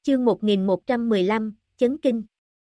Chương 1115, Chấn kinh.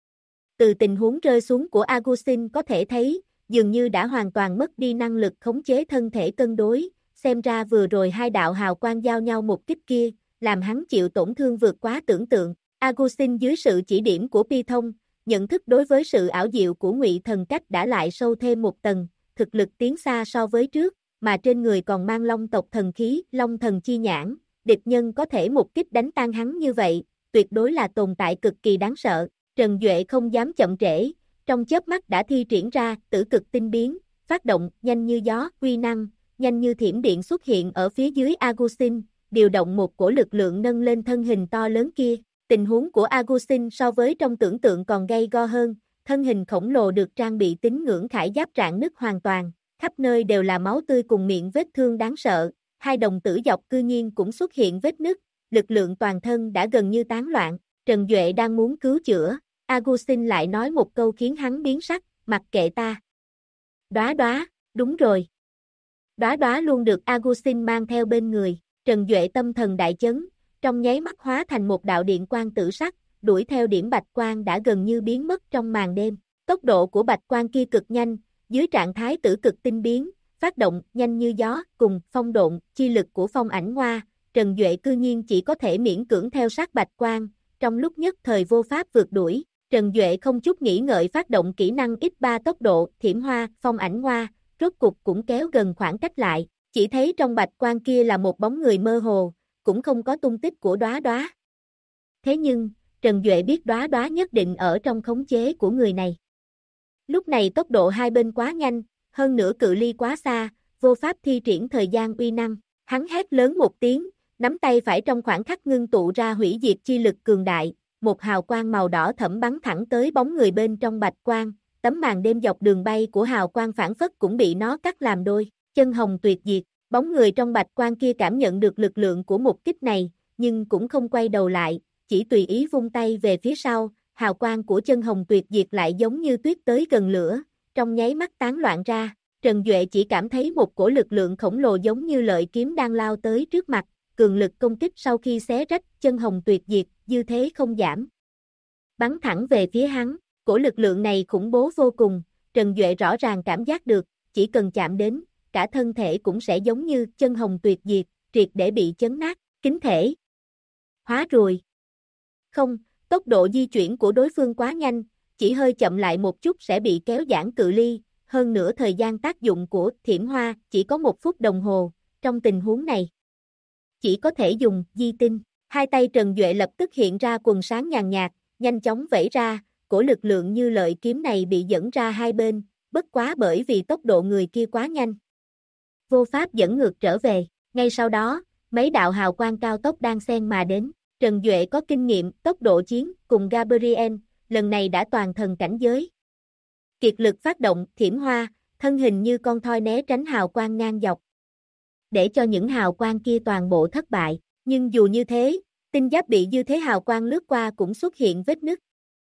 Từ tình huống rơi xuống của Augustin có thể thấy, dường như đã hoàn toàn mất đi năng lực khống chế thân thể cân đối, xem ra vừa rồi hai đạo hào quang giao nhau một kích kia, làm hắn chịu tổn thương vượt quá tưởng tượng. Augustin dưới sự chỉ điểm của Python, nhận thức đối với sự ảo diệu của Ngụy Thần Cách đã lại sâu thêm một tầng, thực lực tiến xa so với trước, mà trên người còn mang Long tộc thần khí, Long thần chi nhãn, địch nhân có thể một kích đánh tan hắn như vậy, tuyệt đối là tồn tại cực kỳ đáng sợ. Trần Duệ không dám chậm trễ, trong chớp mắt đã thi triển ra tử cực tinh biến, phát động nhanh như gió, uy năng, nhanh như thiểm điện xuất hiện ở phía dưới Augustin, điều động một cổ lực lượng nâng lên thân hình to lớn kia. Tình huống của Augustin so với trong tưởng tượng còn gay go hơn, thân hình khổng lồ được trang bị tín ngưỡng khải giáp rạn nứt hoàn toàn, khắp nơi đều là máu tươi cùng miệng vết thương đáng sợ, hai đồng tử dọc cư nhiên cũng xuất hiện vết nứt, lực lượng toàn thân đã gần như tán loạn. Trần Duệ đang muốn cứu chữa, Augustin lại nói một câu khiến hắn biến sắc, mặc kệ ta. Đóa đóa, đúng rồi. Đóa đóa luôn được Augustin mang theo bên người, Trần Duệ tâm thần đại chấn, trong nháy mắt hóa thành một đạo điện quang tử sắc, đuổi theo điểm bạch quang đã gần như biến mất trong màn đêm. Tốc độ của bạch quang kia cực nhanh, dưới trạng thái tử cực tinh biến, phát động nhanh như gió, cùng phong độn, chi lực của phong ảnh hoa, Trần Duệ cư nhiên chỉ có thể miễn cưỡng theo sát bạch quang, trong lúc nhất thời vô pháp vượt đuổi. Trần Duệ không chút nghĩ ngợi phát động kỹ năng X3 tốc độ, thiểm hoa, phong ảnh hoa, rốt cục cũng kéo gần khoảng cách lại, chỉ thấy trong bạch quang kia là một bóng người mơ hồ, cũng không có tung tích của đóa đóa. Thế nhưng, Trần Duệ biết đóa đóa nhất định ở trong khống chế của người này. Lúc này tốc độ hai bên quá nhanh, hơn nữa cự ly quá xa, vô pháp thi triển thời gian uy năng, hắn hét lớn một tiếng, nắm tay phải trong khoảng khắc ngưng tụ ra hủy diệt chi lực cường đại, một hào quang màu đỏ thẫm bắn thẳng tới bóng người bên trong bạch quang, tấm màn đêm dọc đường bay của hào quang phản phất cũng bị nó cắt làm đôi, chân hồng tuyệt diệt, bóng người trong bạch quang kia cảm nhận được lực lượng của một kích này, nhưng cũng không quay đầu lại, chỉ tùy ý vung tay về phía sau, hào quang của chân hồng tuyệt diệt lại giống như tuyết tới gần lửa, trong nháy mắt tán loạn ra, Trần Duệ chỉ cảm thấy một cổ lực lượng khổng lồ giống như lợi kiếm đang lao tới trước mặt, cường lực công kích sau khi xé rách chân hồng tuyệt diệt, dư thế không giảm. Bắn thẳng về phía hắn, cổ lực lượng này khủng bố vô cùng, Trần Duệ rõ ràng cảm giác được, chỉ cần chạm đến, cả thân thể cũng sẽ giống như chân hồng tuyệt diệt, triệt để bị chấn nát, kính thể. Hóa rồi. Không, tốc độ di chuyển của đối phương quá nhanh, chỉ hơi chậm lại một chút sẽ bị kéo giãn cự ly, hơn nữa thời gian tác dụng của thiểm hoa chỉ có 1 phút đồng hồ, trong tình huống này. Chỉ có thể dùng di tinh, hai tay Trần Duệ lập tức hiện ra quần sáng nhàn nhạt, nhanh chóng vẫy ra, cổ lực lượng như lợi kiếm này bị dẫn ra hai bên, bất quá bởi vì tốc độ người kia quá nhanh. Vô pháp dẫn ngược trở về, ngay sau đó, mấy đạo hào quang cao tốc đang xen mà đến, Trần Duệ có kinh nghiệm tốc độ chiến cùng Gabriel, lần này đã toàn thần cảnh giới. Kiệt lực phát động thiểm hoa, thân hình như con thoi né tránh hào quang ngang dọc, để cho những hào quang kia toàn bộ thất bại, nhưng dù như thế, tinh giáp bị dư thế hào quang lướt qua cũng xuất hiện vết nứt.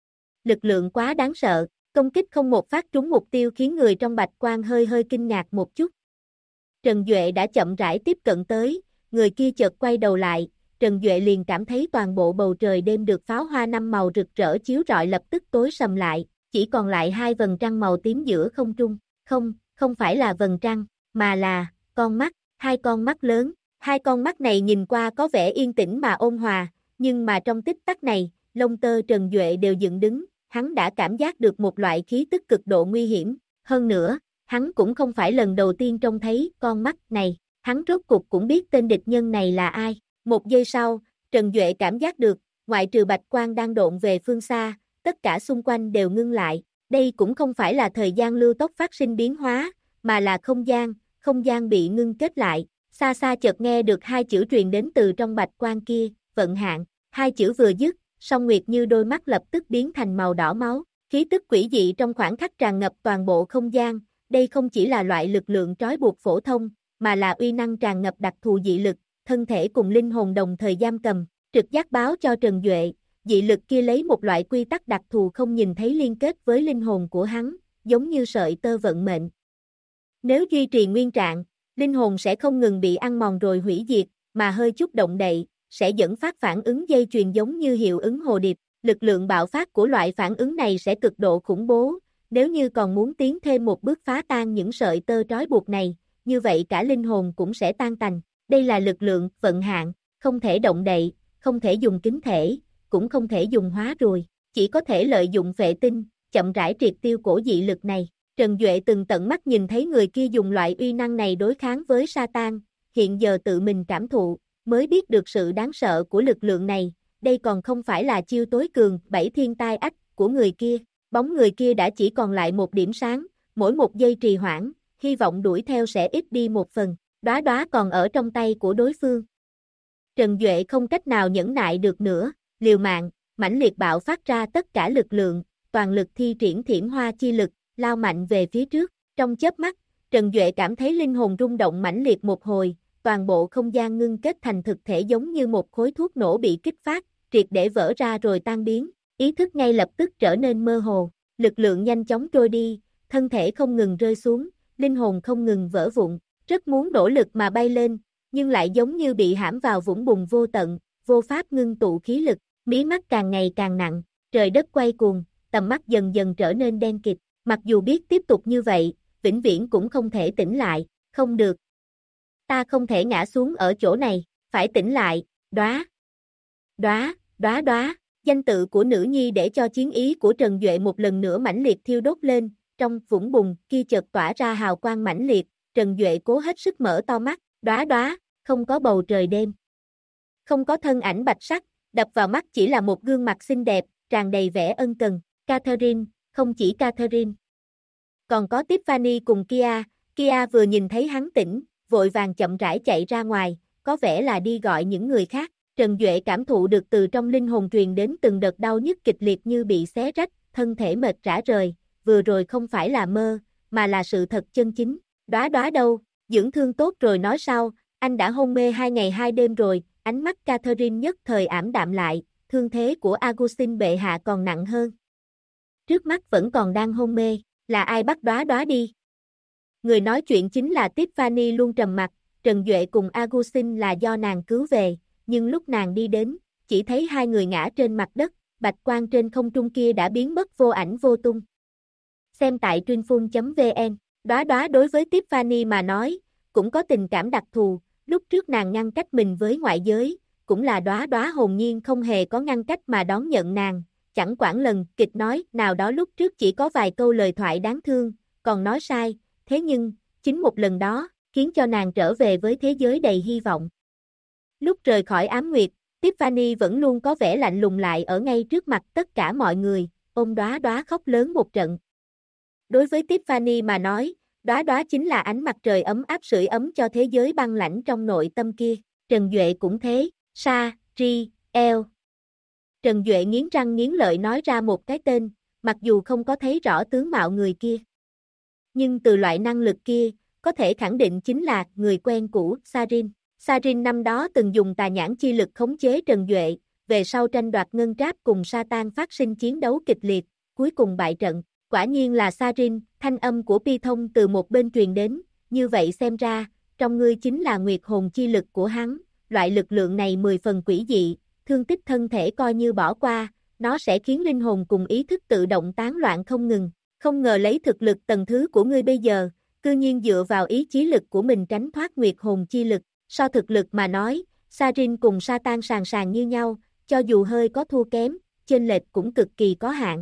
Lực lượng quá đáng sợ, công kích không một phát trúng mục tiêu khiến người trong bạch quang hơi kinh ngạc một chút. Trần Duệ đã chậm rãi tiếp cận tới, người kia chợt quay đầu lại, Trần Duệ liền cảm thấy toàn bộ bầu trời đêm được pháo hoa 5 màu rực rỡ chiếu rọi lập tức tối sầm lại, chỉ còn lại 2 vầng trăng màu tím giữa không trung, không phải là vầng trăng, mà là con mắt. 2 con mắt lớn, 2 con mắt này nhìn qua có vẻ yên tĩnh mà ôn hòa, nhưng mà trong tích tắc này, lông tơ Trần Duệ đều dựng đứng, hắn đã cảm giác được một loại khí tức cực độ nguy hiểm, hơn nữa, hắn cũng không phải lần đầu tiên trông thấy con mắt này, hắn rốt cục cũng biết tên địch nhân này là ai. Một giây sau, Trần Duệ cảm giác được, ngoại trừ bạch quang đang độn về phương xa, tất cả xung quanh đều ngưng lại, đây cũng không phải là thời gian lưu tốc phát sinh biến hóa, mà là không gian bị ngưng kết lại, xa xa chợt nghe được 2 chữ truyền đến từ trong bạch quang kia, vận hạn, 2 chữ vừa dứt, song nguyệt như đôi mắt lập tức biến thành màu đỏ máu, khí tức quỷ dị trong khoảng khắc tràn ngập toàn bộ không gian, đây không chỉ là loại lực lượng trói buộc phổ thông, mà là uy năng tràn ngập đặc thù dị lực, thân thể cùng linh hồn đồng thời giam cầm, trực giác báo cho Trần Duệ, dị lực kia lấy một loại quy tắc đặc thù không nhìn thấy liên kết với linh hồn của hắn, giống như sợi tơ vận mệnh. Nếu duy trì nguyên trạng, linh hồn sẽ không ngừng bị ăn mòn rồi hủy diệt, mà hơi chút động đậy, sẽ dẫn phát phản ứng dây chuyền giống như hiệu ứng hồ điệp. Lực lượng bạo phát của loại phản ứng này sẽ cực độ khủng bố, nếu như còn muốn tiến thêm một bước phá tan những sợi tơ trói buộc này, như vậy cả linh hồn cũng sẽ tan tành. Đây là lực lượng vận hạn, không thể động đậy, không thể dùng kính thể, cũng không thể dùng hóa ruồi, chỉ có thể lợi dụng vệ tinh, chậm rãi triệt tiêu cổ dị lực này. Trần Duệ từng tận mắt nhìn thấy người kia dùng loại uy năng này đối kháng với Satan, hiện giờ tự mình cảm thụ, mới biết được sự đáng sợ của lực lượng này, đây còn không phải là chiêu tối cường, 7 thiên tai ách của người kia. Bóng người kia đã chỉ còn lại một điểm sáng, mỗi một giây trì hoãn, hy vọng đuổi theo sẽ ít đi một phần, đóa đóa còn ở trong tay của đối phương. Trần Duệ không cách nào nhẫn nại được nữa, liều mạng, mãnh liệt bạo phát ra tất cả lực lượng, toàn lực thi triển thiểm hoa chi lực, lao mạnh về phía trước. Trong chớp mắt, Trần Duệ cảm thấy linh hồn rung động mãnh liệt một hồi, toàn bộ không gian ngưng kết thành thực thể giống như một khối thuốc nổ bị kích phát, triệt để vỡ ra rồi tan biến, ý thức ngay lập tức trở nên mơ hồ, lực lượng nhanh chóng trôi đi, thân thể không ngừng rơi xuống, linh hồn không ngừng vỡ vụn, rất muốn nỗ lực mà bay lên, nhưng lại giống như bị hãm vào vũng bùn vô tận, vô pháp ngưng tụ khí lực, mí mắt càng ngày càng nặng, trời đất quay cuồng, tầm mắt dần dần trở nên đen kịt, mặc dù biết tiếp tục như vậy, vĩnh viễn cũng không thể tỉnh lại, không được. Ta không thể ngã xuống ở chỗ này, phải tỉnh lại, đóa, đóa, đóa đóa, danh tự của nữ nhi để cho chiến ý của Trần Duệ một lần nữa mãnh liệt thiêu đốt lên, trong vũng bùn kia chợt tỏa ra hào quang mãnh liệt, Trần Duệ cố hết sức mở to mắt, đóa đóa, không có bầu trời đêm. Không có thân ảnh bạch sắc, đập vào mắt chỉ là một gương mặt xinh đẹp, tràn đầy vẻ ân cần, Catherine, không chỉ Catherine. Còn có Tiffany cùng Kia, Kia vừa nhìn thấy hắn tỉnh, vội vàng chậm rãi chạy ra ngoài, có vẻ là đi gọi những người khác. Trần Duệ cảm thụ được từ trong linh hồn truyền đến từng đợt đau nhức kịch liệt như bị xé rách, thân thể mệt rã rời, vừa rồi không phải là mơ, mà là sự thật chân chính. Đóa đóa đâu, dưỡng thương tốt rồi nói sao, anh đã hôn mê 2 ngày 2 đêm rồi, ánh mắt Catherine nhất thời ảm đạm lại, thương thế của Augustine bệ hạ còn nặng hơn. Trước mắt vẫn còn đang hôn mê, là ai bắt đóa đóa đi? Người nói chuyện chính là Tiffany luôn trầm mặc, Trần Duệ cùng Augustine là do nàng cứu về, nhưng lúc nàng đi đến, chỉ thấy hai người ngã trên mặt đất, bạch quang trên không trung kia đã biến mất vô ảnh vô tung. Xem tại Truyện.com.vn, đóa đóa đối với Tiffany mà nói, cũng có tình cảm đặc thù, lúc trước nàng ngăn cách mình với ngoại giới, cũng là đóa đóa hồn nhiên không hề có ngăn cách mà đón nhận nàng, chẳng quản lần kịch nói nào đó lúc trước chỉ có vài câu lời thoại đáng thương, còn nói sai, thế nhưng, chính một lần đó, khiến cho nàng trở về với thế giới đầy hy vọng. Lúc rời khỏi ám nguyệt, Tiffany vẫn luôn có vẻ lạnh lùng lại ở ngay trước mặt tất cả mọi người, ôm đóa đóa khóc lớn một trận. Đối với Tiffany mà nói, đóa đóa chính là ánh mặt trời ấm áp sưởi ấm cho thế giới băng lãnh trong nội tâm kia, Trần Duệ cũng thế, Sa-ri-el. Trần Duệ nghiến răng nghiến lợi nói ra một cái tên, mặc dù không có thấy rõ tướng mạo người kia. Nhưng từ loại năng lực kia, có thể khẳng định chính là người quen cũ, Sarin. Sarin năm đó từng dùng tà nhãn chi lực khống chế Trần Duệ, về sau tranh đoạt ngân tráp cùng Satan phát sinh chiến đấu kịch liệt, cuối cùng bại trận. Quả nhiên là Sarin, thanh âm của Pi Thông từ một bên truyền đến, như vậy xem ra, trong ngươi chính là nguyệt hồn chi lực của hắn, loại lực lượng này 10 phần quỷ dị, thương tích thân thể coi như bỏ qua, nó sẽ khiến linh hồn cùng ý thức tự động tán loạn không ngừng. Không ngờ lấy thực lực tầng thứ của ngươi bây giờ, cư nhiên dựa vào ý chí lực của mình tránh thoát nguyệt hồn chi lực, so thực lực mà nói, Sarin cùng Satan sàn sàn như nhau, cho dù hơi có thua kém, chênh lệch cũng cực kỳ có hạn.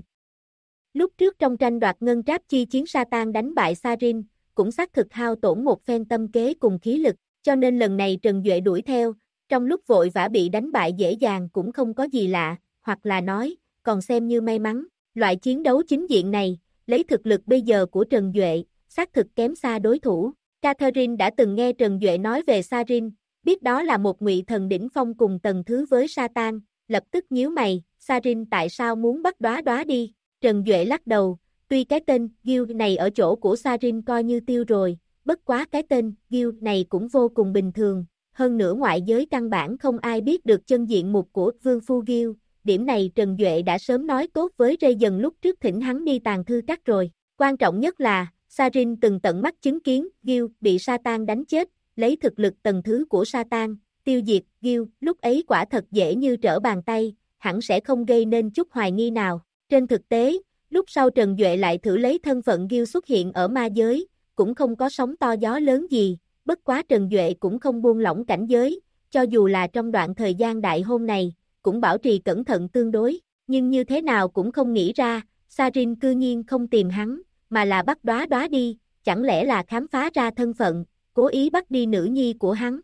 Lúc trước trong tranh đoạt ngân tráp chi chiến Satan đánh bại Sarin, cũng xác thực hao tổn một phen tâm kế cùng khí lực, cho nên lần này Trần Duệ đuổi theo, trong lúc vội vã bị đánh bại dễ dàng cũng không có gì lạ, hoặc là nói, còn xem như may mắn, loại chiến đấu chính diện này, lấy thực lực bây giờ của Trần Duệ, xác thực kém xa đối thủ. Catherine đã từng nghe Trần Duệ nói về Sarin, biết đó là một ngụy thần đỉnh phong cùng tầng thứ với Satan, lập tức nhíu mày, Sarin tại sao muốn bắt đóa đóa đi? Trần Duệ lắc đầu, tuy cái tên Gil này ở chỗ của Sarin coi như tiêu rồi, bất quá cái tên Gil này cũng vô cùng bình thường, hơn nữa ngoại giới căn bản không ai biết được chân diện mục của Vương Phu Gil, điểm này Trần Duệ đã sớm nói tốt với Ray dần lúc trước thỉnh hắn đi tàng thư các rồi, quan trọng nhất là, Sarin từng tận mắt chứng kiến Gil bị Satan đánh chết, lấy thực lực tầng thứ của Satan, tiêu diệt Gil, lúc ấy quả thật dễ như trở bàn tay, hẳn sẽ không gây nên chút hoài nghi nào. Trên thực tế, lúc sau Trần Duệ lại thử lấy thân phận Gil xuất hiện ở ma giới, cũng không có sóng to gió lớn gì, bất quá Trần Duệ cũng không buông lỏng cảnh giới, cho dù là trong đoạn thời gian đại hôn này, cũng bảo trì cẩn thận tương đối, nhưng như thế nào cũng không nghĩ ra, Sarin cư nhiên không tìm hắn, mà là bắt Đóa Đóa đi, chẳng lẽ là khám phá ra thân phận, cố ý bắt đi nữ nhi của hắn.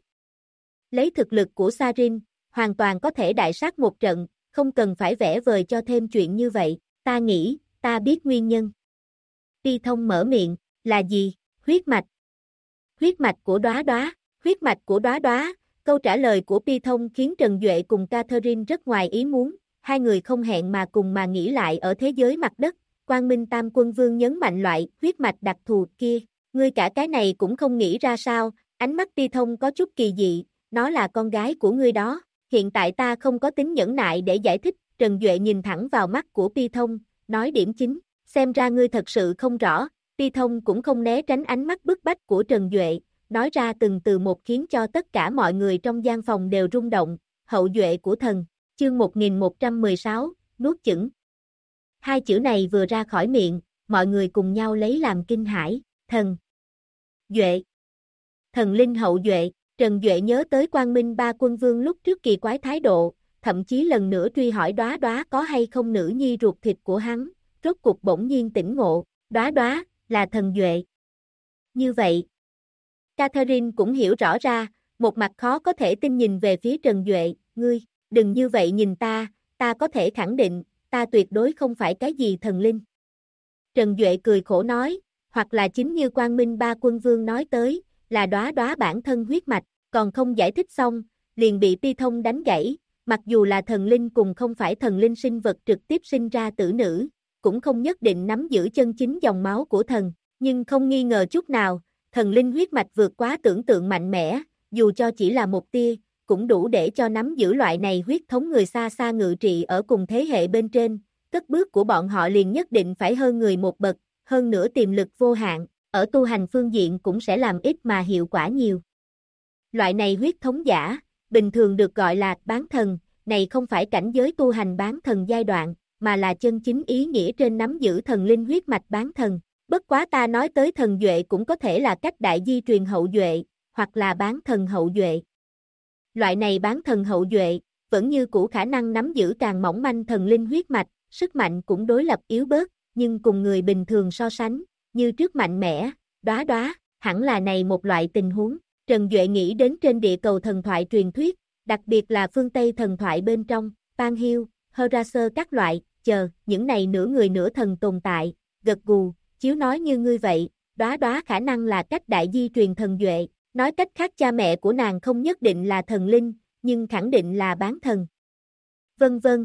Lấy thực lực của Sarin, hoàn toàn có thể đại sát một trận, không cần phải vẽ vời cho thêm chuyện như vậy, ta nghĩ, ta biết nguyên nhân. Pi Thông mở miệng, là gì? Huyết mạch. Huyết mạch của Đóa Đóa, huyết mạch của Đóa Đóa. Câu trả lời của Pi Thông khiến Trần Duệ cùng Catherine rất ngoài ý muốn, hai người không hẹn mà cùng mà nghĩ lại ở thế giới mặt đất. Quang Minh Tam Quân Vương nhấn mạnh loại huyết mạch đặc thù kia, ngươi cả cái này cũng không nghĩ ra sao? Ánh mắt Pi Thông có chút kỳ dị, nó là con gái của ngươi đó, hiện tại ta không có tính nhẫn nại để giải thích. Trần Duệ nhìn thẳng vào mắt của Pi Thông, nói điểm chính, xem ra ngươi thật sự không rõ. Pi Thông cũng không né tránh ánh mắt bức bách của Trần Duệ, nói ra từng từ một khiến cho tất cả mọi người trong gian phòng đều rung động. Hậu duệ của thần, chương 1116, nuốt chửng. Hai chữ này vừa ra khỏi miệng, mọi người cùng nhau lấy làm kinh hãi. Thần Duệ, thần linh hậu duệ. Trần Duệ nhớ tới Quang Minh Ba Quân Vương lúc trước kỳ quái thái độ, thậm chí lần nữa truy hỏi Đóa Đóa có hay không nữ nhi ruột thịt của hắn, rốt cục bỗng nhiên tỉnh ngộ, Đóa Đóa là thần Duệ. Như vậy, Catherine cũng hiểu rõ ra, một mặt khó có thể tin nhìn về phía Trần Duệ, ngươi, đừng như vậy nhìn ta có thể khẳng định, ta tuyệt đối không phải cái gì thần linh. Trần Duệ cười khổ nói, hoặc là chính như Quang Minh Ba Quân Vương nói tới, là Đóa Đóa bản thân huyết mạch, còn không giải thích xong, liền bị Pi Thông đánh gãy, mặc dù là thần linh cùng không phải thần linh sinh vật trực tiếp sinh ra tử nữ, cũng không nhất định nắm giữ chân chính dòng máu của thần, nhưng không nghi ngờ chút nào, thần linh huyết mạch vượt quá tưởng tượng mạnh mẽ, dù cho chỉ là một tia, cũng đủ để cho nắm giữ loại này huyết thống người xa xa ngự trị ở cùng thế hệ bên trên, cất bước của bọn họ liền nhất định phải hơn người một bậc, hơn nữa tiềm lực vô hạn, ở tu hành phương diện cũng sẽ làm ít mà hiệu quả nhiều. Loại này huyết thống giả, bình thường được gọi là bán thần, này không phải cảnh giới tu hành bán thần giai đoạn, mà là chân chính ý nghĩa trên nắm giữ thần linh huyết mạch bán thần. Bất quá ta nói tới thần duệ cũng có thể là cách đại di truyền hậu duệ, hoặc là bán thần hậu duệ. Loại này bán thần hậu duệ, vẫn như cũ khả năng nắm giữ càng mỏng manh thần linh huyết mạch, sức mạnh cũng đối lập yếu bớt, nhưng cùng người bình thường so sánh, như trước mạnh mẽ, Đóa Đóa, hẳn là này một loại tình huống. Trần Duệ nghĩ đến trên địa cầu thần thoại truyền thuyết, đặc biệt là phương Tây thần thoại bên trong, Pan Hill, Horacer các loại, những này nửa người nửa thần tồn tại, gật gù, chiếu nói như ngươi vậy, Đóa Đóa khả năng là cách đại di truyền thần Duệ, nói cách khác cha mẹ của nàng không nhất định là thần linh, nhưng khẳng định là bán thần. Vân vân.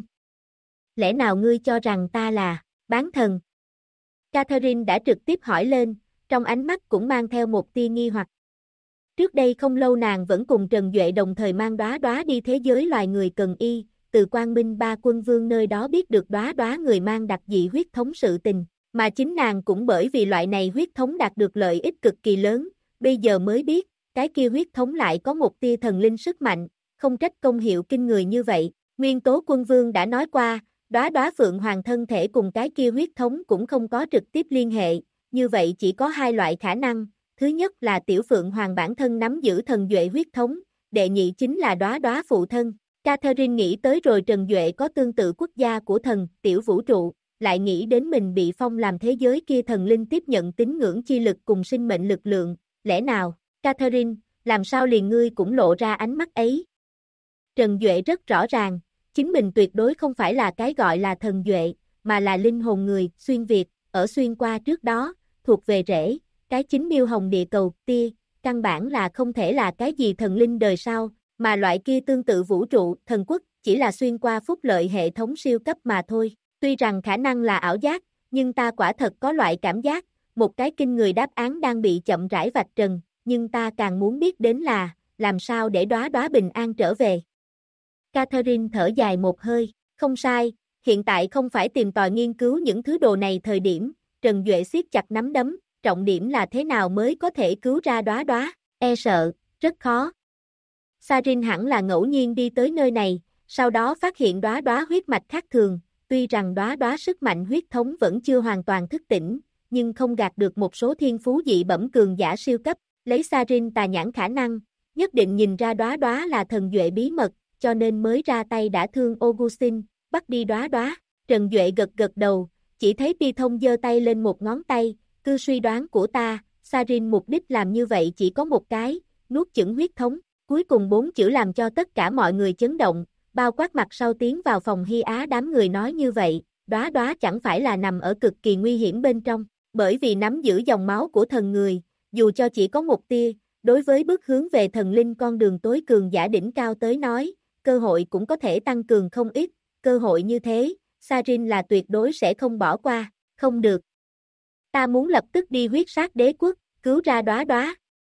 Lẽ nào ngươi cho rằng ta là bán thần? Catherine đã trực tiếp hỏi lên, trong ánh mắt cũng mang theo một tia nghi hoặc. Trước đây không lâu nàng vẫn cùng Trần Duệ đồng thời mang Đóa Đóa đi thế giới loài người cần y, từ Quang Minh Ba Quân Vương nơi đó biết được Đóa Đóa người mang đặc dị huyết thống sự tình, mà chính nàng cũng bởi vì loại này huyết thống đạt được lợi ích cực kỳ lớn, bây giờ mới biết, cái kia huyết thống lại có một tia thần linh sức mạnh, không trách công hiệu kinh người như vậy. Nguyên Tố Quân Vương đã nói qua, Đóa Đóa Phượng Hoàng thân thể cùng cái kia huyết thống cũng không có trực tiếp liên hệ, như vậy chỉ có hai loại khả năng, thứ nhất là Tiểu Phượng Hoàng bản thân nắm giữ thần Duệ huyết thống, đệ nhị chính là Đóa Đóa phụ thân. Catherine nghĩ tới rồi Trần Duệ có tương tự quốc gia của thần, Tiểu Vũ Trụ, lại nghĩ đến mình bị phong làm thế giới kia thần linh tiếp nhận tín ngưỡng chi lực cùng sinh mệnh lực lượng, lẽ nào, Catherine, làm sao liền ngươi cũng lộ ra ánh mắt ấy? Trần Duệ rất rõ ràng, chính mình tuyệt đối không phải là cái gọi là thần Duệ, mà là linh hồn người, xuyên Việt, ở xuyên qua trước đó, thuộc về rễ, cái chính miêu hồng địa cầu, tia, căn bản là không thể là cái gì thần linh đời sau, mà loại kia tương tự vũ trụ, thần quốc, chỉ là xuyên qua phúc lợi hệ thống siêu cấp mà thôi. Tuy rằng khả năng là ảo giác, nhưng ta quả thật có loại cảm giác, một cái kinh người đáp án đang bị chậm rãi vạch trần, nhưng ta càng muốn biết đến là, làm sao để Đóa Đóa bình an trở về. Catherine thở dài một hơi, không sai, hiện tại không phải tìm tòi nghiên cứu những thứ đồ này thời điểm, Trần Duệ siết chặt nắm đấm, trọng điểm là thế nào mới có thể cứu ra Đóa Đóa, e sợ, rất khó. Sarin hẳn là ngẫu nhiên đi tới nơi này, sau đó phát hiện đóa đóa huyết mạch khác thường, tuy rằng đóa đóa sức mạnh huyết thống vẫn chưa hoàn toàn thức tỉnh, nhưng không gạt được một số thiên phú dị bẩm cường giả siêu cấp, lấy Sarin tà nhãn khả năng, nhất định nhìn ra đóa đóa là thần duệ bí mật, cho nên mới ra tay đã thương Augustin, bắt đi đóa đóa. Trần Duệ gật gật đầu, chỉ thấy Pi Thông giơ tay lên một ngón tay, cứ suy đoán của ta, Sarin mục đích làm như vậy chỉ có một cái, nuốt chửng huyết thống, cuối cùng 4 chữ làm cho tất cả mọi người chấn động, bao quát mặt sau tiến vào phòng Hy Á đám người nói như vậy, đóa đóa chẳng phải là nằm ở cực kỳ nguy hiểm bên trong, bởi vì nắm giữ dòng máu của thần người, dù cho chỉ có một tia, đối với bước hướng về thần linh con đường tối cường giả đỉnh cao tới nói, cơ hội cũng có thể tăng cường không ít, cơ hội như thế, Sarin là tuyệt đối sẽ không bỏ qua, không được. Ta muốn lập tức đi huyết sát đế quốc, cứu ra đóa đóa.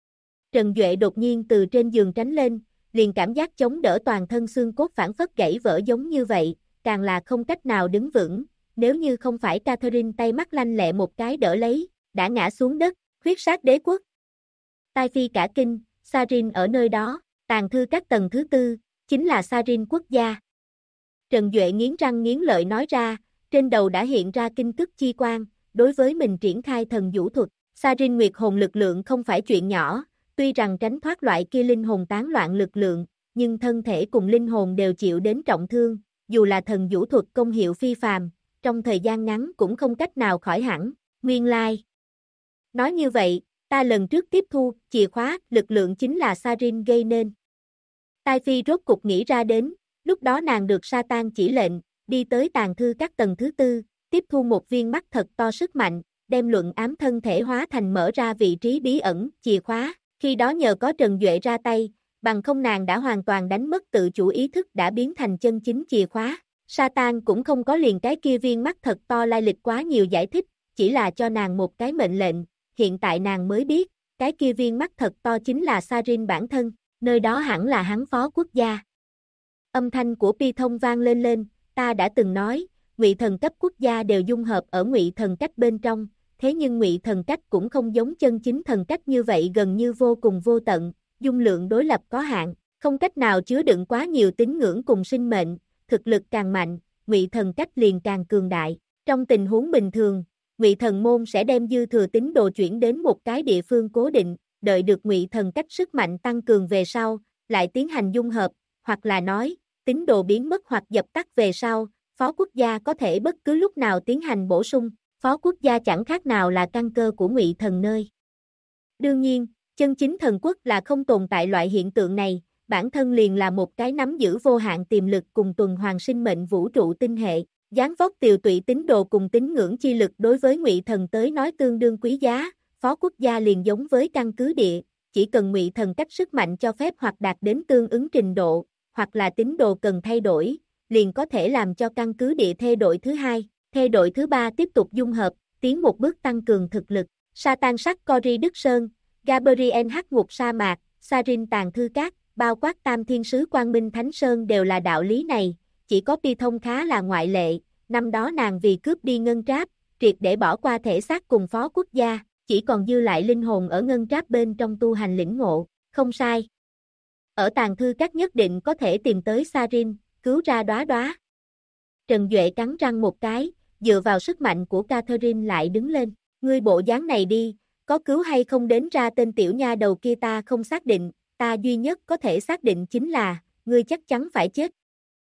Trần Duệ đột nhiên từ trên giường tránh lên, liền cảm giác chống đỡ toàn thân xương cốt phản phất gãy vỡ giống như vậy, càng là không cách nào đứng vững, nếu như không phải Catherine tay mắt lanh lẹ một cái đỡ lấy, đã ngã xuống đất, huyết sát đế quốc. Tai Phi cả kinh, Sarin ở nơi đó, tàng thư các tầng thứ tư, chính là Sarin quốc gia. Trần Duệ nghiến răng nghiến lợi nói ra, trên đầu đã hiện ra kinh tức chi quang, đối với mình triển khai thần vũ thuật, Sarin Nguyệt hồn lực lượng không phải chuyện nhỏ, tuy rằng tránh thoát loại kia linh hồn tán loạn lực lượng, nhưng thân thể cùng linh hồn đều chịu đến trọng thương, dù là thần vũ thuật công hiệu phi phàm, trong thời gian ngắn cũng không cách nào khỏi hẳn, nguyên lai. Nói như vậy, ta lần trước tiếp thu, chìa khóa, lực lượng chính là Sarin gây nên. Tai Phi rốt cục nghĩ ra đến, lúc đó nàng được Satan chỉ lệnh, đi tới tàng thư các tầng thứ tư, tiếp thu một viên mắt thật to sức mạnh, đem luận ám thân thể hóa thành mở ra vị trí bí ẩn, chìa khóa, khi đó nhờ có Trần Duệ ra tay, bằng không nàng đã hoàn toàn đánh mất tự chủ ý thức đã biến thành chân chính chìa khóa. Satan cũng không có liền cái kia viên mắt thật to lai lịch quá nhiều giải thích, chỉ là cho nàng một cái mệnh lệnh, hiện tại nàng mới biết, cái kia viên mắt thật to chính là Sarin bản thân, nơi đó hẳn là hắn phó quốc gia. Âm thanh của Pi Thông vang lên, ta đã từng nói, Ngụy thần cấp quốc gia đều dung hợp ở Ngụy thần cách bên trong, thế nhưng Ngụy thần cách cũng không giống chân chính thần cách như vậy gần như vô cùng vô tận, dung lượng đối lập có hạn, không cách nào chứa đựng quá nhiều tín ngưỡng cùng sinh mệnh, thực lực càng mạnh, Ngụy thần cách liền càng cường đại. Trong tình huống bình thường, Ngụy thần môn sẽ đem dư thừa tín đồ chuyển đến một cái địa phương cố định, đợi được Ngụy thần cách sức mạnh tăng cường về sau, lại tiến hành dung hợp, hoặc là nói, tín đồ biến mất hoặc dập tắt về sau, phó quốc gia có thể bất cứ lúc nào tiến hành bổ sung, phó quốc gia chẳng khác nào là căn cơ của Ngụy thần nơi. Đương nhiên, chân chính thần quốc là không tồn tại loại hiện tượng này, bản thân liền là một cái nắm giữ vô hạn tiềm lực cùng tuần hoàn sinh mệnh vũ trụ tinh hệ, dáng vóc tiều tụy tín đồ cùng tín ngưỡng chi lực đối với Ngụy thần tới nói tương đương quý giá, phó quốc gia liền giống với căn cứ địa, chỉ cần Ngụy thần cách sức mạnh cho phép hoặc đạt đến tương ứng trình độ, hoặc là tín đồ cần thay đổi, liền có thể làm cho căn cứ địa thê đội thứ hai, thê đội thứ ba tiếp tục dung hợp, tiến một bước tăng cường thực lực. Satan sắc Cory Đức Sơn, Gabriel hắc ngục sa mạc, Sarin tàng thư cát, bao quát Tam Thiên sứ Quang Minh Thánh Sơn đều là đạo lý này, chỉ có Pi Thông khá là ngoại lệ, năm đó nàng vì cướp đi ngân tráp, triệt để bỏ qua thể xác cùng phó quốc gia, chỉ còn dư lại linh hồn ở ngân tráp bên trong tu hành lĩnh ngộ, không sai. Ở tàng thư các nhất định có thể tìm tới Sarin, cứu ra đóa đóa. Trần Duệ cắn răng một cái, dựa vào sức mạnh của Catherine lại đứng lên, ngươi bộ dáng này đi, có cứu hay không đến ra tên tiểu nha đầu kia ta không xác định, ta duy nhất có thể xác định chính là, ngươi chắc chắn phải chết.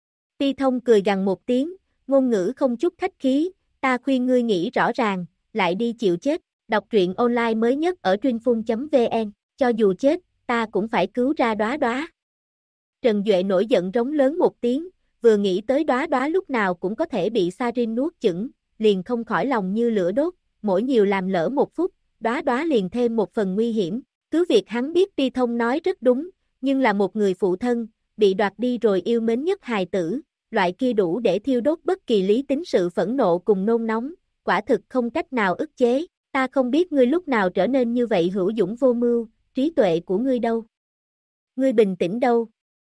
Pi Thông cười gằn một tiếng, ngôn ngữ không chút khách khí, ta khuyên ngươi nghĩ rõ ràng, lại đi chịu chết, đọc truyện online mới nhất ở truyệnphun.vn, cho dù chết, ta cũng phải cứu ra đóa đóa. Trần Duệ nổi giận rống lớn một tiếng, vừa nghĩ tới đóa đóa lúc nào cũng có thể bị Sarin nuốt chửng, liền không khỏi lòng như lửa đốt, mỗi nhiều làm lỡ một phút, đóa đóa liền thêm một phần nguy hiểm, cứ việc hắn biết Pi Thông nói rất đúng, nhưng là một người phụ thân, bị đoạt đi rồi yêu mến nhất hài tử, loại kia đủ để thiêu đốt bất kỳ lý tính sự phẫn nộ cùng nôn nóng, quả thực không cách nào ức chế, ta không biết ngươi lúc nào trở nên như vậy hữu dũng vô mưu, trí tuệ của ngươi đâu? Ngươi bình tĩnh đâu?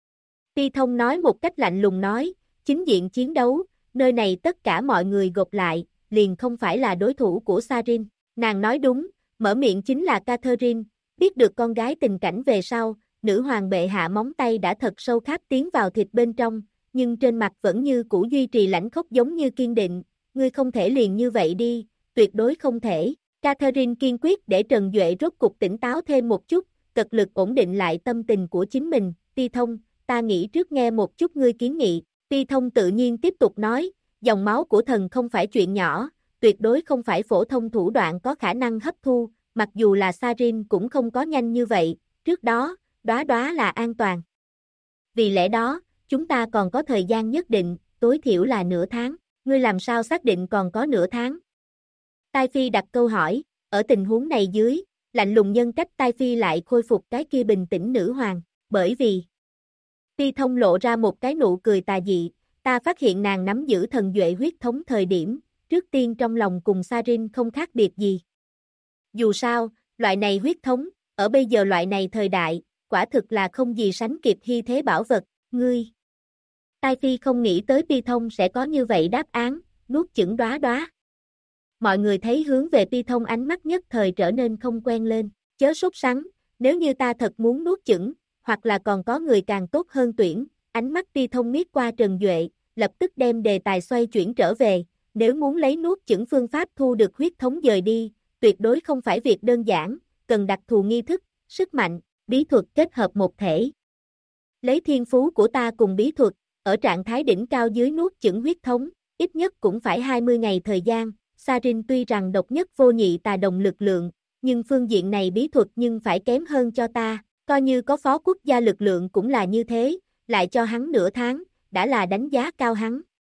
Pi Thông nói một cách lạnh lùng nói, chính diện chiến đấu, nơi này tất cả mọi người gộp lại, liền không phải là đối thủ của Sarin, nàng nói đúng, mở miệng chính là Catherine, biết được con gái tình cảnh về sau, nữ hoàng bệ hạ móng tay đã thật sâu kháp tiến vào thịt bên trong, nhưng trên mặt vẫn như cũ duy trì lãnh khốc giống như kiên định, ngươi không thể liền như vậy đi, tuyệt đối không thể. Catherine kiên quyết để Trần Duệ rốt cục tỉnh táo thêm một chút, cật lực ổn định lại tâm tình của chính mình. Ti Thông, ta nghĩ trước nghe một chút ngươi kiến nghị. Ti Thông tự nhiên tiếp tục nói, dòng máu của thần không phải chuyện nhỏ, tuyệt đối không phải phổ thông thủ đoạn có khả năng hấp thu, mặc dù là Sarin cũng không có nhanh như vậy, trước đó, đóa là an toàn. Vì lẽ đó, chúng ta còn có thời gian nhất định, tối thiểu là nửa tháng, ngươi làm sao xác định còn có nửa tháng? Tai Phi đặt câu hỏi, ở tình huống này dưới, lạnh lùng nhân cách Tai Phi lại khôi phục cái kia bình tĩnh nữ hoàng, bởi vì Ti Thông lộ ra một cái nụ cười tà dị, ta phát hiện nàng nắm giữ thần duệ huyết thống thời điểm, trước tiên trong lòng cùng Sarin không khác biệt gì. Dù sao, loại này huyết thống, ở bây giờ loại này thời đại, quả thực là không gì sánh kịp hy thế bảo vật, ngươi. Tai Phi không nghĩ tới Ti Thông sẽ có như vậy đáp án, nuốt chửng đóa. Mọi người thấy hướng về Ti Thông ánh mắt nhất thời trở nên không quen lên, chớ sốt sắng, nếu như ta thật muốn nuốt chửng, hoặc là còn có người càng tốt hơn tuyển, ánh mắt Ti Thông miết qua Trần Duệ, lập tức đem đề tài xoay chuyển trở về, nếu muốn lấy nuốt chửng phương pháp thu được huyết thống dời đi, tuyệt đối không phải việc đơn giản, cần đặc thù nghi thức, sức mạnh, bí thuật kết hợp một thể. Lấy thiên phú của ta cùng bí thuật, ở trạng thái đỉnh cao dưới nuốt chửng huyết thống, ít nhất cũng phải 20 ngày thời gian. Sarin tuy rằng độc nhất vô nhị tà đồng lực lượng, nhưng phương diện này bí thuật nhưng phải kém hơn cho ta, coi như có phó quốc gia lực lượng cũng là như thế, lại cho hắn nửa tháng, đã là đánh giá cao hắn.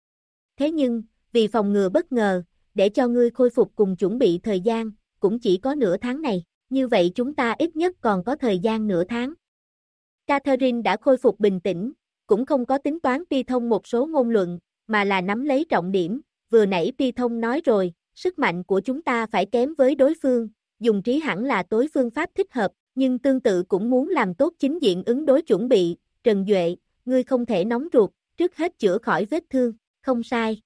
Thế nhưng, vì phòng ngừa bất ngờ, để cho ngươi khôi phục cùng chuẩn bị thời gian, cũng chỉ có nửa tháng này, như vậy chúng ta ít nhất còn có thời gian nửa tháng. Catherine đã khôi phục bình tĩnh, cũng không có tính toán Ti Thông một số ngôn luận, mà là nắm lấy trọng điểm, vừa nãy Ti Thông nói rồi, sức mạnh của chúng ta phải kém với đối phương, dùng trí hẳn là tối phương pháp thích hợp, nhưng tương tự cũng muốn làm tốt chính diện ứng đối chuẩn bị, Trần Duệ, ngươi không thể nóng ruột, trước hết chữa khỏi vết thương, không sai.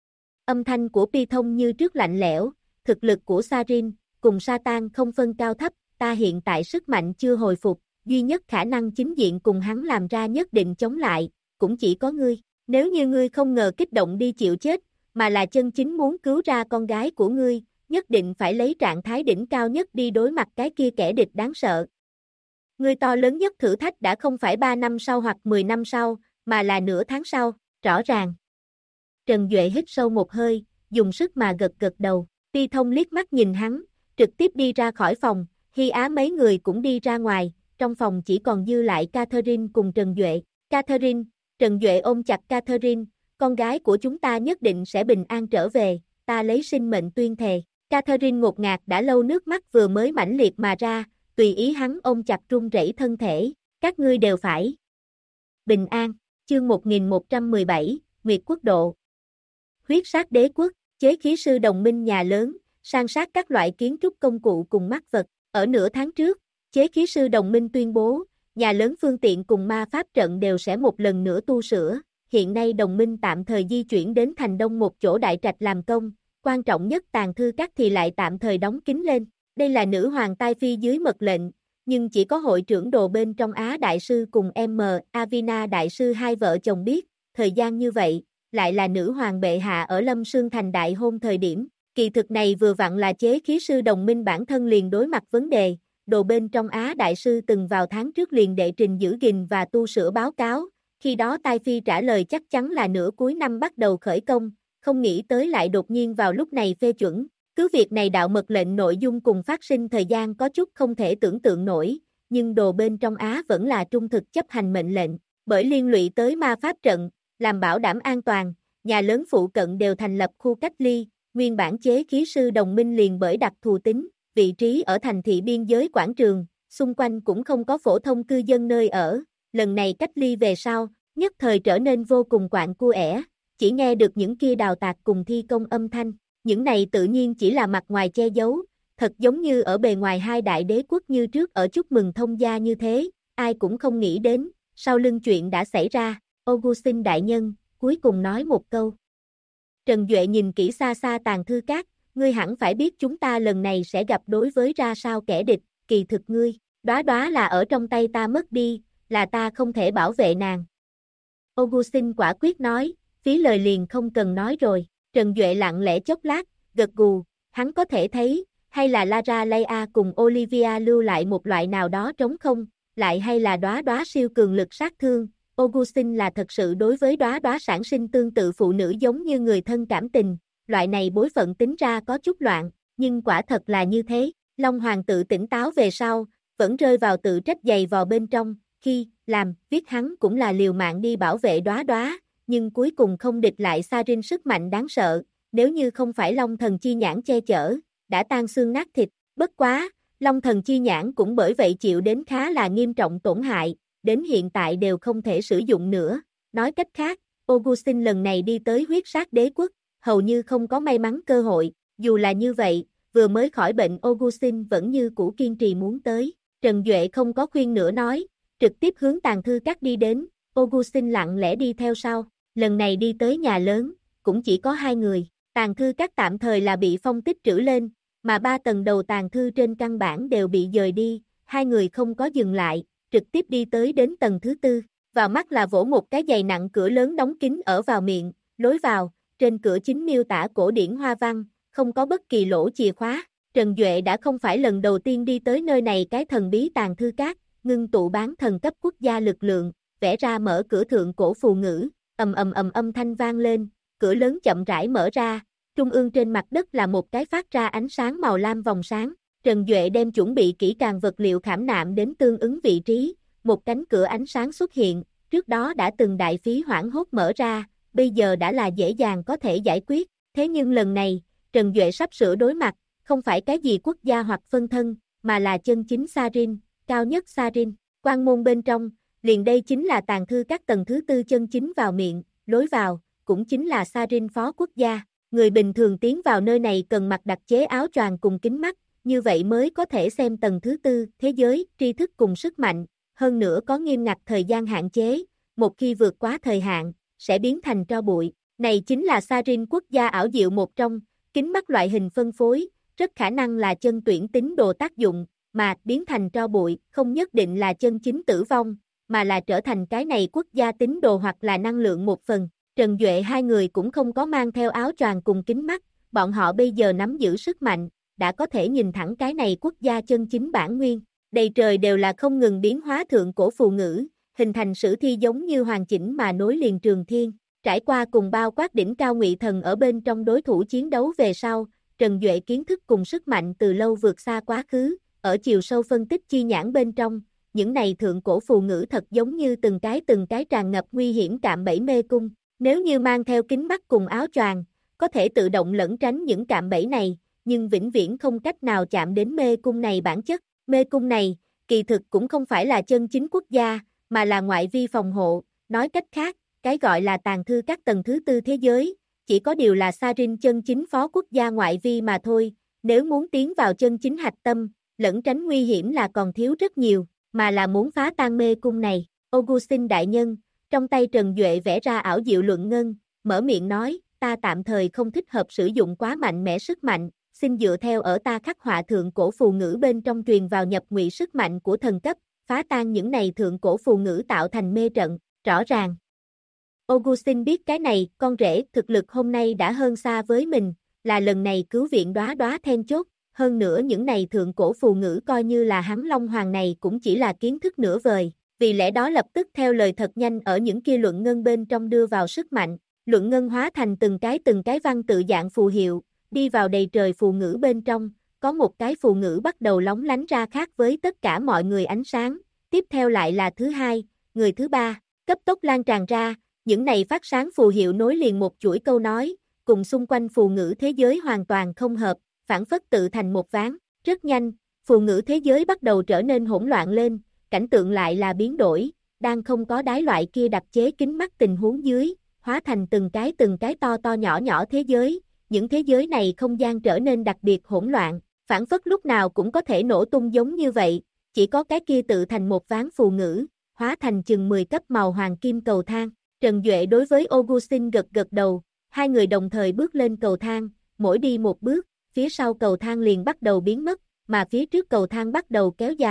Âm thanh của Ti Thông như trước lạnh lẽo, thực lực của Sarin, cùng Satan không phân cao thấp, ta hiện tại sức mạnh chưa hồi phục, duy nhất khả năng chính diện cùng hắn làm ra nhất định chống lại, cũng chỉ có ngươi, nếu như ngươi không ngờ kích động đi chịu chết, mà là chân chính muốn cứu ra con gái của ngươi, nhất định phải lấy trạng thái đỉnh cao nhất đi đối mặt cái kia kẻ địch đáng sợ. Ngươi to lớn nhất thử thách đã không phải 3 năm sau hoặc 10 năm sau, mà là nửa tháng sau, rõ ràng. Trần Duệ hít sâu một hơi, dùng sức mà gật đầu, Ti Thông liếc mắt nhìn hắn, trực tiếp đi ra khỏi phòng, Hy Á mấy người cũng đi ra ngoài, trong phòng chỉ còn dư lại Catherine cùng Trần Duệ. Catherine, Trần Duệ ôm chặt Catherine, con gái của chúng ta nhất định sẽ bình an trở về, ta lấy sinh mệnh tuyên thề. Catherine ngột ngạt đã lâu nước mắt vừa mới mãnh liệt mà ra, tùy ý hắn ôm chặt run rẩy thân thể, các ngươi đều phải bình an. Chương 1117, Nguyệt Quốc độ. Huyết sát đế quốc, chế khí sư đồng minh nhà lớn, san sát các loại kiến trúc công cụ cùng mắc vật. Ở nửa tháng trước, chế khí sư đồng minh tuyên bố, nhà lớn phương tiện cùng ma pháp trận đều sẽ một lần nữa tu sửa. Hiện nay đồng minh tạm thời di chuyển đến thành đông một chỗ đại trạch làm công, quan trọng nhất tàng thư các thì lại tạm thời đóng kín lên. Đây là nữ hoàng Tai Phi dưới mật lệnh, nhưng chỉ có hội trưởng đồ bên trong Á đại sư cùng M. Avina đại sư hai vợ chồng biết, thời gian như vậy, lại là nữ hoàng bệ hạ ở Lâm Sương Thành đại hôn thời điểm. Kỳ thực này vừa vặn là chế khí sư đồng minh bản thân liền đối mặt vấn đề, đồ bên trong Á đại sư từng vào tháng trước liền đệ trình giữ gìn và tu sửa báo cáo, khi đó Tai Phi trả lời chắc chắn là nửa cuối năm bắt đầu khởi công, không nghĩ tới lại đột nhiên vào lúc này phê chuẩn. Cứ việc này đạo mật lệnh nội dung cùng phát sinh thời gian có chút không thể tưởng tượng nổi, nhưng đồ bên trong Á vẫn là trung thực chấp hành mệnh lệnh, bởi liên lụy tới ma pháp trận, làm bảo đảm an toàn, nhà lớn phụ cận đều thành lập khu cách ly, nguyên bản chế khí sư đồng minh liền bởi đặc thù tính, vị trí ở thành thị biên giới quảng trường, xung quanh cũng không có phổ thông cư dân nơi ở, lần này cách ly về sau, nhất thời trở nên vô cùng quạng cua ẻ, chỉ nghe được những kia đào tạc cùng thi công âm thanh. Những này tự nhiên chỉ là mặt ngoài che giấu, thật giống như ở bề ngoài hai đại đế quốc như trước ở chúc mừng thông gia như thế, ai cũng không nghĩ đến, sau lưng chuyện đã xảy ra, Augustine đại nhân, cuối cùng nói một câu. Trần Duệ nhìn kỹ xa xa tàng thư các, ngươi hẳn phải biết chúng ta lần này sẽ gặp đối với ra sao kẻ địch, kỳ thực ngươi, Đóa đóa là ở trong tay ta mất đi, là ta không thể bảo vệ nàng. Augustine quả quyết nói, phí lời liền không cần nói rồi. Trần Duệ lặng lẽ chốc lát, gật gù, hắn có thể thấy, hay là Lara Leia cùng Olivia lưu lại một loại nào đó trống không, lại hay là đóa đóa siêu cường lực sát thương. Augustine là thật sự đối với đóa đóa sản sinh tương tự phụ nữ giống như người thân cảm tình, loại này bối phận tính ra có chút loạn, nhưng quả thật là như thế. Long Hoàng tự tỉnh táo về sau, vẫn rơi vào tự trách dày vò bên trong, khi làm viết hắn cũng là liều mạng đi bảo vệ đóa đóa, nhưng cuối cùng không địch lại Sarin sức mạnh đáng sợ, nếu như không phải Long Thần Chi Nhãn che chở, đã tan xương nát thịt. Bất quá, Long Thần Chi Nhãn cũng bởi vậy chịu đến khá là nghiêm trọng tổn hại, đến hiện tại đều không thể sử dụng nữa. Nói cách khác, Augustine lần này đi tới huyết sát đế quốc, hầu như không có may mắn cơ hội. Dù là như vậy, vừa mới khỏi bệnh Augustine vẫn như cũ kiên trì muốn tới. Trần Duệ không có khuyên nữa nói, trực tiếp hướng Tàng Thư Các đi đến. Augustine lặng lẽ đi theo sau. Lần này đi tới nhà lớn, cũng chỉ có 2 người. Tàng Thư Các tạm thời là bị phong tích trữ lên, mà 3 tầng đầu tàng thư trên căn bản đều bị dời đi. 2 người không có dừng lại, trực tiếp đi tới đến tầng thứ 4. Vào mắt là vỗ một cái dày nặng cửa lớn đóng kín ở vào miệng, lối vào, trên cửa chính miêu tả cổ điển hoa văn, không có bất kỳ lỗ chìa khóa. Trần Duệ đã không phải lần đầu tiên đi tới nơi này cái thần bí Tàng Thư Các, ngưng tụ bán thần cấp quốc gia lực lượng, vẽ ra mở cửa thượng cổ phù ngữ, âm thanh vang lên, cửa lớn chậm rãi mở ra, trung ương trên mặt đất là một cái phát ra ánh sáng màu lam vòng sáng. Trần Duệ đem chuẩn bị kỹ càng vật liệu khảm nạm đến tương ứng vị trí, một cánh cửa ánh sáng xuất hiện, trước đó đã từng đại phí hoảng hốt mở ra, bây giờ đã là dễ dàng có thể giải quyết, thế nhưng lần này, Trần Duệ sắp sửa đối mặt, không phải cái gì quốc gia hoặc phân thân, mà là chân chính Sarin, cao nhất Sarin. Quan môn bên trong, liền đây chính là Tàng Thư Các tầng thứ 4 chân chính vào miệng, lối vào, cũng chính là Sarin phó quốc gia. Người bình thường tiến vào nơi này cần mặc đặc chế áo choàng cùng kính mắt, như vậy mới có thể xem tầng thứ 4 thế giới, tri thức cùng sức mạnh, hơn nữa có nghiêm ngặt thời gian hạn chế, một khi vượt quá thời hạn, sẽ biến thành tro bụi. Này chính là Sarin quốc gia ảo diệu một trong, kính mắt loại hình phân phối, rất khả năng là chân tuyển tín đồ tác dụng, mà biến thành tro bụi không nhất định là chân chính tử vong, mà là trở thành cái này quốc gia tín đồ hoặc là năng lượng một phần. Trần Duệ 2 người cũng không có mang theo áo choàng cùng kính mắt, bọn họ bây giờ nắm giữ sức mạnh, đã có thể nhìn thẳng cái này quốc gia chân chính bản nguyên. Đầy trời đều là không ngừng biến hóa thượng cổ phù ngữ, hình thành sử thi giống như hoàn chỉnh mà nối liền trường thiên. Trải qua cùng bao quát đỉnh cao ngụy thần ở bên trong đối thủ chiến đấu về sau, Trần Duệ kiến thức cùng sức mạnh từ lâu vượt xa quá khứ, ở chiều sâu phân tích chi nhãn bên trong, những này thượng cổ phù ngữ thật giống như từng cái tràn ngập nguy hiểm cạm bẫy mê cung. Nếu như mang theo kính mắt cùng áo choàng, có thể tự động lẩn tránh những cạm bẫy này, nhưng vĩnh viễn không cách nào chạm đến mê cung này bản chất. Mê cung này, kỳ thực cũng không phải là chân chính quốc gia, mà là ngoại vi phòng hộ. Nói cách khác, cái gọi là Tàng Thư Các tầng thứ 4 thế giới, chỉ có điều là Sarin chân chính phó quốc gia ngoại vi mà thôi. Nếu muốn tiến vào chân chính hạch tâm, lẩn tránh nguy hiểm là còn thiếu rất nhiều, mà là muốn phá tan mê cung này. Augustine đại nhân, trong tay Trần Duệ vẽ ra ảo diệu luận ngân, mở miệng nói, ta tạm thời không thích hợp sử dụng quá mạnh mẽ sức mạnh, xin dựa theo ở ta khắc họa thượng cổ phù ngữ bên trong truyền vào nhập ngụy sức mạnh của thần cấp, phá tan những này thượng cổ phù ngữ tạo thành mê trận, rõ ràng. Augustine biết cái này, con rể thực lực hôm nay đã hơn xa với mình, là lần này cứu viện đóa đóa then chốt, hơn nữa những này thượng cổ phù ngữ coi như là hắn Long Hoàng này cũng chỉ là kiến thức nửa vời. Vì lẽ đó lập tức theo lời thật nhanh ở những kia luận ngân bên trong đưa vào sức mạnh, luận ngân hóa thành từng cái văn tự dạng phù hiệu, đi vào đầy trời phù ngữ bên trong, có một cái phù ngữ bắt đầu lóng lánh ra khác với tất cả mọi người ánh sáng, tiếp theo lại là thứ hai, người thứ ba, cấp tốc lan tràn ra, những này phát sáng phù hiệu nối liền một chuỗi câu nói, cùng xung quanh phù ngữ thế giới hoàn toàn không hợp, phản phất tự thành một ván, rất nhanh, phù ngữ thế giới bắt đầu trở nên hỗn loạn lên. Cảnh tượng lại là biến đổi, đang không có đáy loại kia đặc chế kính mắt tình huống dưới, hóa thành từng cái to nhỏ thế giới, những thế giới này không gian trở nên đặc biệt hỗn loạn, phản phất lúc nào cũng có thể nổ tung giống như vậy, chỉ có cái kia tự thành một ván phù ngữ, hóa thành chừng 10 cấp màu hoàng kim cầu thang. Trần Duệ đối với Augustine gật đầu, 2 người đồng thời bước lên cầu thang, mỗi đi một bước, phía sau cầu thang liền bắt đầu biến mất, mà phía trước cầu thang bắt đầu kéo dài.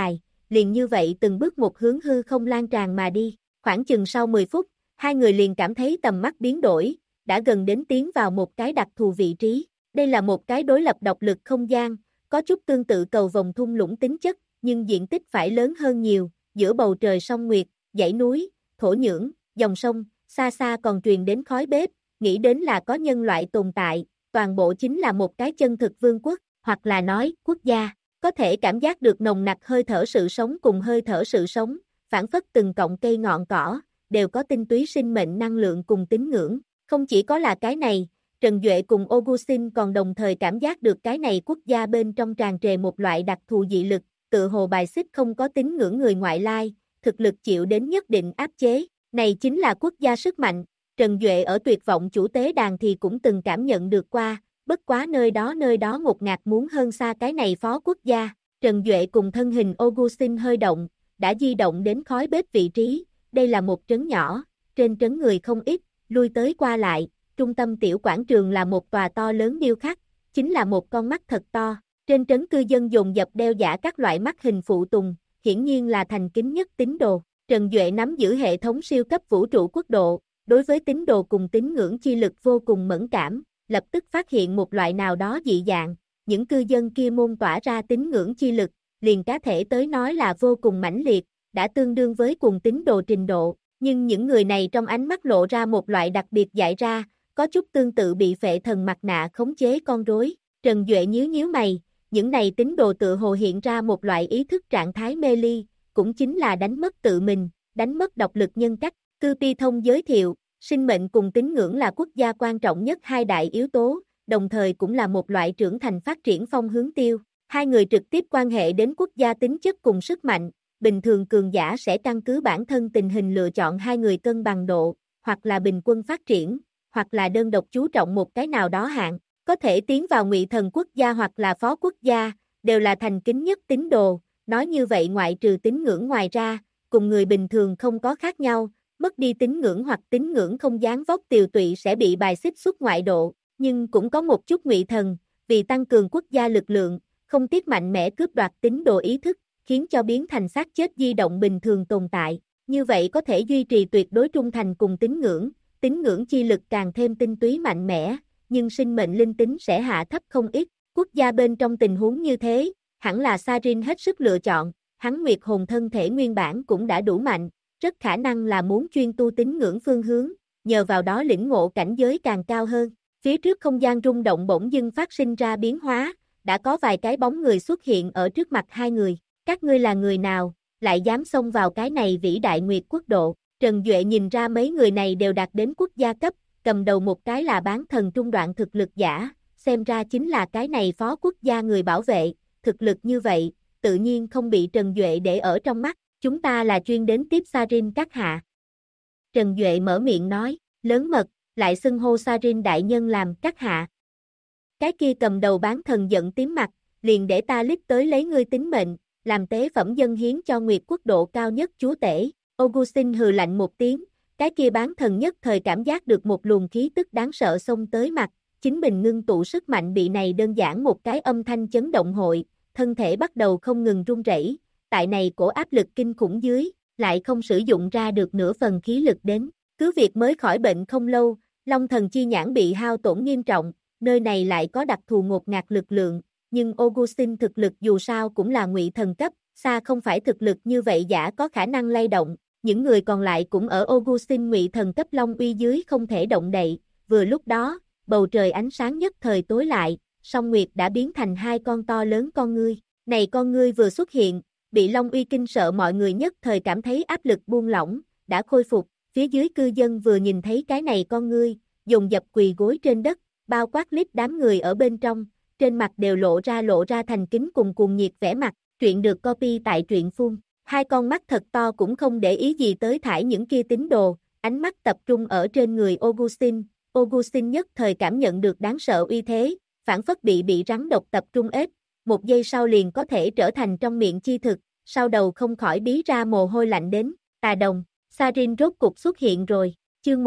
liền như vậy từng bước một hướng hư không lan tràn mà đi. Khoảng chừng sau 10 phút, hai người liền cảm thấy tầm mắt biến đổi, đã gần đến tiến vào một cái đặc thù vị trí. Đây là một cái đối lập độc lực không gian, có chút tương tự cầu vồng thung lũng tính chất, nhưng diện tích phải lớn hơn nhiều, giữa bầu trời song nguyệt, dãy núi, thổ nhưỡng, dòng sông, xa xa còn truyền đến khói bếp, nghĩ đến là có nhân loại tồn tại, toàn bộ chính là một cái chân thực vương quốc, hoặc là nói, quốc gia, có thể cảm giác được nồng nặc hơi thở sự sống cùng hơi thở sự sống, phản phất từng cọng cây ngọn cỏ, đều có tinh túy sinh mệnh năng lượng cùng tín ngưỡng, không chỉ có là cái này, Trần Duệ cùng Augustin còn đồng thời cảm giác được cái này quốc gia bên trong tràn trề một loại đặc thù dị lực, tự hồ bài xích không có tín ngưỡng người ngoại lai, thực lực chịu đến nhất định áp chế, này chính là quốc gia sức mạnh, Trần Duệ ở tuyệt vọng chủ tế đàn thì cũng từng cảm nhận được qua, bất quá nơi đó ngột ngạt muốn hơn xa cái này phó quốc gia, Trần Duệ cùng thân hình Augustin hơi động, đã di động đến khói bếp vị trí, đây là một trấn nhỏ, trên trấn người không ít, lui tới qua lại, trung tâm tiểu quảng trường là một tòa to lớn điêu khắc, chính là một con mắt thật to, trên trấn cư dân dồn dập đeo giả các loại mắt hình phụ tùng, hiển nhiên là thành kính nhất tín đồ, Trần Duệ nắm giữ hệ thống siêu cấp vũ trụ quốc độ, đối với tín đồ cùng tín ngưỡng chi lực vô cùng mẫn cảm, lập tức phát hiện một loại nào đó dị dạng, những cư dân kia môn tỏa ra tín ngưỡng chi lực, liền cá thể tới nói là vô cùng mãnh liệt, đã tương đương với cùng tín đồ trình độ, nhưng những người này trong ánh mắt lộ ra một loại đặc biệt dại ra, có chút tương tự bị phệ thần mặt nạ khống chế con rối. Trần Duệ nhíu mày, những này tín đồ tự hồ hiện ra một loại ý thức trạng thái mê ly, cũng chính là đánh mất tự mình, đánh mất độc lực nhân cách. Cư Ti Thông giới thiệu, sinh mệnh cùng tín ngưỡng là quốc gia quan trọng nhất hai đại yếu tố, đồng thời cũng là một loại trưởng thành phát triển phong hướng tiêu. Hai người trực tiếp quan hệ đến quốc gia tính chất cùng sức mạnh, bình thường cường giả sẽ căn cứ bản thân tình hình lựa chọn hai người cân bằng độ, hoặc là bình quân phát triển, hoặc là đơn độc chú trọng một cái nào đó hạng, có thể tiến vào Ngụy Thần quốc gia hoặc là phó quốc gia, đều là thành kính nhất tín đồ, nói như vậy ngoại trừ tín ngưỡng ngoài ra, cùng người bình thường không có khác nhau, mất đi tín ngưỡng hoặc tín ngưỡng không dáng vóc tiều tụy sẽ bị bài xích xuất ngoại độ, nhưng cũng có một chút Ngụy Thần, vì tăng cường quốc gia lực lượng, không tiếc mạnh mẽ cướp đoạt tín đồ ý thức, khiến cho biến thành xác chết di động bình thường tồn tại, như vậy có thể duy trì tuyệt đối trung thành cùng tín ngưỡng chi lực càng thêm tinh túy mạnh mẽ, nhưng sinh mệnh linh tính sẽ hạ thấp không ít, quốc gia bên trong tình huống như thế, hẳn là Sarin hết sức lựa chọn, hắn Nguyệt hồn thân thể nguyên bản cũng đã đủ mạnh, rất khả năng là muốn chuyên tu tín ngưỡng phương hướng, nhờ vào đó lĩnh ngộ cảnh giới càng cao hơn, phía trước không gian rung động bỗng dưng phát sinh ra biến hóa, đã có vài cái bóng người xuất hiện ở trước mặt hai người, các ngươi là người nào, lại dám xông vào cái này vĩ đại Nguyệt quốc độ, Trần Duệ nhìn ra mấy người này đều đạt đến quốc gia cấp, cầm đầu một cái là bán thần trung đoạn thực lực giả, xem ra chính là cái này phó quốc gia người bảo vệ, thực lực như vậy, tự nhiên không bị Trần Duệ để ở trong mắt, chúng ta là chuyên đến tiếp Sarin các hạ. Trần Duệ mở miệng nói, lớn mật, lại xưng hô Sarin đại nhân làm các hạ. Cái kia cầm đầu bán thần giận tím mặt, liền để ta lít tới lấy ngươi tính mệnh, làm tế phẩm dâng hiến cho Nguyệt quốc độ cao nhất chúa tể. Augustin hừ lạnh một tiếng, cái kia bán thần nhất thời cảm giác được một luồng khí tức đáng sợ xông tới mặt, chính mình ngưng tụ sức mạnh bị này đơn giản một cái âm thanh chấn động hội, thân thể bắt đầu không ngừng run rẩy, tại này cổ áp lực kinh khủng dưới, lại không sử dụng ra được nửa phần khí lực đến, cứ việc mới khỏi bệnh không lâu, Long thần chi nhãn bị hao tổn nghiêm trọng, nơi này lại có đặc thù ngột ngạt lực lượng, nhưng Augustin thực lực dù sao cũng là Ngụy thần cấp, xa không phải thực lực như vậy giả có khả năng lay động, những người còn lại cũng ở Augustin Ngụy thần cấp Long uy dưới không thể động đậy, vừa lúc đó, bầu trời ánh sáng nhất thời tối lại, song Nguyệt đã biến thành hai con to lớn con ngươi, này con ngươi vừa xuất hiện, bị Long uy kinh sợ mọi người nhất thời cảm thấy áp lực buông lỏng, đã khôi phục, phía dưới cư dân vừa nhìn thấy cái này con ngươi, dồn dập quỳ gối trên đất, bao quát lít đám người ở bên trong, trên mặt đều lộ ra thành kính cùng cuồng nhiệt vẻ mặt, truyện được copy tại truyện phun. Hai con mắt thật to cũng không để ý gì tới thải những kia tín đồ, ánh mắt tập trung ở trên người Augustin. Augustin nhất thời cảm nhận được đáng sợ uy thế, phản phất bị rắn độc tập trung ếch, một giây sau liền có thể trở thành trong miệng chi thực, sau đầu không khỏi bí ra mồ hôi lạnh đến, tà đồng, Sarin rốt cục xuất hiện rồi, chương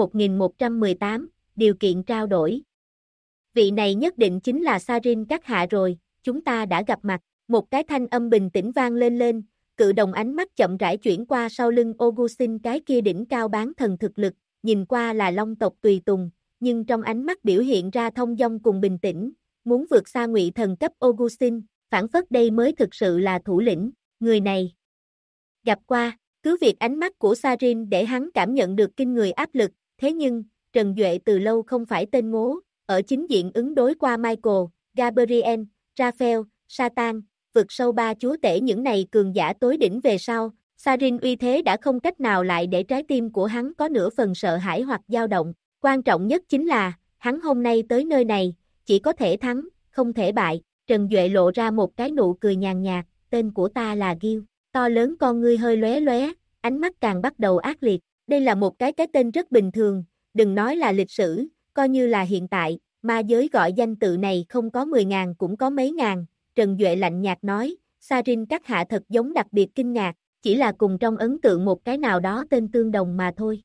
1118, điều kiện trao đổi. Vị này nhất định chính là Sarin các hạ rồi, chúng ta đã gặp mặt, một cái thanh âm bình tĩnh vang lên, cự đồng ánh mắt chậm rãi chuyển qua sau lưng Ogusin cái kia đỉnh cao bán thần thực lực, nhìn qua là long tộc tùy tùng, nhưng trong ánh mắt biểu hiện ra thông dong cùng bình tĩnh, muốn vượt xa ngụy thần cấp Ogusin, phản phất đây mới thực sự là thủ lĩnh, người này. Gặp qua, cứ việc ánh mắt của Sarin để hắn cảm nhận được kinh người áp lực, thế nhưng, Trần Duệ từ lâu không phải tên ngố, ở chính diện ứng đối qua Michael, Gabriel, Raphael, Satan, vượt sâu ba chúa tể những này cường giả tối đỉnh về sau, Sarin uy thế đã không cách nào lại để trái tim của hắn có nửa phần sợ hãi hoặc dao động, quan trọng nhất chính là, hắn hôm nay tới nơi này, chỉ có thể thắng, không thể bại, Trần Duệ lộ ra một cái nụ cười nhàn nhạt, tên của ta là Gil, to lớn con ngươi hơi lóe lóe, ánh mắt càng bắt đầu ác liệt, đây là một cái tên rất bình thường, đừng nói là lịch sử, coi như là hiện tại, ma giới gọi danh tự này không có 10.000 cũng có mấy ngàn, Trần Duệ lạnh nhạt nói, Sarin các hạ thật giống đặc biệt kinh ngạc, chỉ là cùng trong ấn tượng một cái nào đó tên tương đồng mà thôi.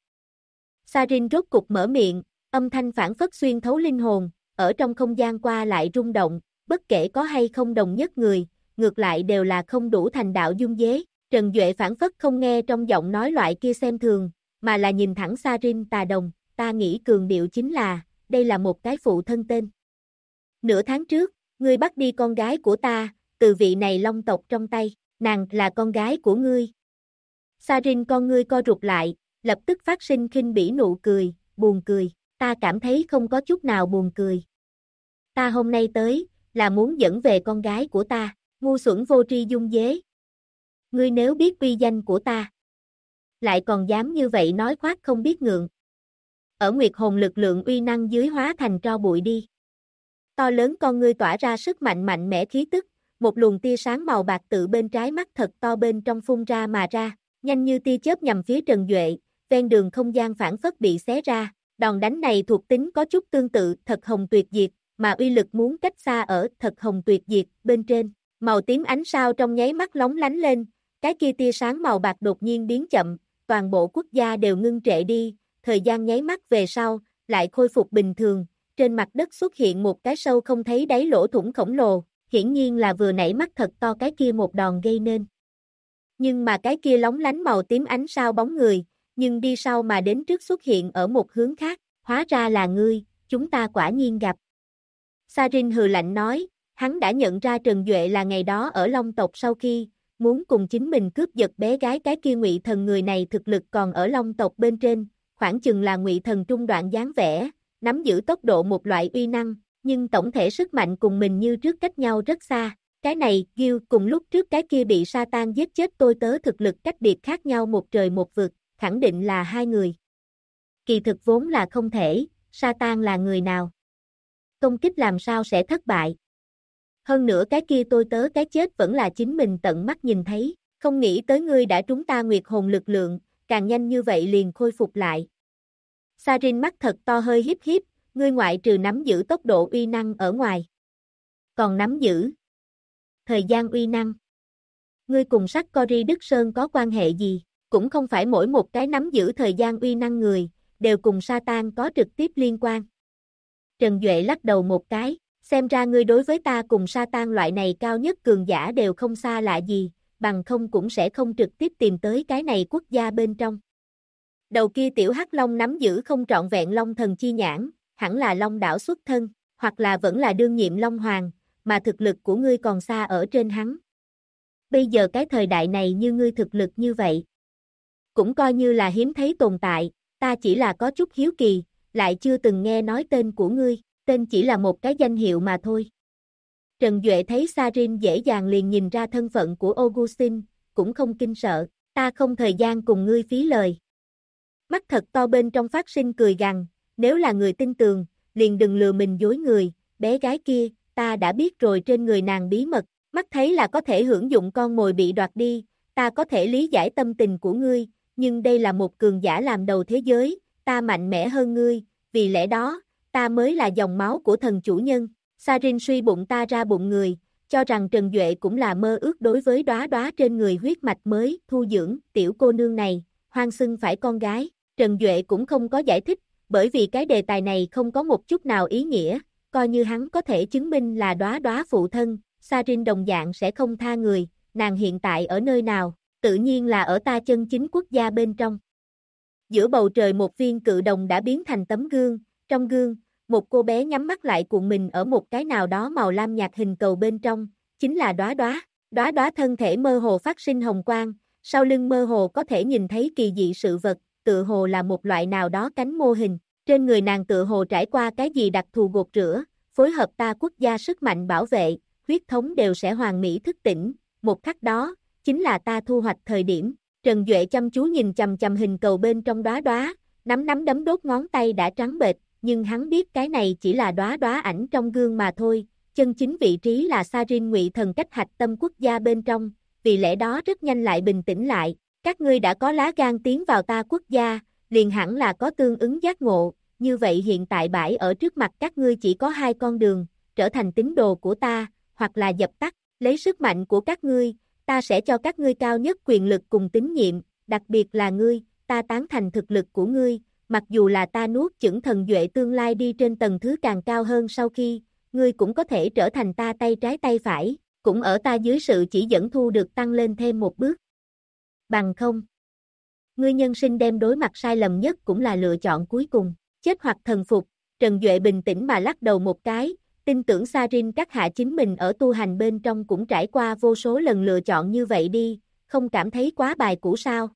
Sarin rốt cục mở miệng, âm thanh phản phất xuyên thấu linh hồn, ở trong không gian qua lại rung động, bất kể có hay không đồng nhất người, ngược lại đều là không đủ thành đạo dung dế. Trần Duệ phản phất không nghe trong giọng nói loại kia xem thường, mà là nhìn thẳng Sarin tà đồng, ta nghĩ cường điệu chính là, đây là một cái phụ thân tên. Nửa tháng trước, ngươi bắt đi con gái của ta, từ vị này long tộc trong tay, nàng là con gái của ngươi. Sarin con ngươi co rụt lại, lập tức phát sinh khinh bỉ nụ cười, buồn cười, ta cảm thấy không có chút nào buồn cười. Ta hôm nay tới, là muốn dẫn về con gái của ta, ngu xuẩn vô tri dung dế. Ngươi nếu biết uy danh của ta, lại còn dám như vậy nói khoác không biết ngượng. Ở Nguyệt Hồn lực lượng uy năng dưới hóa thành tro bụi đi. To lớn con ngươi tỏa ra sức mạnh mạnh mẽ khí tức, một luồng tia sáng màu bạc tự bên trái mắt thật to bên trong phun ra mà ra, nhanh như tia chớp nhằm phía Trần Duệ, ven đường không gian phản phất bị xé ra, đòn đánh này thuộc tính có chút tương tự Thật Hồng Tuyệt Diệt, mà uy lực muốn cách xa ở Thật Hồng Tuyệt Diệt bên trên, màu tím ánh sao trong nháy mắt lóng lánh lên, cái kia tia sáng màu bạc đột nhiên biến chậm, toàn bộ quốc gia đều ngưng trệ đi, thời gian nháy mắt về sau, lại khôi phục bình thường, trên mặt đất xuất hiện một cái sâu không thấy đáy lỗ thủng khổng lồ, hiển nhiên là vừa nãy mắt thật to cái kia một đòn gây nên. Nhưng mà cái kia lóng lánh màu tím ánh sao bóng người, nhưng đi sau mà đến trước xuất hiện ở một hướng khác, hóa ra là ngươi, chúng ta quả nhiên gặp. Sarin hừ lạnh nói, hắn đã nhận ra Trần Duệ là ngày đó ở Long tộc sau khi, muốn cùng chính mình cướp giật bé gái cái kia ngụy thần người này thực lực còn ở Long tộc bên trên, khoảng chừng là ngụy thần trung đoạn dáng vẻ, nắm giữ tốc độ một loại uy năng, nhưng tổng thể sức mạnh cùng mình như trước cách nhau rất xa. Cái này, Gil cùng lúc trước cái kia bị Satan giết chết tôi tớ thực lực cách biệt khác nhau một trời một vực, khẳng định là hai người. Kỳ thực vốn là không thể, Satan là người nào? Công kích làm sao sẽ thất bại? Hơn nữa cái kia tôi tớ cái chết vẫn là chính mình tận mắt nhìn thấy, không nghĩ tới ngươi đã trúng ta Nguyệt Hồn lực lượng, càng nhanh như vậy liền khôi phục lại. Sarin mắt thật to hơi híp híp, ngươi ngoại trừ nắm giữ tốc độ uy năng ở ngoài. Còn nắm giữ thời gian uy năng. Ngươi cùng sắc Cory Đức Sơn có quan hệ gì? Cũng không phải mỗi một cái nắm giữ thời gian uy năng người, đều cùng Satan có trực tiếp liên quan. Trần Duệ lắc đầu một cái, xem ra ngươi đối với ta cùng Satan loại này cao nhất cường giả đều không xa lạ gì, bằng không cũng sẽ không trực tiếp tìm tới cái này quốc gia bên trong. Đầu kia tiểu hắc long nắm giữ không trọn vẹn long thần chi nhãn, hẳn là long đảo xuất thân, hoặc là vẫn là đương nhiệm long hoàng, mà thực lực của ngươi còn xa ở trên hắn. Bây giờ cái thời đại này như ngươi thực lực như vậy, cũng coi như là hiếm thấy tồn tại, ta chỉ là có chút hiếu kỳ, lại chưa từng nghe nói tên của ngươi, tên chỉ là một cái danh hiệu mà thôi. Trần Duệ thấy Sarin dễ dàng liền nhìn ra thân phận của Augustin, cũng không kinh sợ, ta không thời gian cùng ngươi phí lời. Mắt thật to bên trong phát sinh cười gằn, nếu là người tin tường, liền đừng lừa mình dối người, bé gái kia, ta đã biết rồi trên người nàng bí mật, mắt thấy là có thể hưởng dụng con mồi bị đoạt đi, ta có thể lý giải tâm tình của ngươi, nhưng đây là một cường giả làm đầu thế giới, ta mạnh mẽ hơn ngươi, vì lẽ đó, ta mới là dòng máu của thần chủ nhân. Sarin suy bụng ta ra bụng người, cho rằng Trần Duệ cũng là mơ ước đối với đóa đóa trên người huyết mạch mới, thu dưỡng, tiểu cô nương này, hoang xưng phải con gái. Trần Duệ cũng không có giải thích, bởi vì cái đề tài này không có một chút nào ý nghĩa, coi như hắn có thể chứng minh là đóa đóa phụ thân, Sarin đồng dạng sẽ không tha người, nàng hiện tại ở nơi nào, Tự nhiên là ở ta chân chính quốc gia bên trong. Giữa bầu trời một viên cự đồng đã biến thành tấm gương, trong gương, một cô bé nhắm mắt lại cuộn mình ở một cái nào đó màu lam nhạt hình cầu bên trong, chính là Đóa Đóa. Đóa Đóa thân thể mơ hồ phát sinh hồng quang, sau lưng mơ hồ có thể nhìn thấy kỳ dị sự vật, tựa hồ là một loại nào đó cánh mô hình, trên người nàng tựa hồ trải qua cái gì đặc thù gột rửa, phối hợp ta quốc gia sức mạnh bảo vệ, huyết thống đều sẽ hoàn mỹ thức tỉnh, một khắc đó, chính là ta thu hoạch thời điểm. Trần Duệ chăm chú nhìn chằm chằm hình cầu bên trong Đóa Đóa, nắm nắm đấm đốt ngón tay đã trắng bệch, nhưng hắn biết cái này chỉ là Đóa Đóa ảnh trong gương mà thôi, chân chính vị trí là Sarin Ngụy Thần cách hạch tâm quốc gia bên trong, vì lẽ đó rất nhanh lại bình tĩnh lại, các ngươi đã có lá gan tiến vào ta quốc gia, liền hẳn là có tương ứng giác ngộ, như vậy hiện tại bãi ở trước mặt các ngươi chỉ có hai con đường, trở thành tín đồ của ta, hoặc là dập tắt, lấy sức mạnh của các ngươi, ta sẽ cho các ngươi cao nhất quyền lực cùng tín nhiệm, đặc biệt là ngươi, ta tán thành thực lực của ngươi, mặc dù là ta nuốt chửng thần Duệ tương lai đi trên tầng thứ càng cao hơn sau khi, ngươi cũng có thể trở thành ta tay trái tay phải, cũng ở ta dưới sự chỉ dẫn thu được tăng lên thêm một bước. Bằng không, ngươi nhân sinh đem đối mặt sai lầm nhất cũng là lựa chọn cuối cùng, chết hoặc thần phục, Trần Duệ bình tĩnh mà lắc đầu một cái, tin tưởng Sarin các hạ chính mình ở tu hành bên trong cũng trải qua vô số lần lựa chọn như vậy đi, không cảm thấy quá bài cũ sao.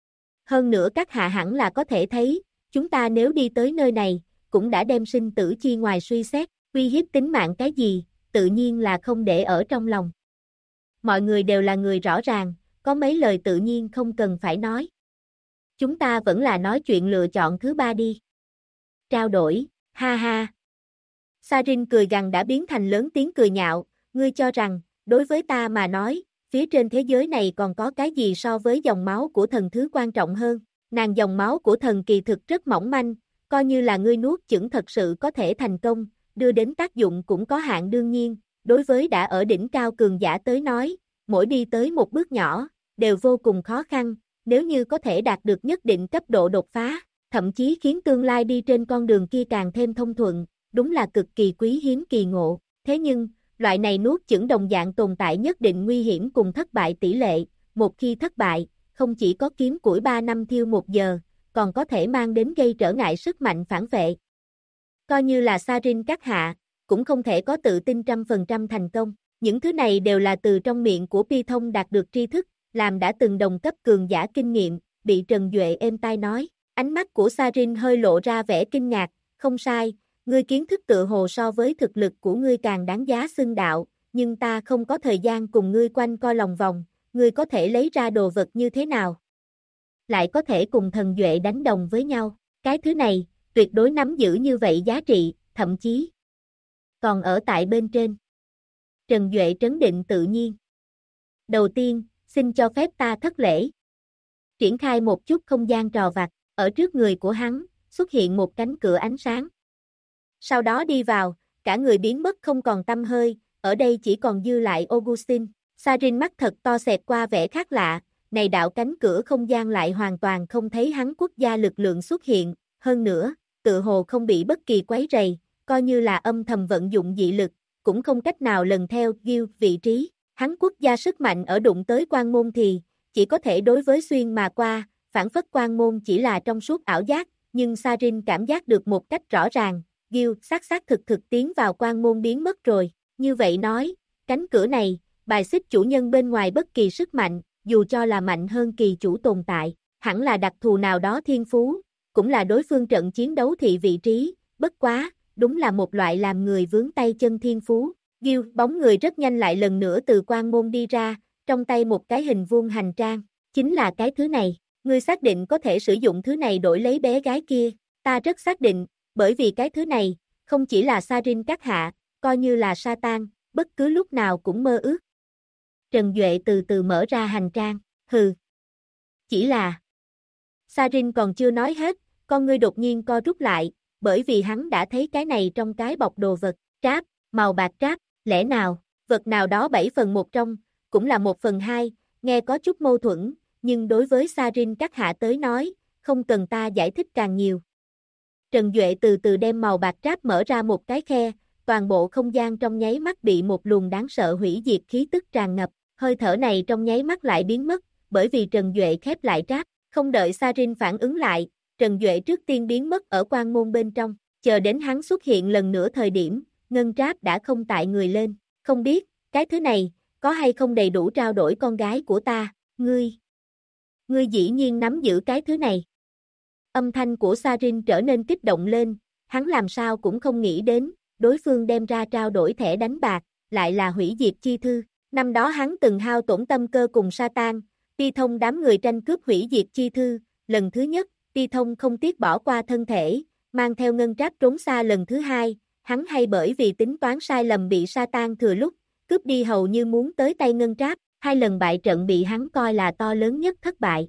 Hơn nữa các hạ hẳn là có thể thấy, chúng ta nếu đi tới nơi này, cũng đã đem sinh tử chi ngoài suy xét, uy hiếp tính mạng cái gì, tự nhiên là không để ở trong lòng. Mọi người đều là người rõ ràng, có mấy lời tự nhiên không cần phải nói. Chúng ta vẫn là nói chuyện lựa chọn thứ ba đi. Trao đổi, ha ha. Sarin cười gằn đã biến thành lớn tiếng cười nhạo, ngươi cho rằng, đối với ta mà nói, phía trên thế giới này còn có cái gì so với dòng máu của thần thứ quan trọng hơn, nàng dòng máu của thần kỳ thực rất mỏng manh, coi như là ngươi nuốt chửng thật sự có thể thành công, đưa đến tác dụng cũng có hạn đương nhiên, đối với đã ở đỉnh cao cường giả tới nói, mỗi đi tới một bước nhỏ, đều vô cùng khó khăn, nếu như có thể đạt được nhất định cấp độ đột phá, thậm chí khiến tương lai đi trên con đường kia càng thêm thông thuận, đúng là cực kỳ quý hiếm kỳ ngộ, thế nhưng, loại này nuốt chửng đồng dạng tồn tại nhất định nguy hiểm cùng thất bại tỷ lệ, một khi thất bại, không chỉ có kiếm củi 3 năm thiêu 1 giờ, còn có thể mang đến gây trở ngại sức mạnh phản vệ. Coi như là Sarin các hạ, cũng không thể có tự tin 100% thành công, những thứ này đều là từ trong miệng của Pi Thông đạt được tri thức, làm đã từng đồng cấp cường giả kinh nghiệm, bị Trần Duệ êm tai nói, ánh mắt của Sarin hơi lộ ra vẻ kinh ngạc, không sai. Ngươi kiến thức tựa hồ so với thực lực của ngươi càng đáng giá xưng đạo, nhưng ta không có thời gian cùng ngươi quanh co lòng vòng, ngươi có thể lấy ra đồ vật như thế nào? Lại có thể cùng thần Duệ đánh đồng với nhau, cái thứ này, tuyệt đối nắm giữ như vậy giá trị, thậm chí còn ở tại bên trên. Trần Duệ trấn định tự nhiên. Đầu tiên, xin cho phép ta thất lễ. Triển khai một chút không gian trò vặt, ở trước người của hắn, xuất hiện một cánh cửa ánh sáng. Sau đó đi vào, cả người biến mất không còn tăm hơi, ở đây chỉ còn dư lại Augustin. Sarin mắt thật to xẹt qua vẻ khác lạ, này đạo cánh cửa không gian lại hoàn toàn không thấy hắn quốc gia lực lượng xuất hiện, hơn nữa, tự hồ không bị bất kỳ quấy rầy, coi như là âm thầm vận dụng dị lực, cũng không cách nào lần theo Gil vị trí. Hắn quốc gia sức mạnh ở đụng tới quan môn thì, chỉ có thể đối với xuyên mà qua, phản phất quan môn chỉ là trong suốt ảo giác, nhưng Sarin cảm giác được một cách rõ ràng. Gil xác thực tiến vào quan môn biến mất rồi, như vậy nói, cánh cửa này, bài xích chủ nhân bên ngoài bất kỳ sức mạnh, dù cho là mạnh hơn kỳ chủ tồn tại, hẳn là đặc thù nào đó thiên phú, cũng là đối phương trận chiến đấu thị vị trí, bất quá, đúng là một loại làm người vướng tay chân thiên phú. Gil bóng người rất nhanh lại lần nữa từ quan môn đi ra, trong tay một cái hình vuông hành trang, chính là cái thứ này, ngươi xác định có thể sử dụng thứ này đổi lấy bé gái kia, ta rất xác định. Bởi vì cái thứ này, không chỉ là Sarin các hạ, coi như là Satan, bất cứ lúc nào cũng mơ ước. Trần Duệ từ từ mở ra hành trang, hừ. Chỉ là... Sarin còn chưa nói hết, con ngươi đột nhiên co rút lại, bởi vì hắn đã thấy cái này trong cái bọc đồ vật, tráp, màu bạc tráp, lẽ nào, vật nào đó 7/1 trong, cũng là 1/2, nghe có chút mâu thuẫn, nhưng đối với Sarin các hạ tới nói, không cần ta giải thích càng nhiều. Trần Duệ từ từ đem màu bạc tráp mở ra một cái khe, toàn bộ không gian trong nháy mắt bị một luồng đáng sợ hủy diệt khí tức tràn ngập, hơi thở này trong nháy mắt lại biến mất, bởi vì Trần Duệ khép lại tráp, không đợi Sarin phản ứng lại, Trần Duệ trước tiên biến mất ở quan môn bên trong, chờ đến hắn xuất hiện lần nữa thời điểm, ngân tráp đã không tại người lên, không biết, cái thứ này, có hay không đầy đủ trao đổi con gái của ta, ngươi dĩ nhiên nắm giữ cái thứ này. Âm thanh của Sarin trở nên kích động lên, hắn làm sao cũng không nghĩ đến, đối phương đem ra trao đổi thẻ đánh bạc, lại là hủy diệt chi thư. Năm đó hắn từng hao tổn tâm cơ cùng Satan, Ti Thông đám người tranh cướp hủy diệt chi thư, lần thứ nhất, Ti Thông không tiếc bỏ qua thân thể, mang theo ngân tráp trốn xa lần thứ hai, hắn hay bởi vì tính toán sai lầm bị Satan thừa lúc, cướp đi hầu như muốn tới tay ngân tráp, hai lần bại trận bị hắn coi là to lớn nhất thất bại.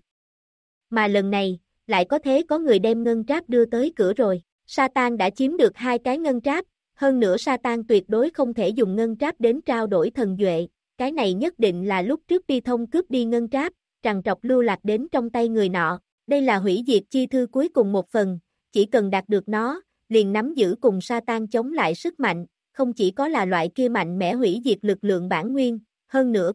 Mà lần này, lại có thế có người đem ngân tráp đưa tới cửa rồi, Satan đã chiếm được hai cái ngân tráp, hơn nữa Satan tuyệt đối không thể dùng ngân tráp đến trao đổi thần duệ, cái này nhất định là lúc trước Ti Thông cướp đi ngân tráp, trằn trọc lưu lạc đến trong tay người nọ, đây là hủy diệt chi thư cuối cùng một phần, chỉ cần đạt được nó, liền nắm giữ cùng Satan chống lại sức mạnh, không chỉ có là loại kia mạnh mẽ hủy diệt lực lượng bản nguyên, hơn nữa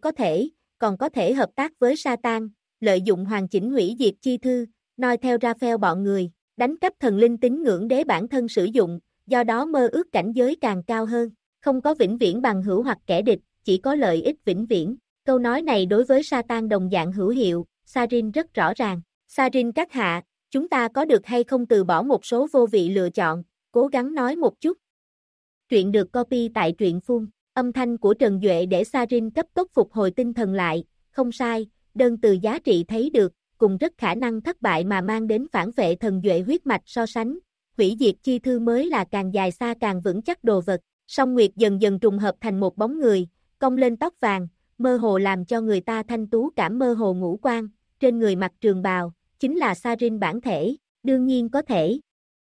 còn có thể hợp tác với Satan, lợi dụng hoàn chỉnh hủy diệt chi thư, noi theo Raphael bọn người, đánh cắp thần linh tín ngưỡng đế bản thân sử dụng, do đó mơ ước cảnh giới càng cao hơn, không có vĩnh viễn bằng hữu hoặc kẻ địch, chỉ có lợi ích vĩnh viễn. Câu nói này đối với Satan đồng dạng hữu hiệu, Sarin rất rõ ràng. Sarin các hạ, chúng ta có được hay không từ bỏ một số vô vị lựa chọn, cố gắng nói một chút. Truyện được copy tại truyện phun, âm thanh của Trần Duệ để Sarin cấp tốc phục hồi tinh thần lại, không sai, đơn từ giá trị thấy được, cùng rất khả năng thất bại mà mang đến phản vệ thần Duệ huyết mạch so sánh, hủy diệt chi thư mới là càng dài xa càng vững chắc đồ vật. Song Nguyệt dần dần trùng hợp thành một bóng người, cong lên tóc vàng, mơ hồ làm cho người ta thanh tú cảm mơ hồ ngũ quan, trên người mặc trường bào, chính là Sarin bản thể, đương nhiên có thể.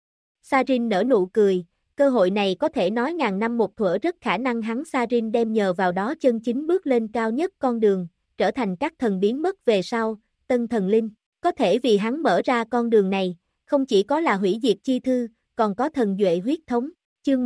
Sarin nở nụ cười, cơ hội này có thể nói ngàn năm một thuở, rất khả năng hắn Sarin đem nhờ vào đó chân chính bước lên cao nhất con đường, trở thành các thần biến mất về sau, tân thần linh, có thể vì hắn mở ra con đường này, không chỉ có là hủy diệt chi thư, còn có thần duệ huyết thống. Chương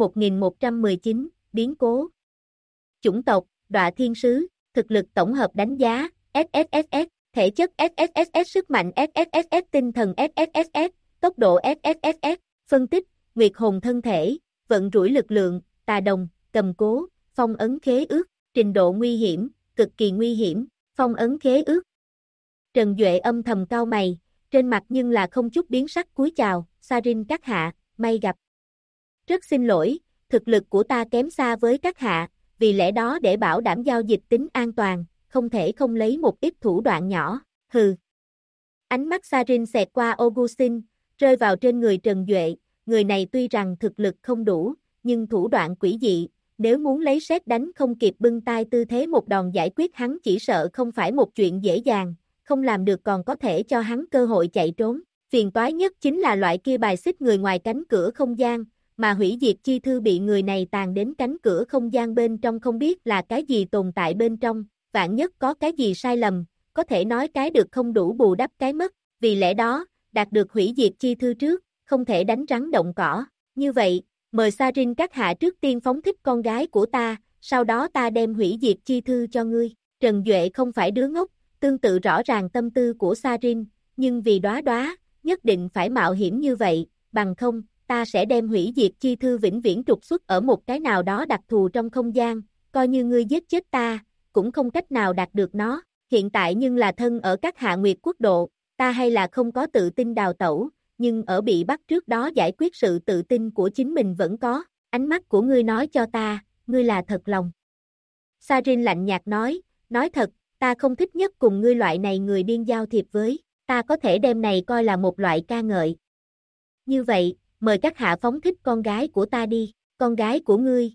1119, biến cố. Chủng tộc, Đọa Thiên Sứ, thực lực tổng hợp đánh giá, SSSS, thể chất SSSS, sức mạnh SSSS, tinh thần SSSS, tốc độ SSSS, phân tích, Nguyệt hồn thân thể, vận rủi lực lượng, tà đồng, cầm cố, phong ấn khế ước, trình độ nguy hiểm, cực kỳ nguy hiểm, phong ấn khế ước. Trần Duệ âm thầm cau mày, trên mặt nhưng là không chút biến sắc cúi chào, Sarin các hạ, may gặp. Rất xin lỗi, thực lực của ta kém xa với các hạ, vì lẽ đó để bảo đảm giao dịch tính an toàn, không thể không lấy một ít thủ đoạn nhỏ, hừ. Ánh mắt Sarin xẹt qua Augustin, rơi vào trên người Trần Duệ, người này tuy rằng thực lực không đủ, nhưng thủ đoạn quỷ dị, nếu muốn lấy sét đánh không kịp bưng tay tư thế một đòn giải quyết hắn chỉ sợ không phải một chuyện dễ dàng, không làm được còn có thể cho hắn cơ hội chạy trốn. Phiền toái nhất chính là loại kia bài xích người ngoài cánh cửa không gian, mà hủy diệt chi thư bị người này tàn đến cánh cửa không gian bên trong không biết là cái gì tồn tại bên trong, vạn nhất có cái gì sai lầm, có thể nói cái được không đủ bù đắp cái mất, vì lẽ đó, đạt được hủy diệt chi thư trước, không thể đánh rắn động cỏ, như vậy, mời Sarin các hạ trước tiên phóng thích con gái của ta, sau đó ta đem hủy diệt chi thư cho ngươi. Trần Duệ không phải đứa ngốc, tương tự rõ ràng tâm tư của Sarin, nhưng vì đóa, nhất định phải mạo hiểm như vậy, bằng không, ta sẽ đem hủy diệt chi thư vĩnh viễn trục xuất ở một cái nào đó đặc thù trong không gian, coi như ngươi giết chết ta, cũng không cách nào đạt được nó, hiện tại nhưng là thân ở các hạ nguyệt quốc độ, ta hay là không có tự tin đào tẩu, nhưng ở bị bắt trước đó giải quyết sự tự tin của chính mình vẫn có, ánh mắt của ngươi nói cho ta, ngươi là thật lòng. Sarin lạnh nhạt nói thật, ta không thích nhất cùng ngươi loại này người điên giao thiệp với, ta có thể đem này coi là một loại ca ngợi. Như vậy, mời các hạ phóng thích con gái của ta đi, con gái của ngươi.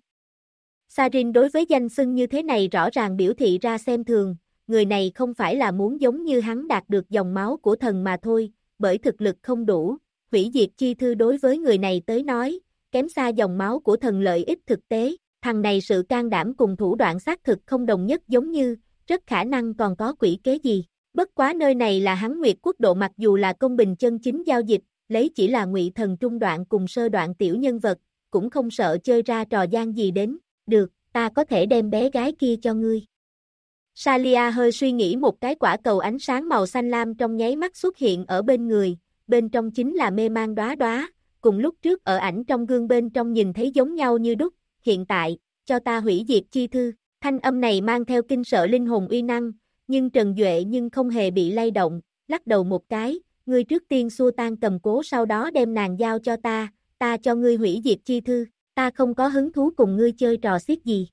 Sarin đối với danh xưng như thế này rõ ràng biểu thị ra xem thường, người này không phải là muốn giống như hắn đạt được dòng máu của thần mà thôi, bởi thực lực không đủ, hủy diệt chi thư đối với người này tới nói, kém xa dòng máu của thần lợi ích thực tế, thằng này sự can đảm cùng thủ đoạn xác thực không đồng nhất giống như, rất khả năng còn có quỷ kế gì. Bất quá nơi này là hắn Nguyệt quốc độ, mặc dù là công bình chân chính giao dịch, lấy chỉ là ngụy thần trung đoạn cùng sơ đoạn tiểu nhân vật, cũng không sợ chơi ra trò gian gì đến, được, ta có thể đem bé gái kia cho ngươi. Salia hơi suy nghĩ một cái, quả cầu ánh sáng màu xanh lam trong nháy mắt xuất hiện ở bên người, bên trong chính là mê man đóa đóa, cùng lúc trước ở ảnh trong gương bên trong nhìn thấy giống nhau như đúc, hiện tại, cho ta hủy diệt chi thư. Thanh âm này mang theo kinh sợ linh hồn uy năng, nhưng Trần Duệ nhưng không hề bị lay động, lắc đầu một cái, ngươi trước tiên xua tan cầm cố, sau đó đem nàng giao cho ta cho ngươi hủy diệt chi thư, ta không có hứng thú cùng ngươi chơi trò xiết gì.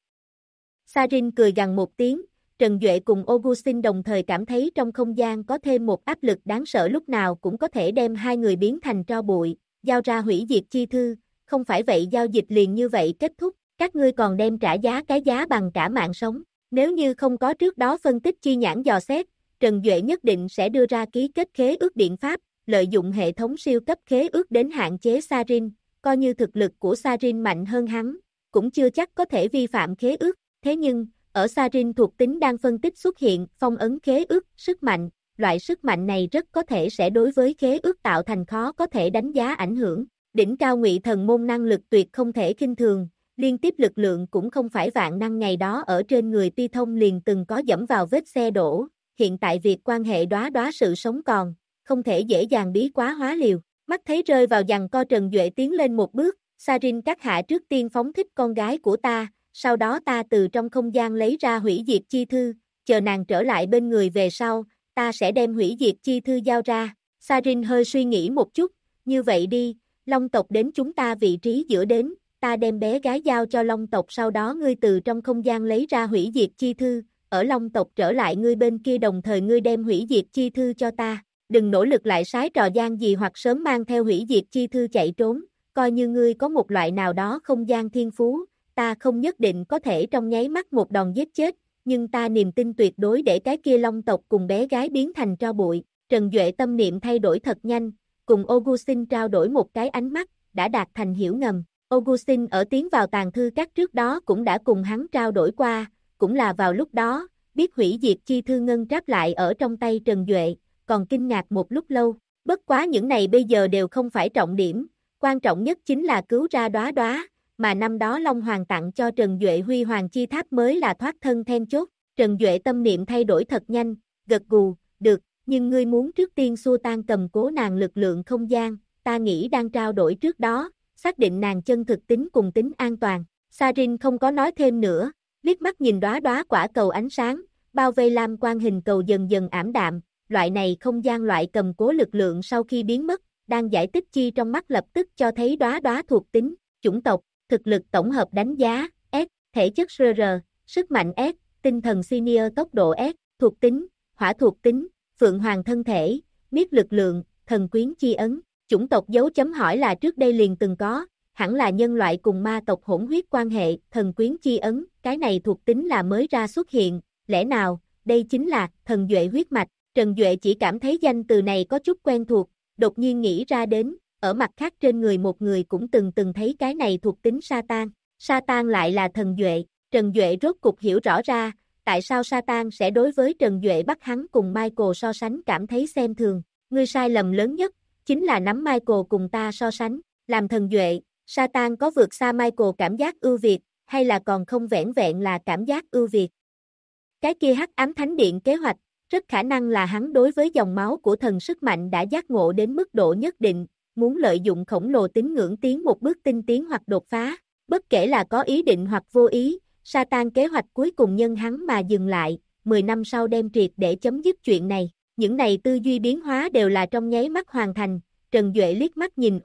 Sarin cười gằn một tiếng, Trần Duệ cùng Augustin đồng thời cảm thấy trong không gian có thêm một áp lực đáng sợ, lúc nào cũng có thể đem hai người biến thành tro bụi, giao ra hủy diệt chi thư, không phải vậy giao dịch liền như vậy kết thúc, các ngươi còn đem trả giá cái giá bằng cả mạng sống. Nếu như không có trước đó phân tích chi nhãn dò xét, Trần Duệ nhất định sẽ đưa ra ký kết khế ước điện pháp, lợi dụng hệ thống siêu cấp khế ước đến hạn chế Sarin, coi như thực lực của Sarin mạnh hơn hắn, cũng chưa chắc có thể vi phạm khế ước, thế nhưng, ở Sarin thuộc tính đang phân tích xuất hiện phong ấn khế ước, sức mạnh, loại sức mạnh này rất có thể sẽ đối với khế ước tạo thành khó có thể đánh giá ảnh hưởng, đỉnh cao ngụy thần môn năng lực tuyệt không thể khinh thường. Liên tiếp lực lượng cũng không phải vạn năng, ngày đó ở trên người Ti Thông liền từng có dẫm vào vết xe đổ, hiện tại việc quan hệ đóa đóa sự sống còn, không thể dễ dàng bí quá hóa liều. Mắt thấy rơi vào giằng co, Trần Duệ tiến lên một bước, Sarin các hạ trước tiên phóng thích con gái của ta, sau đó ta từ trong không gian lấy ra hủy diệt chi thư, chờ nàng trở lại bên người về sau, ta sẽ đem hủy diệt chi thư giao ra. Sarin hơi suy nghĩ một chút, như vậy đi, Long tộc đến chúng ta vị trí giữa đến, ta đem bé gái giao cho Long tộc, sau đó ngươi từ trong không gian lấy ra hủy diệt chi thư, ở Long tộc trở lại ngươi bên kia, đồng thời ngươi đem hủy diệt chi thư cho ta, đừng nỗ lực lại sái trò gian gì hoặc sớm mang theo hủy diệt chi thư chạy trốn, coi như ngươi có một loại nào đó không gian thiên phú, ta không nhất định có thể trong nháy mắt một đòn giết chết, nhưng ta niềm tin tuyệt đối để cái kia Long tộc cùng bé gái biến thành tro bụi. Trần Duệ tâm niệm thay đổi thật nhanh, cùng Augustin trao đổi một cái ánh mắt, đã đạt thành hiểu ngầm. Augustin ở tiến vào tàng thư các trước đó cũng đã cùng hắn trao đổi qua, cũng là vào lúc đó, biết hủy diệt chi thư ngân tráp lại ở trong tay Trần Duệ, còn kinh ngạc một lúc lâu, bất quá những này bây giờ đều không phải trọng điểm, quan trọng nhất chính là cứu ra đóa đóa, mà năm đó Long Hoàng tặng cho Trần Duệ Huy Hoàng Chi Tháp mới là thoát thân then chốt. Trần Duệ tâm niệm thay đổi thật nhanh, gật gù, được, nhưng ngươi muốn trước tiên xua tan cầm cố nàng lực lượng không gian, ta nghĩ đang trao đổi trước đó, xác định nàng chân thực tính cùng tính an toàn. Sarin không có nói thêm nữa, liếc mắt nhìn đóa đóa quả cầu ánh sáng, bao vây lam quang hình cầu dần dần ảm đạm, loại này không gian loại cầm cố lực lượng sau khi biến mất, đang giải tích chi trong mắt lập tức cho thấy đóa đóa thuộc tính, chủng tộc, thực lực tổng hợp đánh giá, S, thể chất RR, sức mạnh S, tinh thần senior, tốc độ S, thuộc tính, hỏa thuộc tính, phượng hoàng thân thể, miết lực lượng, thần quyến chi ấn. Chủng tộc dấu chấm hỏi là trước đây liền từng có, hẳn là nhân loại cùng ma tộc hỗn huyết quan hệ, thần quyến chi ấn, cái này thuộc tính là mới ra xuất hiện, lẽ nào, đây chính là thần Duệ huyết mạch. Trần Duệ chỉ cảm thấy danh từ này có chút quen thuộc, đột nhiên nghĩ ra đến, ở mặt khác trên người một người cũng từng thấy cái này thuộc tính Satan. Satan lại là thần Duệ. Trần Duệ rốt cục hiểu rõ ra, tại sao Satan sẽ đối với Trần Duệ bắt hắn cùng Michael so sánh cảm thấy xem thường. Ngươi sai lầm lớn nhất, chính là nắm Michael cùng ta so sánh. Làm thần Duệ, Satan có vượt xa Michael cảm giác ưu việt, hay là còn không vẻn vẹn là cảm giác ưu việt? Cái kia Hắc Ám Thánh Điện kế hoạch, rất khả năng là hắn đối với dòng máu của thần sức mạnh đã giác ngộ đến mức độ nhất định, muốn lợi dụng khổng lồ tín ngưỡng tiến một bước tinh tiến hoặc đột phá, bất kể là có ý định hoặc vô ý, Satan kế hoạch cuối cùng nhân hắn mà dừng lại, 10 năm sau đem triệt để chấm dứt chuyện này. Những này tư duy biến hóa đều là trong nháy mắt hoàn thành. Trần Duệ liếc mắt nhìn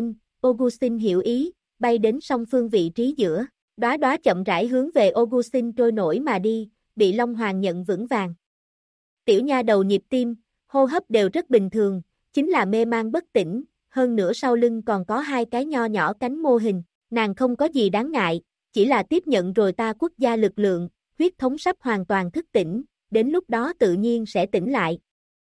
Augustin hiểu ý, bay đến song phương vị trí giữa, đóa đóa chậm rãi hướng về Augustin trôi nổi mà đi, bị Long Hoàng nhận vững vàng. Tiểu nha đầu nhịp tim, hô hấp đều rất bình thường, chính là mê man bất tỉnh, hơn nữa sau lưng còn có hai cái nho nhỏ cánh mô hình, nàng không có gì đáng ngại, chỉ là tiếp nhận rồi ta quốc gia lực lượng, huyết thống sắp hoàn toàn thức tỉnh, đến lúc đó tự nhiên sẽ tỉnh lại.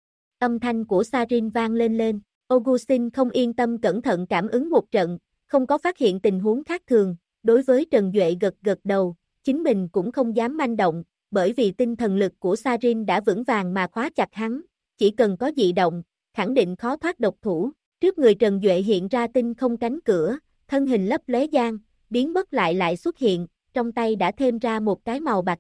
Âm thanh của Sarin vang lên, Augustin không yên tâm cẩn thận cảm ứng một trận, không có phát hiện tình huống khác thường, đối với Trần Duệ gật đầu, chính mình cũng không dám manh động, bởi vì tinh thần lực của Sarin đã vững vàng mà khóa chặt hắn, chỉ cần có dị động, khẳng định khó thoát độc thủ. Trước người Trần Duệ hiện ra tinh không cánh cửa, thân hình lấp lóe gian, biến mất lại xuất hiện, trong tay đã thêm ra một cái màu bạc tráp,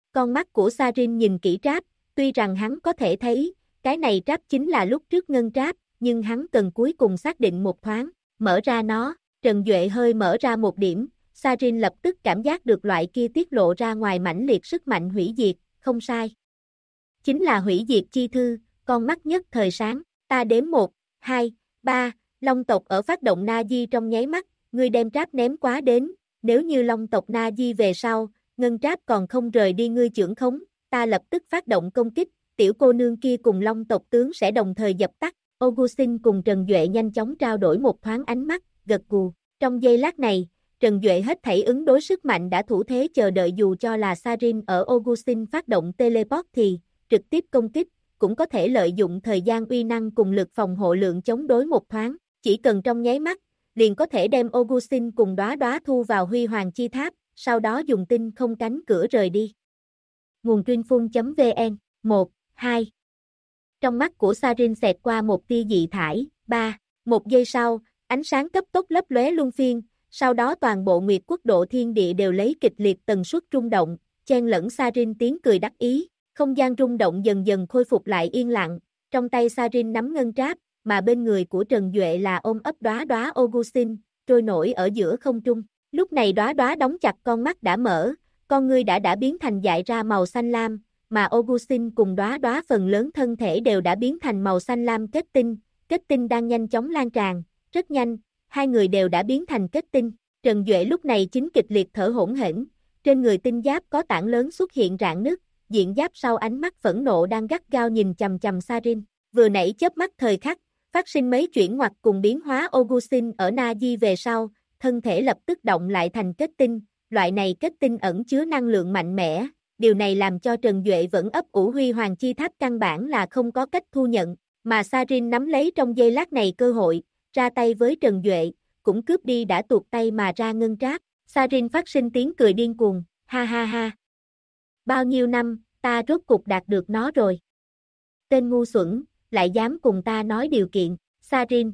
Con mắt của Sarin nhìn kỹ tráp, tuy rằng hắn có thể thấy, cái này tráp chính là lúc trước ngân tráp, nhưng hắn cần cuối cùng xác định một thoáng, mở ra nó, Trần Duệ hơi mở ra một điểm, Sarin lập tức cảm giác được loại kia tiết lộ ra ngoài mãnh liệt sức mạnh hủy diệt, không sai. Chính là hủy diệt chi thư, con mắt nhất thời sáng, ta đếm 1, 2, 3, Long tộc ở phát động Na Di trong nháy mắt, ngươi đem tráp ném quá đến, nếu như Long tộc Na Di về sau, ngân tráp còn không rời đi ngươi chưởng khống, ta lập tức phát động công kích, tiểu cô nương kia cùng Long tộc tướng sẽ đồng thời dập tắt. Augustin cùng Trần Duệ nhanh chóng trao đổi một thoáng ánh mắt, gật gù. Trong giây lát này, Trần Duệ hết thảy ứng đối sức mạnh đã thủ thế chờ đợi, dù cho là Sarin ở Augustin phát động teleport thì trực tiếp công kích, cũng có thể lợi dụng thời gian uy năng cùng lực phòng hộ lượng chống đối một thoáng, chỉ cần trong nháy mắt, liền có thể đem Augustin cùng đóa đóa thu vào huy hoàng chi tháp, sau đó dùng tinh không cánh cửa rời đi. Nguồn Truyện.vn 1, 2 Trong mắt của Sarin xẹt qua một tia dị thải, 3, một giây sau, ánh sáng cấp tốc lấp lóe luân phiên, sau đó toàn bộ Nguyệt Quốc độ thiên địa đều lấy kịch liệt tần suất rung động, chen lẫn Sarin tiếng cười đắc ý, không gian rung động dần dần khôi phục lại yên lặng, trong tay Sarin nắm ngân tráp, mà bên người của Trần Duệ là ôm ấp đóa đóa Augustin, trôi nổi ở giữa không trung. Lúc này đóa đóa đóng chặt con mắt đã mở, con ngươi đã biến thành dại ra màu xanh lam, mà Augustin cùng đóa đóa phần lớn thân thể đều đã biến thành màu xanh lam kết tinh đang nhanh chóng lan tràn, rất nhanh, hai người đều đã biến thành kết tinh. Trần Duệ lúc này chính kịch liệt thở hổn hển, trên người tinh giáp có tảng lớn xuất hiện rạn nứt, diện giáp sau ánh mắt phẫn nộ đang gắt gao nhìn chằm chằm Sarin. Vừa nãy chớp mắt thời khắc, phát sinh mấy chuyển ngoặt cùng biến hóa Augustin ở Na Di về sau, thân thể lập tức động lại thành kết tinh, loại này kết tinh ẩn chứa năng lượng mạnh mẽ, điều này làm cho Trần Duệ vẫn ấp ủ huy hoàng chi tháp căn bản là không có cách thu nhận, mà Sarin nắm lấy trong giây lát này cơ hội, ra tay với Trần Duệ, cũng cướp đi đã tuột tay mà ra ngân tráp. Sarin phát sinh tiếng cười điên cuồng, ha ha ha. Bao nhiêu năm, ta rốt cục đạt được nó rồi. Tên ngu xuẩn, lại dám cùng ta nói điều kiện, Sarin.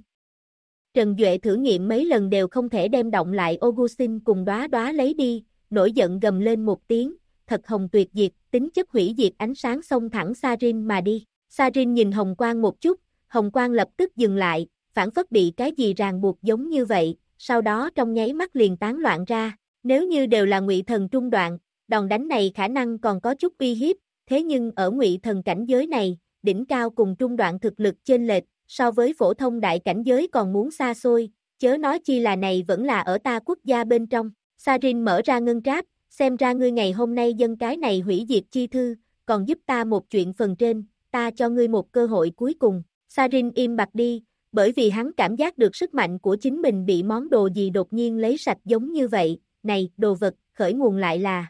Trần Duệ thử nghiệm mấy lần đều không thể đem động lại Augustin cùng đóa đóa lấy đi, nổi giận gầm lên một tiếng, thật hồng tuyệt diệt, tính chất hủy diệt ánh sáng xông thẳng Sarin mà đi. Sarin nhìn hồng quang một chút, hồng quang lập tức dừng lại, phản phất bị cái gì ràng buộc giống như vậy, sau đó trong nháy mắt liền tán loạn ra. Nếu như đều là ngụy thần trung đoạn, đòn đánh này khả năng còn có chút uy hiếp, thế nhưng ở ngụy thần cảnh giới này, đỉnh cao cùng trung đoạn thực lực chênh lệch, so với phổ thông đại cảnh giới còn muốn xa xôi, chớ nói chi là này vẫn là ở ta quốc gia bên trong. Sarin mở ra ngân tráp, xem ra ngươi ngày hôm nay dâng cái này hủy diệt chi thư, còn giúp ta một chuyện phần trên, ta cho ngươi một cơ hội cuối cùng. Sarin im bặt đi, bởi vì hắn cảm giác được sức mạnh của chính mình bị món đồ gì đột nhiên lấy sạch giống như vậy, này, đồ vật, khởi nguồn lại là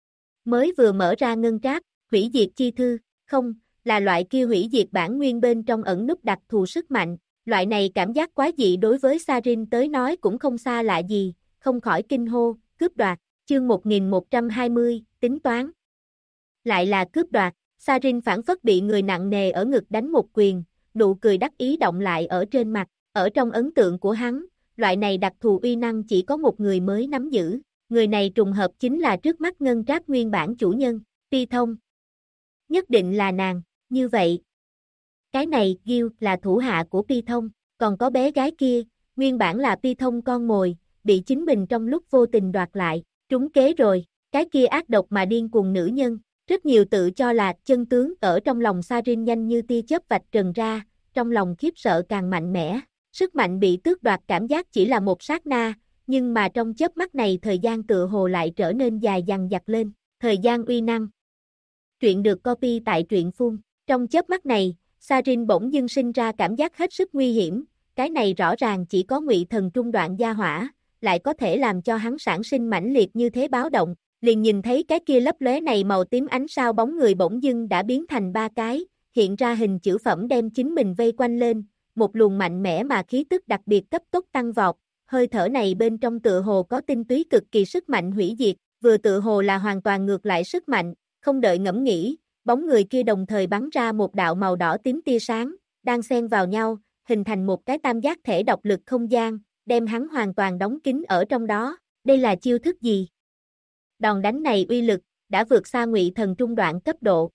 mới vừa mở ra ngân tráp, hủy diệt chi thư, không, là loại kia hủy diệt bản nguyên bên trong ẩn núp đặc thù sức mạnh, loại này cảm giác quái dị đối với Sarin tới nói cũng không xa lạ gì, không khỏi kinh hô, cướp đoạt, chương 1120, tính toán. Lại là cướp đoạt, Sarin phản phất bị người nặng nề ở ngực đánh một quyền, nụ cười đắc ý động lại ở trên mặt, ở trong ấn tượng của hắn, loại này đặc thù uy năng chỉ có một người mới nắm giữ, người này trùng hợp chính là trước mắt ngân tráp nguyên bản chủ nhân, Pi Thông. Nhất định là nàng, như vậy. Cái này, Gil, là thủ hạ của Pi Thông, còn có bé gái kia, nguyên bản là Pi Thông con mồi, bị chính mình trong lúc vô tình đoạt lại, trúng kế rồi, cái kia ác độc mà điên cuồng nữ nhân, rất nhiều tự cho là chân tướng ở trong lòng Sarin nhanh như tia chớp vạch trần ra, trong lòng khiếp sợ càng mạnh mẽ, sức mạnh bị tước đoạt cảm giác chỉ là một sát na, nhưng mà trong chớp mắt này thời gian tựa hồ lại trở nên dài dằng dặc lên, thời gian uy năng. Truyện được copy tại truyện phun, trong chớp mắt này, Sarin bỗng dưng sinh ra cảm giác hết sức nguy hiểm, cái này rõ ràng chỉ có ngụy thần trung đoạn gia hỏa, lại có thể làm cho hắn sản sinh mãnh liệt như thế báo động, liền nhìn thấy cái kia lấp lóe này màu tím ánh sao bóng người bỗng dưng đã biến thành ba cái, hiện ra hình chữ phẩm đem chính mình vây quanh lên, một luồng mạnh mẽ mà khí tức đặc biệt cấp tốc tăng vọt, hơi thở này bên trong tựa hồ có tinh túy cực kỳ sức mạnh hủy diệt, vừa tựa hồ là hoàn toàn ngược lại sức mạnh, không đợi ngẫm nghĩ, bóng người kia đồng thời bắn ra một đạo màu đỏ tím tia sáng, đang xen vào nhau, hình thành một cái tam giác thể độc lực không gian, đem hắn hoàn toàn đóng kín ở trong đó, đây là chiêu thức gì? Đòn đánh này uy lực, đã vượt xa Ngụy Thần trung đoạn cấp độ.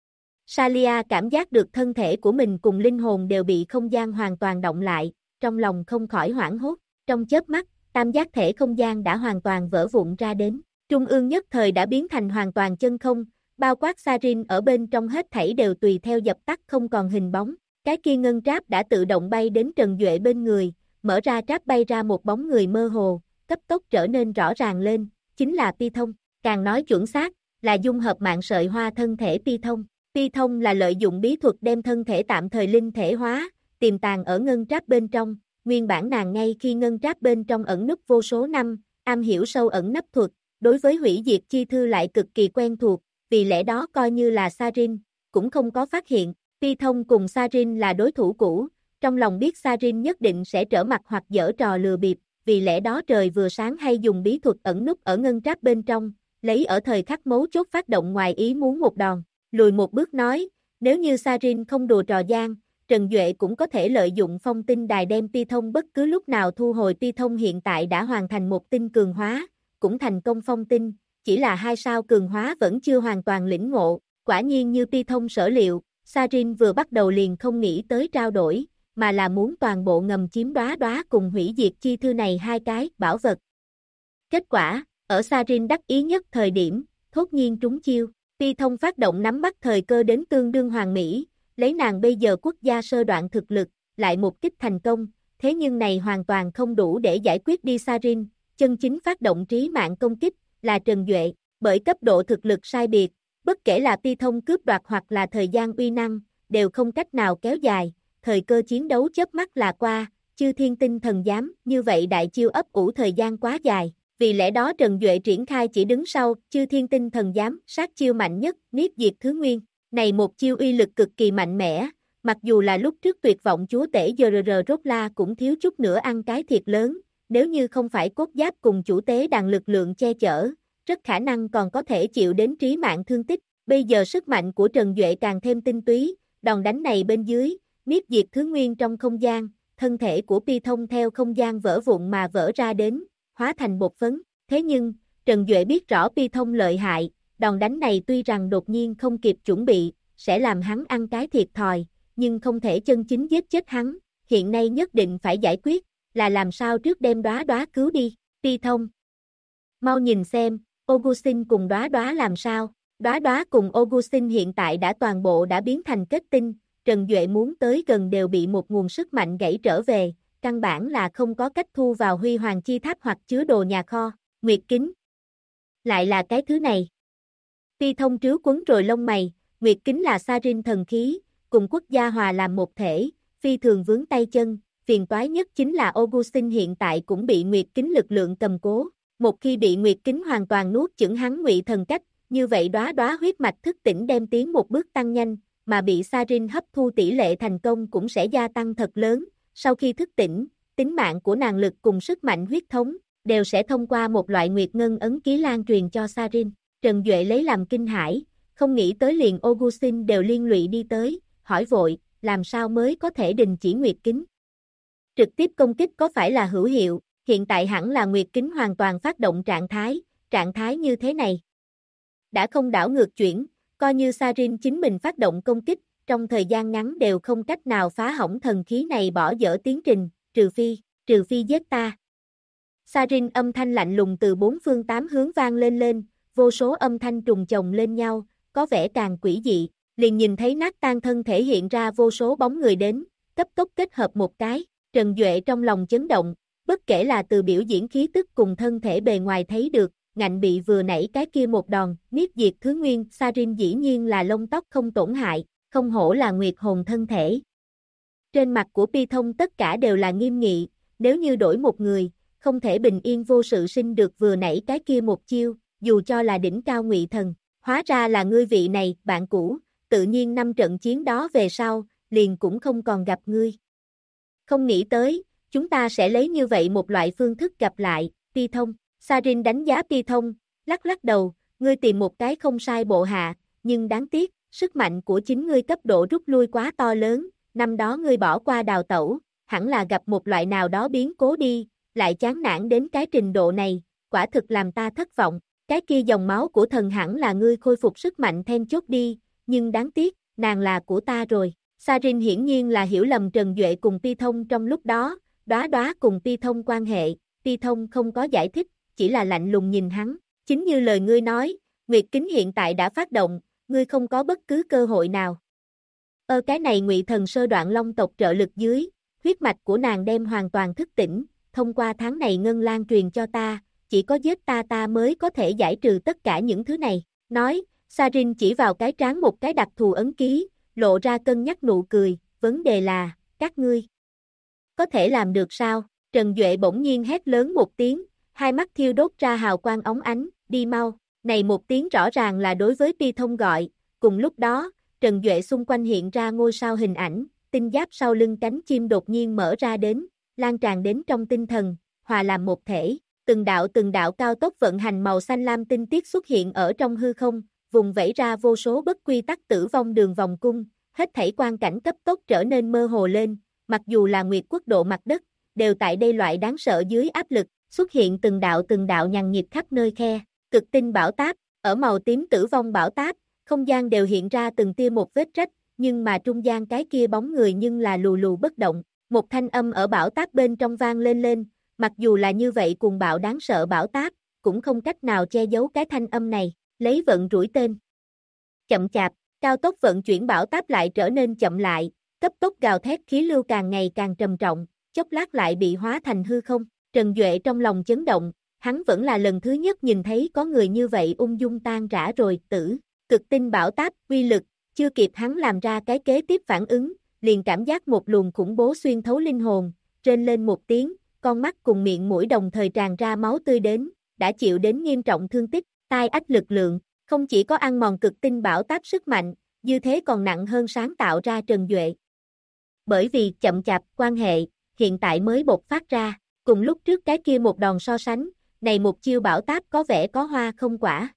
Salia cảm giác được thân thể của mình cùng linh hồn đều bị không gian hoàn toàn động lại, trong lòng không khỏi hoảng hốt, trong chớp mắt, tam giác thể không gian đã hoàn toàn vỡ vụn ra đến, trung ương nhất thời đã biến thành hoàn toàn chân không, bao quát Sarin ở bên trong hết thảy đều tùy theo dập tắt không còn hình bóng, cái kia ngân tráp đã tự động bay đến Trần Duệ bên người, mở ra tráp bay ra một bóng người mơ hồ, cấp tốc trở nên rõ ràng lên, chính là Python, càng nói chuẩn xác, là dung hợp mạng sợi hoa thân thể Python. Python là lợi dụng bí thuật đem thân thể tạm thời linh thể hóa, tiềm tàng ở ngân tráp bên trong, nguyên bản nàng ngay khi ngân tráp bên trong ẩn núp vô số năm, am hiểu sâu ẩn nấp thuật, đối với hủy diệt chi thư lại cực kỳ quen thuộc, vì lẽ đó coi như là Sarin, cũng không có phát hiện, Python cùng Sarin là đối thủ cũ, trong lòng biết Sarin nhất định sẽ trở mặt hoặc giở trò lừa bịp, vì lẽ đó trời vừa sáng hay dùng bí thuật ẩn núp ở ngân tráp bên trong, lấy ở thời khắc mấu chốt phát động ngoài ý muốn một đòn. Lùi một bước nói, nếu như Sarin không đùa trò gian, Trần Duệ cũng có thể lợi dụng phong tinh đài đem Python bất cứ lúc nào thu hồi. Python hiện tại đã hoàn thành một tinh cường hóa, cũng thành công phong tinh, chỉ là 2 sao cường hóa vẫn chưa hoàn toàn lĩnh ngộ, quả nhiên như Python sở liệu, Sarin vừa bắt đầu liền không nghĩ tới trao đổi, mà là muốn toàn bộ ngầm chiếm đóa đóa cùng hủy diệt chi thư này hai cái bảo vật. Kết quả, ở Sarin đắc ý nhất thời điểm, thốt nhiên trúng chiêu. Python phát động nắm bắt thời cơ đến tương đương hoàn mỹ, lấy nàng bây giờ quốc gia sơ đoạn thực lực, lại một kích thành công, thế nhưng này hoàn toàn không đủ để giải quyết đi Sarin, chân chính phát động trí mạng công kích, là Trần Duệ, bởi cấp độ thực lực sai biệt, bất kể là Python cướp đoạt hoặc là thời gian uy năng, đều không cách nào kéo dài, thời cơ chiến đấu chớp mắt là qua, chư thiên tinh thần giám, như vậy đại chiêu ấp ủ thời gian quá dài. Vì lẽ đó Trần Duệ triển khai chỉ đứng sau, chư thiên tinh thần giám, sát chiêu mạnh nhất, niết diệt thứ nguyên. Này một chiêu uy lực cực kỳ mạnh mẽ, mặc dù là lúc trước tuyệt vọng chúa tể GRR Rốt cũng thiếu chút nữa ăn cái thiệt lớn, nếu như không phải cốt giáp cùng chủ tế đàn lực lượng che chở, rất khả năng còn có thể chịu đến trí mạng thương tích. Bây giờ sức mạnh của Trần Duệ càng thêm tinh túy, đòn đánh này bên dưới, niết diệt thứ nguyên trong không gian, thân thể của Python theo không gian vỡ vụn mà vỡ ra đến, hóa thành bột phấn. Thế nhưng, Trần Duệ biết rõ Python lợi hại, đòn đánh này tuy rằng đột nhiên không kịp chuẩn bị, sẽ làm hắn ăn cái thiệt thòi, nhưng không thể chân chính giết chết hắn, hiện nay nhất định phải giải quyết, là làm sao trước đem đóa đóa cứu đi. Python, mau nhìn xem, Augustin cùng đóa đóa làm sao, đóa đóa cùng Augustin hiện tại đã toàn bộ đã biến thành kết tinh, Trần Duệ muốn tới gần đều bị một nguồn sức mạnh gãy trở về, căn bản là không có cách thu vào huy hoàng chi tháp hoặc chứa đồ nhà kho. Nguyệt kính, lại là cái thứ này. Python trứu quấn rồi lông mày, Nguyệt kính là Sarin thần khí, cùng quốc gia hòa làm một thể, phi thường vướng tay chân, phiền toái nhất chính là Augustin hiện tại cũng bị Nguyệt kính lực lượng cầm cố, một khi bị Nguyệt kính hoàn toàn nuốt chửng hắn Ngụy thần cách, như vậy đóa đóa huyết mạch thức tỉnh đem tiến một bước tăng nhanh, mà bị Sarin hấp thu tỷ lệ thành công cũng sẽ gia tăng thật lớn, sau khi thức tỉnh, tính mạng của nàng lực cùng sức mạnh huyết thống, đều sẽ thông qua một loại nguyệt ngân ấn ký lan truyền cho Sarin. Trần Duệ lấy làm kinh hãi, không nghĩ tới liền Augustin đều liên lụy đi tới, hỏi vội, làm sao mới có thể đình chỉ nguyệt kính. Trực tiếp công kích có phải là hữu hiệu, hiện tại hẳn là nguyệt kính hoàn toàn phát động trạng thái như thế này. Đã không đảo ngược chuyển, coi như Sarin chính mình phát động công kích, trong thời gian ngắn đều không cách nào phá hỏng thần khí này bỏ dở tiến trình, trừ phi giết ta. Sarin âm thanh lạnh lùng từ bốn phương tám hướng vang lên, vô số âm thanh trùng chồng lên nhau, có vẻ càng quỷ dị, liền nhìn thấy nát tan thân thể hiện ra vô số bóng người đến, cấp tốc kết hợp một cái, Trần Duệ trong lòng chấn động, bất kể là từ biểu diễn khí tức cùng thân thể bề ngoài thấy được, ngạnh bị vừa nãy cái kia một đòn, niết diệt thứ nguyên, Sarin dĩ nhiên là lông tóc không tổn hại, không hổ là nguyệt hồn thân thể. Trên mặt của Python tất cả đều là nghiêm nghị, nếu như đổi một người, không thể bình yên vô sự sinh được vừa nãy cái kia một chiêu, dù cho là đỉnh cao Ngụy thần, hóa ra là ngươi vị này, bạn cũ, tự nhiên 5 trận chiến đó về sau, liền cũng không còn gặp ngươi. Không nghĩ tới, chúng ta sẽ lấy như vậy một loại phương thức gặp lại, Python. Sarin đánh giá Python, lắc đầu, ngươi tìm một cái không sai bộ hạ, nhưng đáng tiếc, sức mạnh của chính ngươi cấp độ rút lui quá to lớn, năm đó ngươi bỏ qua đào tẩu, hẳn là gặp một loại nào đó biến cố đi, lại chán nản đến cái trình độ này, quả thực làm ta thất vọng. cái kia dòng máu của thần hẳn là ngươi khôi phục sức mạnh then chốt đi, nhưng đáng tiếc, nàng là của ta rồi. Sarin hiển nhiên là hiểu lầm Trần Duệ cùng Pi Thông trong lúc đó, Đóa cùng Pi Thông quan hệ, Pi Thông không có giải thích, chỉ là lạnh lùng nhìn hắn. Chính như lời ngươi nói, Nguyệt Kính hiện tại đã phát động, ngươi không có bất cứ cơ hội nào. Cái này Ngụy Thần sơ đoạn Long tộc trợ lực dưới, huyết mạch của nàng đem hoàn toàn thức tỉnh, thông qua tháng này Ngân Lan truyền cho ta, chỉ có giết ta mới có thể giải trừ tất cả những thứ này. Nói, Sarin chỉ vào cái trán một cái đặc thù ấn ký, lộ ra cân nhắc nụ cười, vấn đề là, các ngươi có thể làm được sao? Trần Duệ bỗng nhiên hét lớn một tiếng, hai mắt thiêu đốt ra hào quang óng ánh, đi mau. Này một tiếng rõ ràng là đối với Pi Thông gọi, cùng lúc đó, Trần Duệ xung quanh hiện ra ngôi sao hình ảnh, tinh giáp sau lưng cánh chim đột nhiên mở ra đến, lan tràn đến trong tinh thần, hòa làm một thể. Từng đạo cao tốc vận hành màu xanh lam tinh tiết xuất hiện ở trong hư không, vùng vẫy ra vô số bất quy tắc tử vong đường vòng cung, hết thảy quang cảnh cấp tốc trở nên mơ hồ lên, mặc dù là Nguyệt quốc độ mặt đất, đều tại đây loại đáng sợ dưới áp lực, xuất hiện từng đạo nhằn nhịp khắp nơi khe, cực tinh bảo táp, ở màu tím tử vong bảo táp, không gian đều hiện ra từng tia một vết rách, nhưng mà trung gian cái kia bóng người nhưng là lù lù bất động, một thanh âm ở bảo táp bên trong vang lên, mặc dù là như vậy cuồng bạo đáng sợ bảo táp, cũng không cách nào che giấu cái thanh âm này, lấy vận rủi tên. Chậm chạp, cao tốc vận chuyển bảo táp lại trở nên chậm lại, cấp tốc gào thét khí lưu càng ngày càng trầm trọng, chốc lát lại bị hóa thành hư không. Trần Duệ trong lòng chấn động, hắn vẫn là lần thứ nhất nhìn thấy có người như vậy ung dung tan rã rồi, cực tinh bảo táp, uy lực, chưa kịp hắn làm ra cái kế tiếp phản ứng, liền cảm giác một luồng khủng bố xuyên thấu linh hồn, rên lên một tiếng, con mắt cùng miệng mũi đồng thời tràn ra máu tươi đến, đã chịu đến nghiêm trọng thương tích, tai ách lực lượng, không chỉ có ăn mòn cực tinh bảo táp sức mạnh, như thế còn nặng hơn sáng tạo ra Trần Duệ. Bởi vì chậm chạp quan hệ, hiện tại mới bộc phát ra, cùng lúc trước cái kia một đòn so sánh, này một chiêu bảo táp có vẻ có hoa không quả.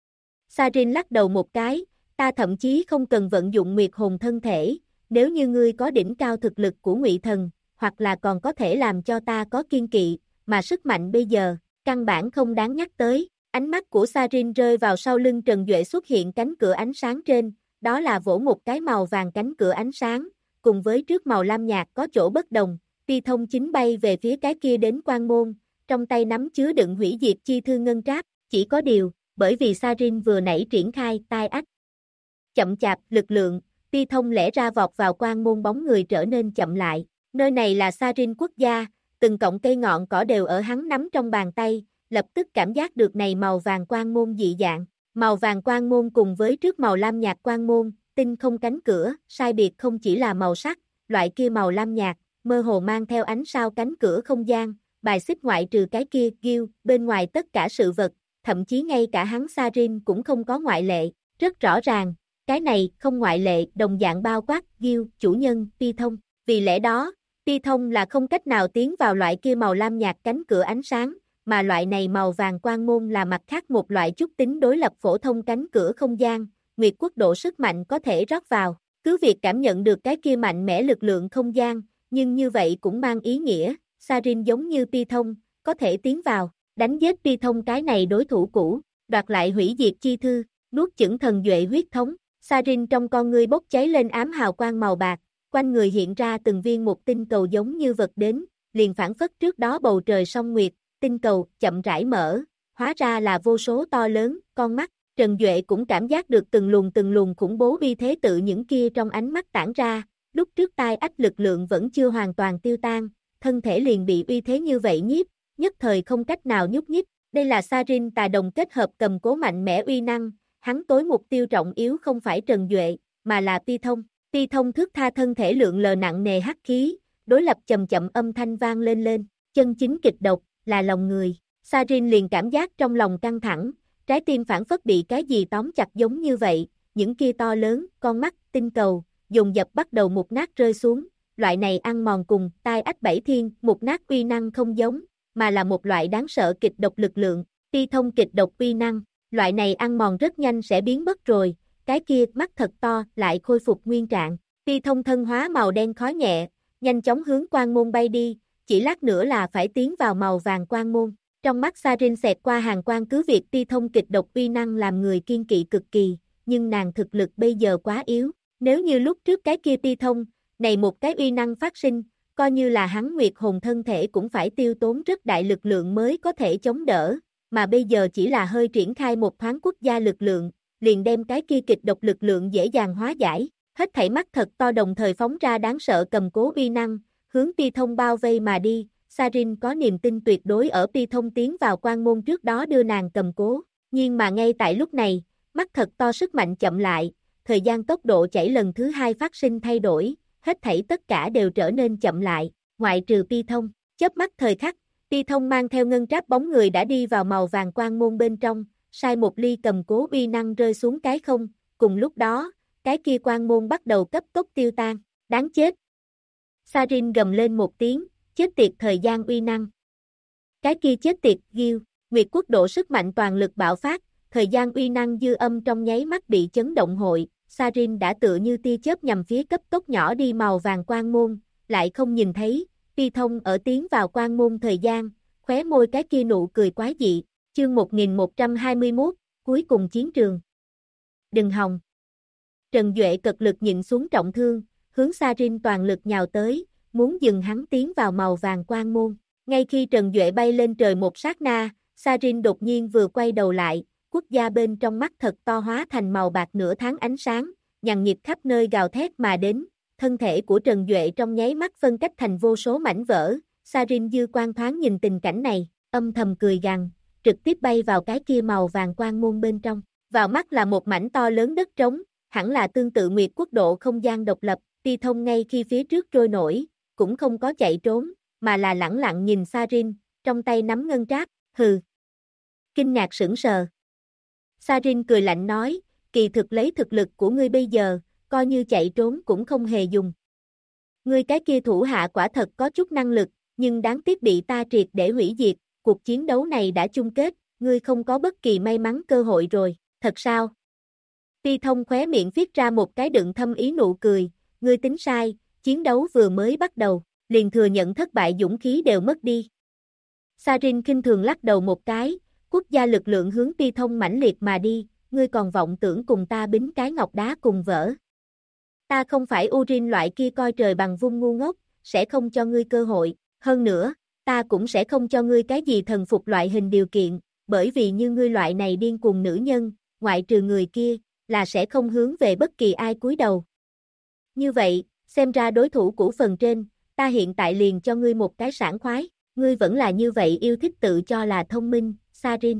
Sarin lắc đầu một cái, ta thậm chí không cần vận dụng Nguyệt hồn thân thể, nếu như ngươi có đỉnh cao thực lực của Ngụy Thần, hoặc là còn có thể làm cho ta có kiên kỵ, mà sức mạnh bây giờ, căn bản không đáng nhắc tới. Ánh mắt của Sarin rơi vào sau lưng Trần Duệ xuất hiện cánh cửa ánh sáng trên, đó là vỗ một cái màu vàng cánh cửa ánh sáng, cùng với trước màu lam nhạt có chỗ bất đồng, Pi Thông chính bay về phía cái kia đến quan môn, trong tay nắm chứa đựng hủy diệt chi thư ngân tráp, chỉ có điều, bởi vì Sarin vừa nãy triển khai tai ách. Chậm chạp, lực lượng, Pi Thông lẽ ra vọt vào quan môn bóng người trở nên chậm lại, nơi này là Sarin quốc gia, từng cọng cây ngọn cỏ đều ở hắn nắm trong bàn tay, lập tức cảm giác được này màu vàng quan môn dị dạng, màu vàng quan môn cùng với trước màu lam nhạt quan môn, tinh không cánh cửa, sai biệt không chỉ là màu sắc, loại kia màu lam nhạt, mơ hồ mang theo ánh sao cánh cửa không gian, bài xích ngoại trừ cái kia, Gil, bên ngoài tất cả sự vật, thậm chí ngay cả hắn Sarin cũng không có ngoại lệ, rất rõ ràng, cái này không ngoại lệ, đồng dạng bao quát, Gil, chủ nhân, Pi Thông, vì lẽ đó, Pi Thông là không cách nào tiến vào loại kia màu lam nhạt cánh cửa ánh sáng, mà loại này màu vàng quan môn là mặt khác một loại chút tính đối lập phổ thông cánh cửa không gian, Nguyệt quốc độ sức mạnh có thể rót vào, cứ việc cảm nhận được cái kia mạnh mẽ lực lượng không gian, nhưng như vậy cũng mang ý nghĩa, Sarin giống như Pi Thông, có thể tiến vào, đánh giết Pi Thông cái này đối thủ cũ, đoạt lại hủy diệt chi thư, nuốt chửng thần duệ huyết thống, Sarin trong con ngươi bốc cháy lên ám hào quang màu bạc, quanh người hiện ra từng viên một tinh cầu giống như vật đến, liền phản phất trước đó bầu trời song nguyệt, tinh cầu chậm rãi mở, hóa ra là vô số to lớn, con mắt, Trần Duệ cũng cảm giác được từng luồng khủng bố uy thế tự những kia trong ánh mắt tản ra, lúc trước tai ách lực lượng vẫn chưa hoàn toàn tiêu tan, thân thể liền bị uy thế như vậy nhiếp, nhất thời không cách nào nhúc nhích, đây là Sarin tà đồng kết hợp cầm cố mạnh mẽ uy năng, hắn tối mục tiêu trọng yếu không phải Trần Duệ, mà là Pi Thông. Pi Thông thước tha thân thể lượng lờ nặng nề hắc khí, đối lập chậm chậm âm thanh vang lên, chân chính kịch độc, là lòng người. Sarin liền cảm giác trong lòng căng thẳng, trái tim phản phất bị cái gì tóm chặt giống như vậy, những kia to lớn, con mắt, tinh cầu, dồn dập bắt đầu mục nát rơi xuống, loại này ăn mòn cùng, tai ách bảy thiên, mục nát uy năng không giống, mà là một loại đáng sợ kịch độc lực lượng, Pi Thông kịch độc uy năng, loại này ăn mòn rất nhanh sẽ biến mất rồi, cái kia mắt thật to lại khôi phục nguyên trạng, Pi Thông thân hóa màu đen khói nhẹ, nhanh chóng hướng quan môn bay đi, chỉ lát nữa là phải tiến vào màu vàng quan môn. Trong mắt Sarin xẹt qua hàng quang, cứ việc Ti Thông kịch độc uy năng làm người kiên kỵ cực kỳ, nhưng nàng thực lực bây giờ quá yếu. Nếu như lúc trước cái kia Ti Thông, này một cái uy năng phát sinh, coi như là hắn Nguyệt hồn thân thể cũng phải tiêu tốn rất đại lực lượng mới có thể chống đỡ, mà bây giờ chỉ là hơi triển khai một thoáng quốc gia lực lượng, liền đem cái kia kịch độc lực lượng dễ dàng hóa giải. Hết thảy mắt thật to đồng thời phóng ra đáng sợ cầm cố uy năng, hướng Ti Thông bao vây mà đi. Sarin có niềm tin tuyệt đối ở Ti Thông tiến vào quan môn trước đó đưa nàng cầm cố, nhưng mà ngay tại lúc này, mắt thật to sức mạnh chậm lại, thời gian tốc độ chảy lần thứ hai phát sinh thay đổi, hết thảy tất cả đều trở nên chậm lại, ngoại trừ Ti Thông. Chớp mắt thời khắc, Ti Thông mang theo ngân tráp bóng người đã đi vào màu vàng quan môn bên trong, sai một ly cầm cố uy năng rơi xuống cái không, cùng lúc đó, cái kia quan môn bắt đầu cấp tốc tiêu tan, đáng chết. Sarin gầm lên một tiếng, chết tiệt thời gian uy năng. Cái kia chết tiệt, Gil, Nguyệt quốc độ sức mạnh toàn lực bạo phát, thời gian uy năng dư âm trong nháy mắt bị chấn động hội, Sarin đã tựa như tia chớp nhằm phía cấp tốc nhỏ đi màu vàng quan môn, lại không nhìn thấy, Ti Thông ở tiến vào quan môn thời gian, khóe môi cái kia nụ cười quái dị, chương 1121, cuối cùng chiến trường. Đừng hòng. Trần Duệ cực lực nhịn xuống trọng thương, hướng Sarin toàn lực nhào tới, muốn dừng hắn tiến vào màu vàng quan môn. Ngay khi Trần Duệ bay lên trời một sát na, Sarin đột nhiên vừa quay đầu lại, quốc gia bên trong mắt thật to hóa thành màu bạc nửa tháng ánh sáng, nhằng nhịt khắp nơi gào thét mà đến, thân thể của Trần Duệ trong nháy mắt phân cách thành vô số mảnh vỡ. Sarin dư quan thoáng nhìn tình cảnh này, âm thầm cười gằn, trực tiếp bay vào cái kia màu vàng quan môn bên trong. Vào mắt là một mảnh to lớn đất trống, hẳn là tương tự Nguyệt quốc độ không gian độc lập. Ti Thông ngay khi phía trước trôi nổi, cũng không có chạy trốn, mà là lẳng lặng nhìn Sarin, trong tay nắm ngân tráp, hừ. Kinh ngạc sững sờ. Sarin cười lạnh nói, kỳ thực lấy thực lực của ngươi bây giờ, coi như chạy trốn cũng không hề dùng. Ngươi cái kia thủ hạ quả thật có chút năng lực, nhưng đáng tiếc bị ta triệt để hủy diệt, cuộc chiến đấu này đã chung kết, ngươi không có bất kỳ may mắn cơ hội rồi, thật sao? Ti Thông khóe miệng viết ra một cái đựng thâm ý nụ cười, ngươi tính sai, chiến đấu vừa mới bắt đầu, liền thừa nhận thất bại dũng khí đều mất đi. Sarin khinh thường lắc đầu một cái, quốc gia lực lượng hướng Ti Thông mãnh liệt mà đi, ngươi còn vọng tưởng cùng ta bính cái ngọc đá cùng vỡ. Ta không phải Urin loại kia coi trời bằng vung ngu ngốc, sẽ không cho ngươi cơ hội, hơn nữa, ta cũng sẽ không cho ngươi cái gì thần phục loại hình điều kiện, bởi vì như ngươi loại này điên cuồng nữ nhân, ngoại trừ người kia, là sẽ không hướng về bất kỳ ai cúi đầu. Như vậy, xem ra đối thủ của phần trên, ta hiện tại liền cho ngươi một cái sảng khoái, ngươi vẫn là như vậy yêu thích tự cho là thông minh, Sarin.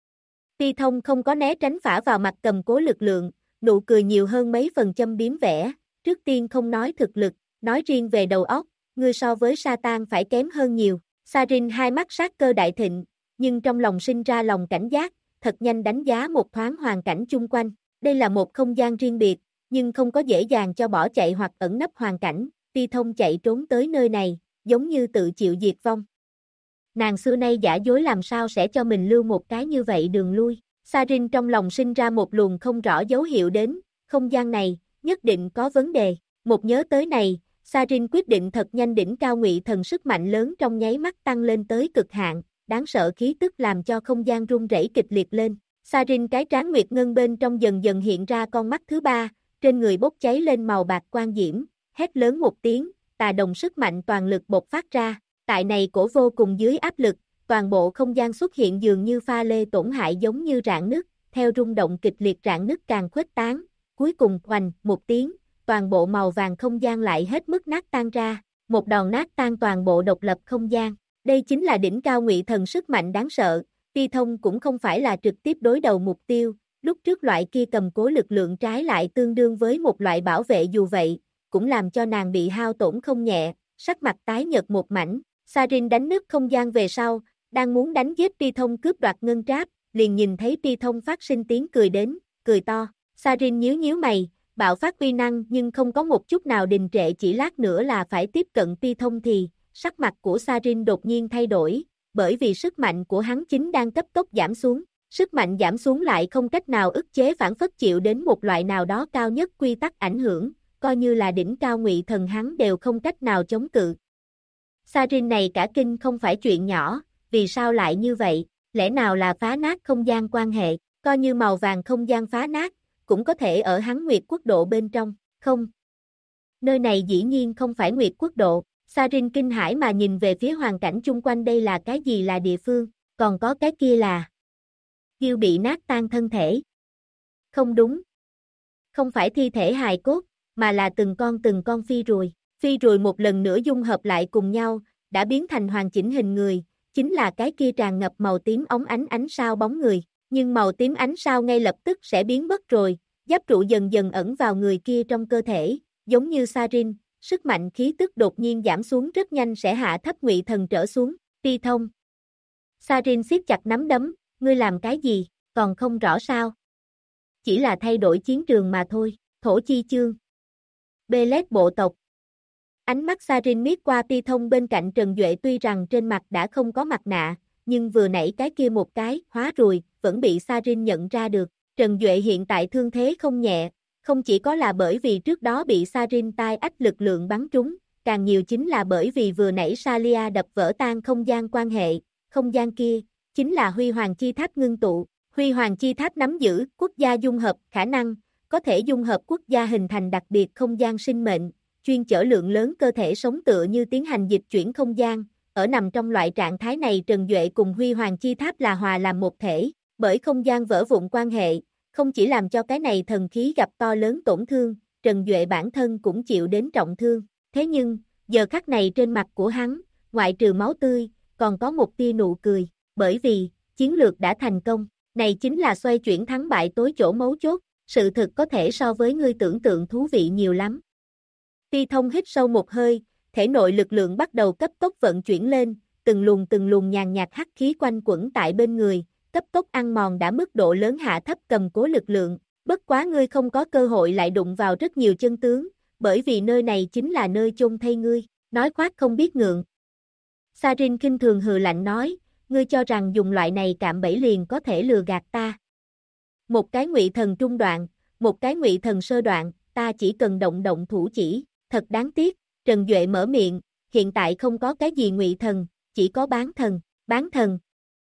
Ti Thông không có né tránh phả vào mặt cầm cố lực lượng, nụ cười nhiều hơn mấy phần châm biếm vẻ, trước tiên không nói thực lực, nói riêng về đầu óc, ngươi so với Satan phải kém hơn nhiều. Sarin hai mắt sát cơ đại thịnh, nhưng trong lòng sinh ra lòng cảnh giác, thật nhanh đánh giá một thoáng hoàn cảnh chung quanh. Đây là một không gian riêng biệt, nhưng không có dễ dàng cho bỏ chạy hoặc ẩn nấp hoàn cảnh. Ti Thông chạy trốn tới nơi này, giống như tự chịu diệt vong. Nàng xưa nay giả dối làm sao sẽ cho mình lưu một cái như vậy đường lui. Sarin trong lòng sinh ra một luồng không rõ dấu hiệu đến, không gian này, nhất định có vấn đề. Một nhớ tới này, Sarin quyết định thật nhanh đỉnh cao ngụy thần sức mạnh lớn trong nháy mắt tăng lên tới cực hạn, đáng sợ khí tức làm cho không gian rung rẩy kịch liệt lên. Sarin cái trán nguyệt ngân bên trong dần dần hiện ra con mắt thứ ba, trên người bốc cháy lên màu bạc quang diễm, hét lớn một tiếng, tà đồng sức mạnh toàn lực bộc phát ra. Tại này cổ vô cùng dưới áp lực, toàn bộ không gian xuất hiện dường như pha lê tổn hại giống như rạn nứt, theo rung động kịch liệt rạn nứt càng khuếch tán, cuối cùng hoành một tiếng, toàn bộ màu vàng không gian lại hết mức nát tan ra, một đòn nát tan toàn bộ độc lập không gian. Đây chính là đỉnh cao ngụy thần sức mạnh đáng sợ. Ti Thông cũng không phải là trực tiếp đối đầu mục tiêu, lúc trước loại kia cầm cố lực lượng trái lại tương đương với một loại bảo vệ, dù vậy, cũng làm cho nàng bị hao tổn không nhẹ, sắc mặt tái nhợt một mảnh. Sarin đánh nứt không gian về sau, đang muốn đánh giết Ti Thông cướp đoạt ngân tráp, liền nhìn thấy Ti Thông phát sinh tiếng cười đến, cười to. Sarin nhíu nhíu mày, bạo phát uy năng nhưng không có một chút nào đình trệ, chỉ lát nữa là phải tiếp cận Ti Thông thì, sắc mặt của Sarin đột nhiên thay đổi, bởi vì sức mạnh của hắn chính đang cấp tốc giảm xuống. Sức mạnh giảm xuống lại không cách nào ức chế, phản phất chịu đến một loại nào đó cao nhất quy tắc ảnh hưởng, coi như là đỉnh cao ngụy thần hắn đều không cách nào chống cự. Sarin này cả kinh không phải chuyện nhỏ, Vì sao lại như vậy? Lẽ nào là phá nát không gian quan hệ? Coi như màu vàng không gian phá nát, cũng có thể ở hắn Nguyệt Quốc độ bên trong, không? Nơi này dĩ nhiên không phải Nguyệt Quốc độ. Sarin kinh hãi mà nhìn về phía hoàn cảnh chung quanh, đây là cái gì, là địa phương, còn có cái kia là Gil bị nát tan thân thể. Không đúng. Không phải thi thể hài cốt, mà là từng con phi ruồi. Phi ruồi một lần nữa dung hợp lại cùng nhau, đã biến thành hoàn chỉnh hình người, chính là cái kia tràn ngập màu tím óng ánh ánh sao bóng người. Nhưng màu tím ánh sao ngay lập tức sẽ biến mất rồi, giáp trụ dần dần ẩn vào người kia trong cơ thể, giống như Sarin, sức mạnh khí tức đột nhiên giảm xuống rất nhanh sẽ hạ thấp Ngụy Thần trở xuống. Ti Thông. Sarin siết chặt nắm đấm, ngươi làm cái gì, còn không rõ sao? Chỉ là thay đổi chiến trường mà thôi. Thổ Chi Chương. Belet bộ tộc. Ánh mắt Sarin miết qua Ti Thông bên cạnh Trần Duệ, tuy rằng trên mặt đã không có mặt nạ, nhưng vừa nãy cái kia một cái, hóa ruồi, vẫn bị Sarin nhận ra được. Trần Duệ hiện tại thương thế không nhẹ, không chỉ có là bởi vì trước đó bị Sarin tai ách lực lượng bắn trúng, càng nhiều chính là bởi vì vừa nãy Salia đập vỡ tan không gian quan hệ, không gian kia, chính là Huy Hoàng Chi Tháp ngưng tụ. Huy Hoàng Chi Tháp nắm giữ quốc gia dung hợp khả năng, có thể dung hợp quốc gia hình thành đặc biệt không gian sinh mệnh, chuyên chở lượng lớn cơ thể sống tựa như tiến hành dịch chuyển không gian. Ở nằm trong loại trạng thái này, Trần Duệ cùng Huy Hoàng Chi Tháp là hòa làm một thể, bởi không gian vỡ vụn quan hệ, không chỉ làm cho cái này thần khí gặp to lớn tổn thương, Trần Duệ bản thân cũng chịu đến trọng thương. Thế nhưng, giờ khắc này trên mặt của hắn, ngoại trừ máu tươi, còn có một tia nụ cười, bởi vì, chiến lược đã thành công. Này chính là xoay chuyển thắng bại tối chỗ mấu chốt, sự thực có thể so với ngươi tưởng tượng thú vị nhiều lắm. Ti Thông hít sâu một hơi, thể nội lực lượng bắt đầu cấp tốc vận chuyển lên, từng luồng nhàn nhạt hắc khí quanh quẩn tại bên người, cấp tốc ăn mòn đã mức độ lớn hạ thấp cầm cố lực lượng, bất quá ngươi không có cơ hội lại đụng vào rất nhiều chân tướng, bởi vì nơi này chính là nơi chôn thây ngươi, nói khoác không biết ngượng. Sarin khinh thường hừ lạnh nói, ngươi cho rằng dùng loại này cạm bẫy liền có thể lừa gạt ta. Một cái Ngụy Thần trung đoạn, một cái Ngụy Thần sơ đoạn, ta chỉ cần động thủ chỉ, thật đáng tiếc. Trần Duệ mở miệng, hiện tại không có cái gì Ngụy Thần, chỉ có bán thần.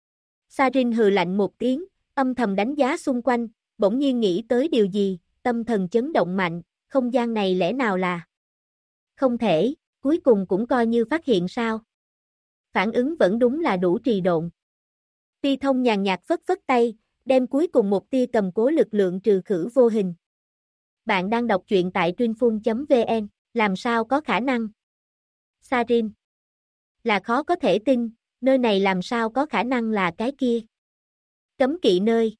Sarin hừ lạnh một tiếng, âm thầm đánh giá xung quanh, bỗng nhiên nghĩ tới điều gì, tâm thần chấn động mạnh, không gian này lẽ nào là không thể, cuối cùng cũng coi như phát hiện sao. Phản ứng vẫn đúng là đủ trì độn. Ti Thông nhàn nhạt phất phất tay, đem cuối cùng một tia cầm cố lực lượng trừ khử vô hình. Bạn đang đọc truyện tại truyênphun.vn, làm sao có khả năng? Sarin. Là khó có thể tin, nơi này làm sao có khả năng là cái kia? Cấm kỵ nơi.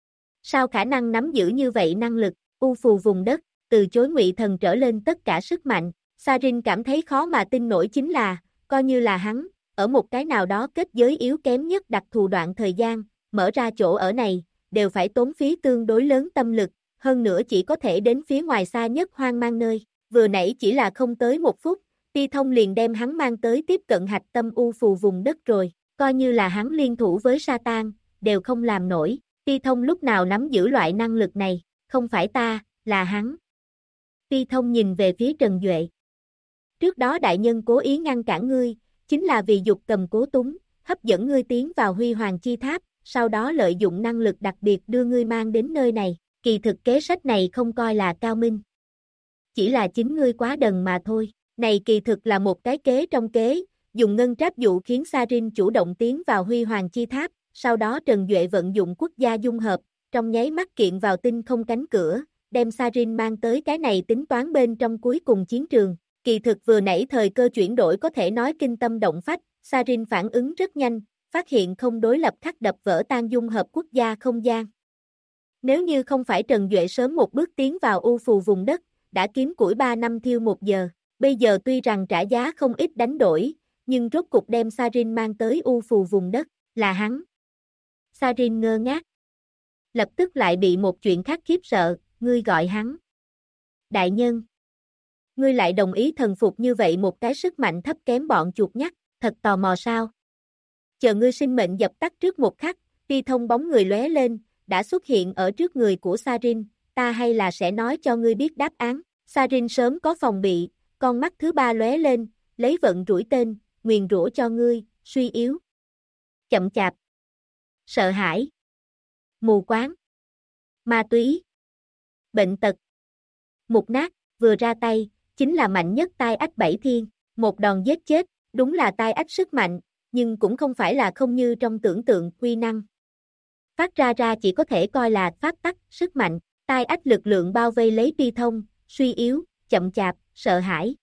Sao khả năng nắm giữ như vậy năng lực, u phù vùng đất, từ chối Ngụy Thần trở lên tất cả sức mạnh. Sarin cảm thấy khó mà tin nổi chính là, coi như là hắn, ở một cái nào đó kết giới yếu kém nhất đặc thù đoạn thời gian, mở ra chỗ ở này, đều phải tốn phí tương đối lớn tâm lực, hơn nữa chỉ có thể đến phía ngoài xa nhất hoang mang nơi. Vừa nãy chỉ là không tới một phút, Ti Thông liền đem hắn mang tới tiếp cận hạch tâm u phù vùng đất rồi, coi như là hắn liên thủ với Satan, đều không làm nổi. Ti Thông lúc nào nắm giữ loại năng lực này, không phải ta, là hắn. Ti Thông nhìn về phía Trần Duệ. Trước đó đại nhân cố ý ngăn cản ngươi, chính là vì dục cầm cố túng, hấp dẫn ngươi tiến vào Huy Hoàng Chi Tháp, sau đó lợi dụng năng lực đặc biệt đưa ngươi mang đến nơi này, kỳ thực kế sách này không coi là cao minh. Chỉ là chính ngươi quá đần mà thôi, này kỳ thực là một cái kế trong kế, dùng ngân tráp dụ khiến Sarin chủ động tiến vào Huy Hoàng Chi Tháp, sau đó Trần Duệ vận dụng quốc gia dung hợp, trong nháy mắt kiện vào tinh không cánh cửa, đem Sarin mang tới cái này tính toán bên trong cuối cùng chiến trường. Kỳ thực vừa nãy thời cơ chuyển đổi có thể nói kinh tâm động phách, Sarin phản ứng rất nhanh, phát hiện không đối lập khắc đập vỡ tan dung hợp quốc gia không gian. Nếu như không phải Trần Duệ sớm một bước tiến vào u phù vùng đất, đã kiếm củi 3 năm thiêu 1 giờ, bây giờ tuy rằng trả giá không ít đánh đổi, nhưng rốt cục đem Sarin mang tới u phù vùng đất, là hắn. Sarin ngơ ngác. Lập tức lại bị một chuyện khác khiếp sợ, ngươi gọi hắn. Đại nhân. Ngươi lại đồng ý thần phục như vậy một cái sức mạnh thấp kém bọn chuột nhắt, thật tò mò sao? Chờ ngươi sinh mệnh dập tắt trước một khắc, Ti Thông bóng người lóe lên, đã xuất hiện ở trước người của Sarin, ta hay là sẽ nói cho ngươi biết đáp án. Sarin sớm có phòng bị, con mắt thứ ba lóe lên, lấy vận rủi tên, nguyền rủa cho ngươi, suy yếu. chậm chạp, sợ hãi, mù quáng, ma túy, bệnh tật, mục nát, vừa ra tay, chính là mạnh nhất tai ách bảy thiên, một đòn giết chết, đúng là tai ách sức mạnh, nhưng cũng không phải là không như trong tưởng tượng uy năng. Phát ra chỉ có thể coi là pháp tắc, sức mạnh, tai ách lực lượng bao vây lấy Pi Thông, suy yếu, chậm chạp, sợ hãi.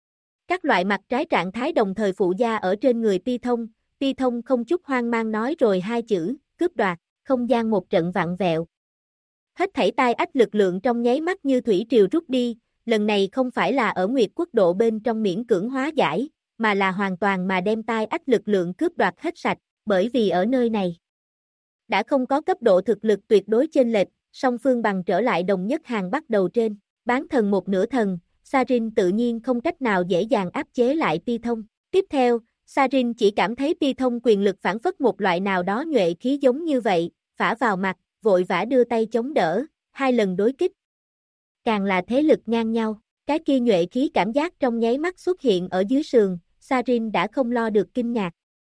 Các loại mặt trái trạng thái đồng thời phụ gia ở trên người Pi Thông không chút hoang mang nói rồi hai chữ, cướp đoạt, không gian một trận vặn vẹo. Hết thảy tai ách lực lượng trong nháy mắt như thủy triều rút đi, lần này không phải là ở Nguyệt Quốc độ bên trong miễn cưỡng hóa giải, mà là hoàn toàn mà đem tai ách lực lượng cướp đoạt hết sạch, bởi vì ở nơi này đã không có cấp độ thực lực tuyệt đối chênh lệch, song phương bằng trở lại đồng nhất hàng bắt đầu trên, bán thần một nửa thần, Sarin tự nhiên không cách nào dễ dàng áp chế lại Pi Thông. Tiếp theo, Sarin chỉ cảm thấy Pi Thông quyền lực phản phất một loại nào đó nhuệ khí giống như vậy, phả vào mặt, vội vã đưa tay chống đỡ, hai lần đối kích. Càng là thế lực ngang nhau, cái kia nhuệ khí cảm giác trong nháy mắt xuất hiện ở dưới sườn, Sarin đã không lo được kinh ngạc.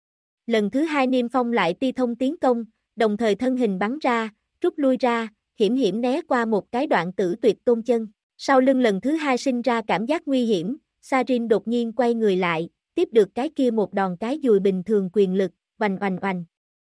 Lần thứ hai Niêm Phong lại Pi Thông tiến công, đồng thời thân hình bắn ra, rút lui ra, hiểm hiểm né qua một cái đoạn tử tuyệt tôn chân. Sau lưng lần thứ hai sinh ra cảm giác nguy hiểm, Sarin đột nhiên quay người lại, tiếp được cái kia một đòn cái dùi bình thường quyền lực, oành oành oành.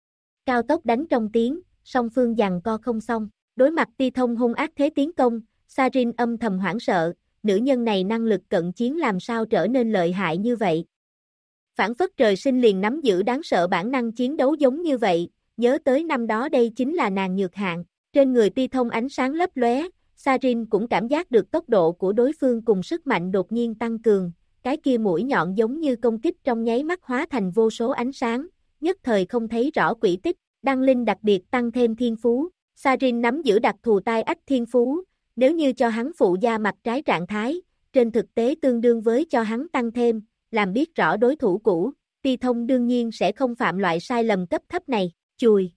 Cao tốc đánh trong tiếng, song phương giằng co không xong, đối mặt Pi Thông hung ác thế tiến công, Sarin âm thầm hoảng sợ, nữ nhân này năng lực cận chiến làm sao trở nên lợi hại như vậy. Phản phất trời sinh liền nắm giữ đáng sợ bản năng chiến đấu giống như vậy, nhớ tới năm đó đây chính là nàng nhược hạng, trên người Pi Thông ánh sáng lấp lóe, Sarin cũng cảm giác được tốc độ của đối phương cùng sức mạnh đột nhiên tăng cường, cái kia mũi nhọn giống như công kích trong nháy mắt hóa thành vô số ánh sáng, nhất thời không thấy rõ quỹ tích, đăng linh đặc biệt tăng thêm thiên phú, Sarin nắm giữ đặc thù tai ách thiên phú, nếu như cho hắn phụ gia mặt trái trạng thái, trên thực tế tương đương với cho hắn tăng thêm, làm biết rõ đối thủ cũ, Pi Thông đương nhiên sẽ không phạm loại sai lầm cấp thấp này, chùi.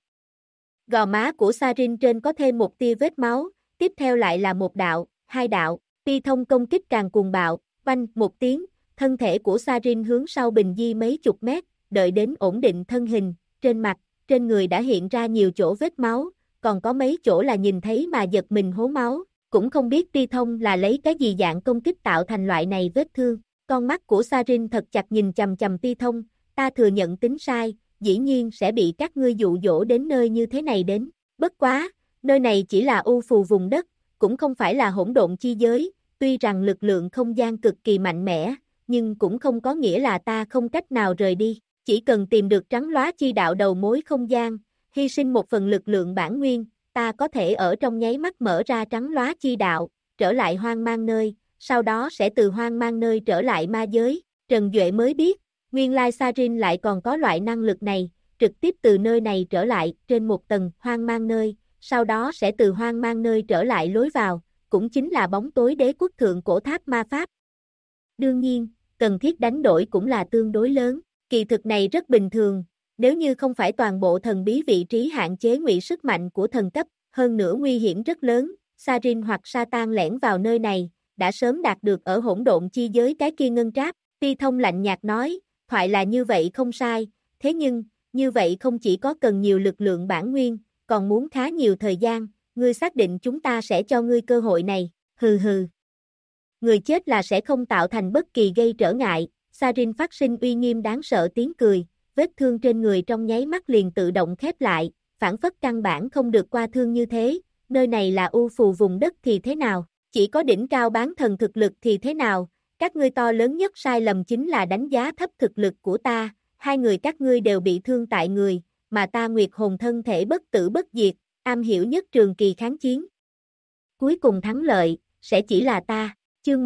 Gò má của Sarin trên có thêm một tia vết máu, tiếp theo lại là một đạo, hai đạo, Pi Thông công kích càng cuồng bạo, vanh một tiếng, thân thể của Sarin hướng sau bình di mấy chục mét, đợi đến ổn định thân hình, trên mặt, trên người đã hiện ra nhiều chỗ vết máu, còn có mấy chỗ là nhìn thấy mà giật mình hố máu, cũng không biết Pi Thông là lấy cái gì dạng công kích tạo thành loại này vết thương. Con mắt của Sarin thật chặt nhìn chằm chằm Pi Thông, ta thừa nhận tính sai, dĩ nhiên sẽ bị các ngươi dụ dỗ đến nơi như thế này đến, bất quá, nơi này chỉ là u phù vùng đất, cũng không phải là hỗn độn chi giới, tuy rằng lực lượng không gian cực kỳ mạnh mẽ, nhưng cũng không có nghĩa là ta không cách nào rời đi, chỉ cần tìm được trắng lóa chi đạo đầu mối không gian, hy sinh một phần lực lượng bản nguyên, ta có thể ở trong nháy mắt mở ra trắng lóa chi đạo, trở lại hoang mang nơi, sau đó sẽ từ hoang mang nơi trở lại ma giới, Trần Duệ mới biết, nguyên lai Sarin lại còn có loại năng lực này, trực tiếp từ nơi này trở lại trên một tầng hoang mang nơi, sau đó sẽ từ hoang mang nơi trở lại lối vào, cũng chính là bóng tối đế quốc thượng cổ tháp ma pháp. Đương nhiên, cần thiết đánh đổi cũng là tương đối lớn, kỳ thực này rất bình thường, nếu như không phải toàn bộ thần bí vị trí hạn chế ngụy sức mạnh của thần cấp, hơn nữa nguy hiểm rất lớn, Sarin hoặc Satan lẻn vào nơi này, đã sớm đạt được ở hỗn độn chi giới cái kia ngân tráp, Pi Thông lạnh nhạt nói, thoại là như vậy không sai, thế nhưng, như vậy không chỉ có cần nhiều lực lượng bản nguyên, còn muốn khá nhiều thời gian, ngươi xác định chúng ta sẽ cho ngươi cơ hội này, hừ hừ. Người chết là sẽ không tạo thành bất kỳ gây trở ngại, Sarin phát sinh uy nghiêm đáng sợ tiếng cười, vết thương trên người trong nháy mắt liền tự động khép lại, phản phất căn bản không được qua thương như thế, nơi này là u phù vùng đất thì thế nào, chỉ có đỉnh cao bán thần thực lực thì thế nào, các ngươi to lớn nhất sai lầm chính là đánh giá thấp thực lực của ta, hai người các ngươi đều bị thương tại người, mà ta Nguyệt hồn thân thể bất tử bất diệt, am hiểu nhất trường kỳ kháng chiến. Cuối cùng thắng lợi, sẽ chỉ là ta, chương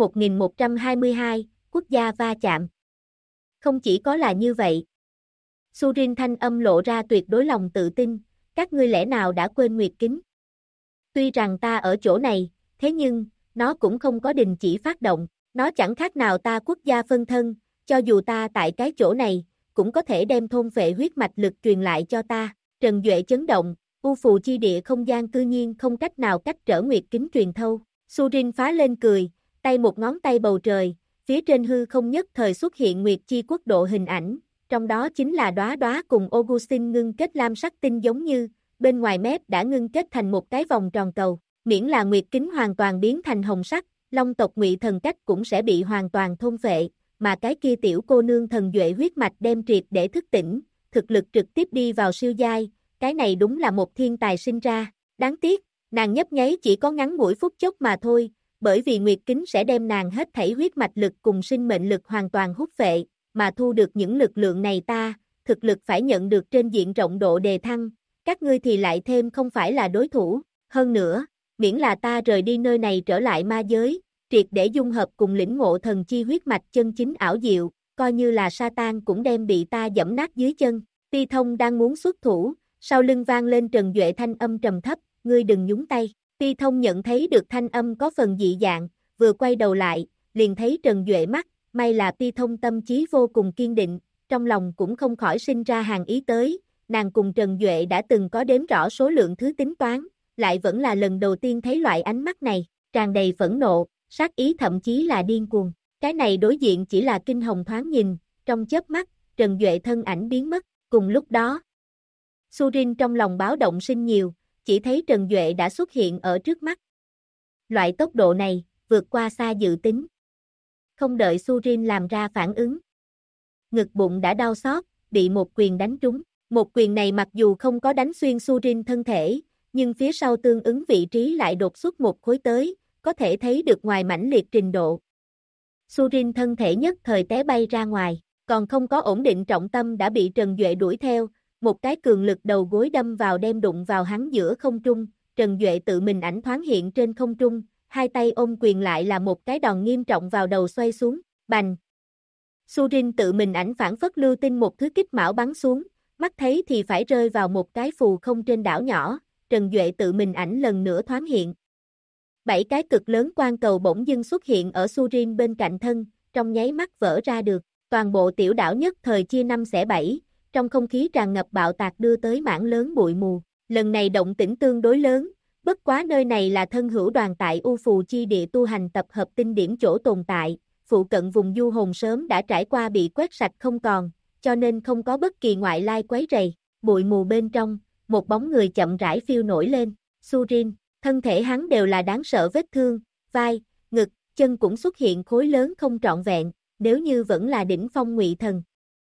1122, quốc gia va chạm. Không chỉ có là như vậy. Surin thanh âm lộ ra tuyệt đối lòng tự tin, các ngươi lẽ nào đã quên Nguyệt kính? Tuy rằng ta ở chỗ này, thế nhưng, nó cũng không có đình chỉ phát động, nó chẳng khác nào ta quốc gia phân thân, cho dù ta tại cái chỗ này, cũng có thể đem thôn phệ huyết mạch lực truyền lại cho ta. Trần Duệ chấn động, u phù chi địa không gian cư nhiên không cách nào cách trở Nguyệt kính truyền thâu. Surin phá lên cười, tay một ngón tay bầu trời, phía trên hư không nhất thời xuất hiện Nguyệt chi quốc độ hình ảnh, trong đó chính là đóa đóa cùng Augustine ngưng kết lam sắc tinh giống như, bên ngoài mép đã ngưng kết thành một cái vòng tròn cầu, miễn là nguyệt kính hoàn toàn biến thành hồng sắc, Long tộc Ngụy Thần Cách cũng sẽ bị hoàn toàn thôn phệ, mà cái kia tiểu cô nương thần duệ huyết mạch đem triệt để thức tỉnh, thực lực trực tiếp đi vào siêu giai, cái này đúng là một thiên tài sinh ra, đáng tiếc, nàng nhấp nháy chỉ có ngắn ngủi phút chốc mà thôi, bởi vì nguyệt kính sẽ đem nàng hết thảy huyết mạch lực cùng sinh mệnh lực hoàn toàn hút phệ, mà thu được những lực lượng này ta, thực lực phải nhận được trên diện rộng độ đề thăng, các ngươi thì lại thêm không phải là đối thủ, hơn nữa, miễn là ta rời đi nơi này trở lại ma giới, triệt để dung hợp cùng lĩnh ngộ thần chi huyết mạch chân chính ảo diệu, coi như là Satan cũng đem bị ta giẫm nát dưới chân. Ti Thông đang muốn xuất thủ, sau lưng vang lên Trần Duệ thanh âm trầm thấp, ngươi đừng nhúng tay. Ti Thông nhận thấy được thanh âm có phần dị dạng, vừa quay đầu lại, liền thấy Trần Duệ mắt, may là Ti Thông tâm trí vô cùng kiên định, trong lòng cũng không khỏi sinh ra hàng ý tới, nàng cùng Trần Duệ đã từng có đếm rõ số lượng thứ tính toán, lại vẫn là lần đầu tiên thấy loại ánh mắt này, tràn đầy phẫn nộ, sát ý thậm chí là điên cuồng. Cái này đối diện chỉ là kinh hồng thoáng nhìn, trong chớp mắt, Trần Duệ thân ảnh biến mất, cùng lúc đó. Surin trong lòng báo động sinh nhiều, chỉ thấy Trần Duệ đã xuất hiện ở trước mắt. Loại tốc độ này, vượt qua xa dự tính. Không đợi Surin làm ra phản ứng. Ngực bụng đã đau xót, bị một quyền đánh trúng. Một quyền này mặc dù không có đánh xuyên Surin thân thể, nhưng phía sau tương ứng vị trí lại đột xuất một khối tới, có thể thấy được ngoài mãnh liệt trình độ. Surin thân thể nhất thời té bay ra ngoài, còn không có ổn định trọng tâm đã bị Trần Duệ đuổi theo, một cái cường lực đầu gối đâm vào đem đụng vào hắn giữa không trung, Trần Duệ tự mình ảnh thoáng hiện trên không trung, hai tay ôm quyền lại là một cái đòn nghiêm trọng vào đầu xoay xuống, bành. Surin tự mình ảnh phản phất lưu tinh một thứ kích mão bắn xuống, mắt thấy thì phải rơi vào một cái phù không trên đảo nhỏ, Trần Duệ tự mình ảnh lần nữa thoáng hiện. 7 cái cực lớn quang cầu bỗng dưng xuất hiện ở Surin bên cạnh thân, trong nháy mắt vỡ ra được, toàn bộ tiểu đảo nhất thời chia 5 xẻ 7, trong không khí tràn ngập bạo tạc đưa tới mảng lớn bụi mù, lần này động tĩnh tương đối lớn, bất quá nơi này là thân hữu đoàn tại U Phù Chi Địa tu hành tập hợp tinh điểm chỗ tồn tại, phụ cận vùng du hồn sớm đã trải qua bị quét sạch không còn, cho nên không có bất kỳ ngoại lai quấy rầy, bụi mù bên trong, một bóng người chậm rãi phiêu nổi lên, Surin. Thân thể hắn đều là đáng sợ vết thương, vai, ngực, chân cũng xuất hiện khối lớn không trọn vẹn, nếu như vẫn là đỉnh phong ngụy thần.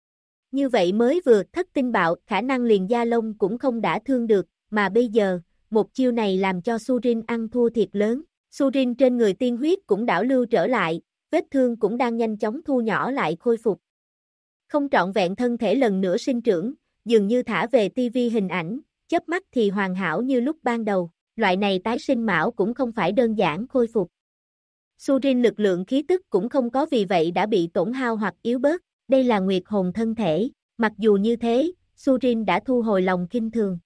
Như vậy mới vừa thất tinh bạo, khả năng liền da lông cũng không đả thương được, mà bây giờ, một chiêu này làm cho Surin ăn thua thiệt lớn. Surin trên người tiên huyết cũng đảo lưu trở lại, vết thương cũng đang nhanh chóng thu nhỏ lại khôi phục. Không trọn vẹn thân thể lần nữa sinh trưởng, dường như thả về tivi hình ảnh, chớp mắt thì hoàn hảo như lúc ban đầu. Loại này tái sinh mão cũng không phải đơn giản khôi phục. Surin lực lượng khí tức cũng không có vì vậy đã bị tổn hao hoặc yếu bớt, đây là nguyệt hồn thân thể, mặc dù như thế, Surin đã thu hồi lòng khinh thường.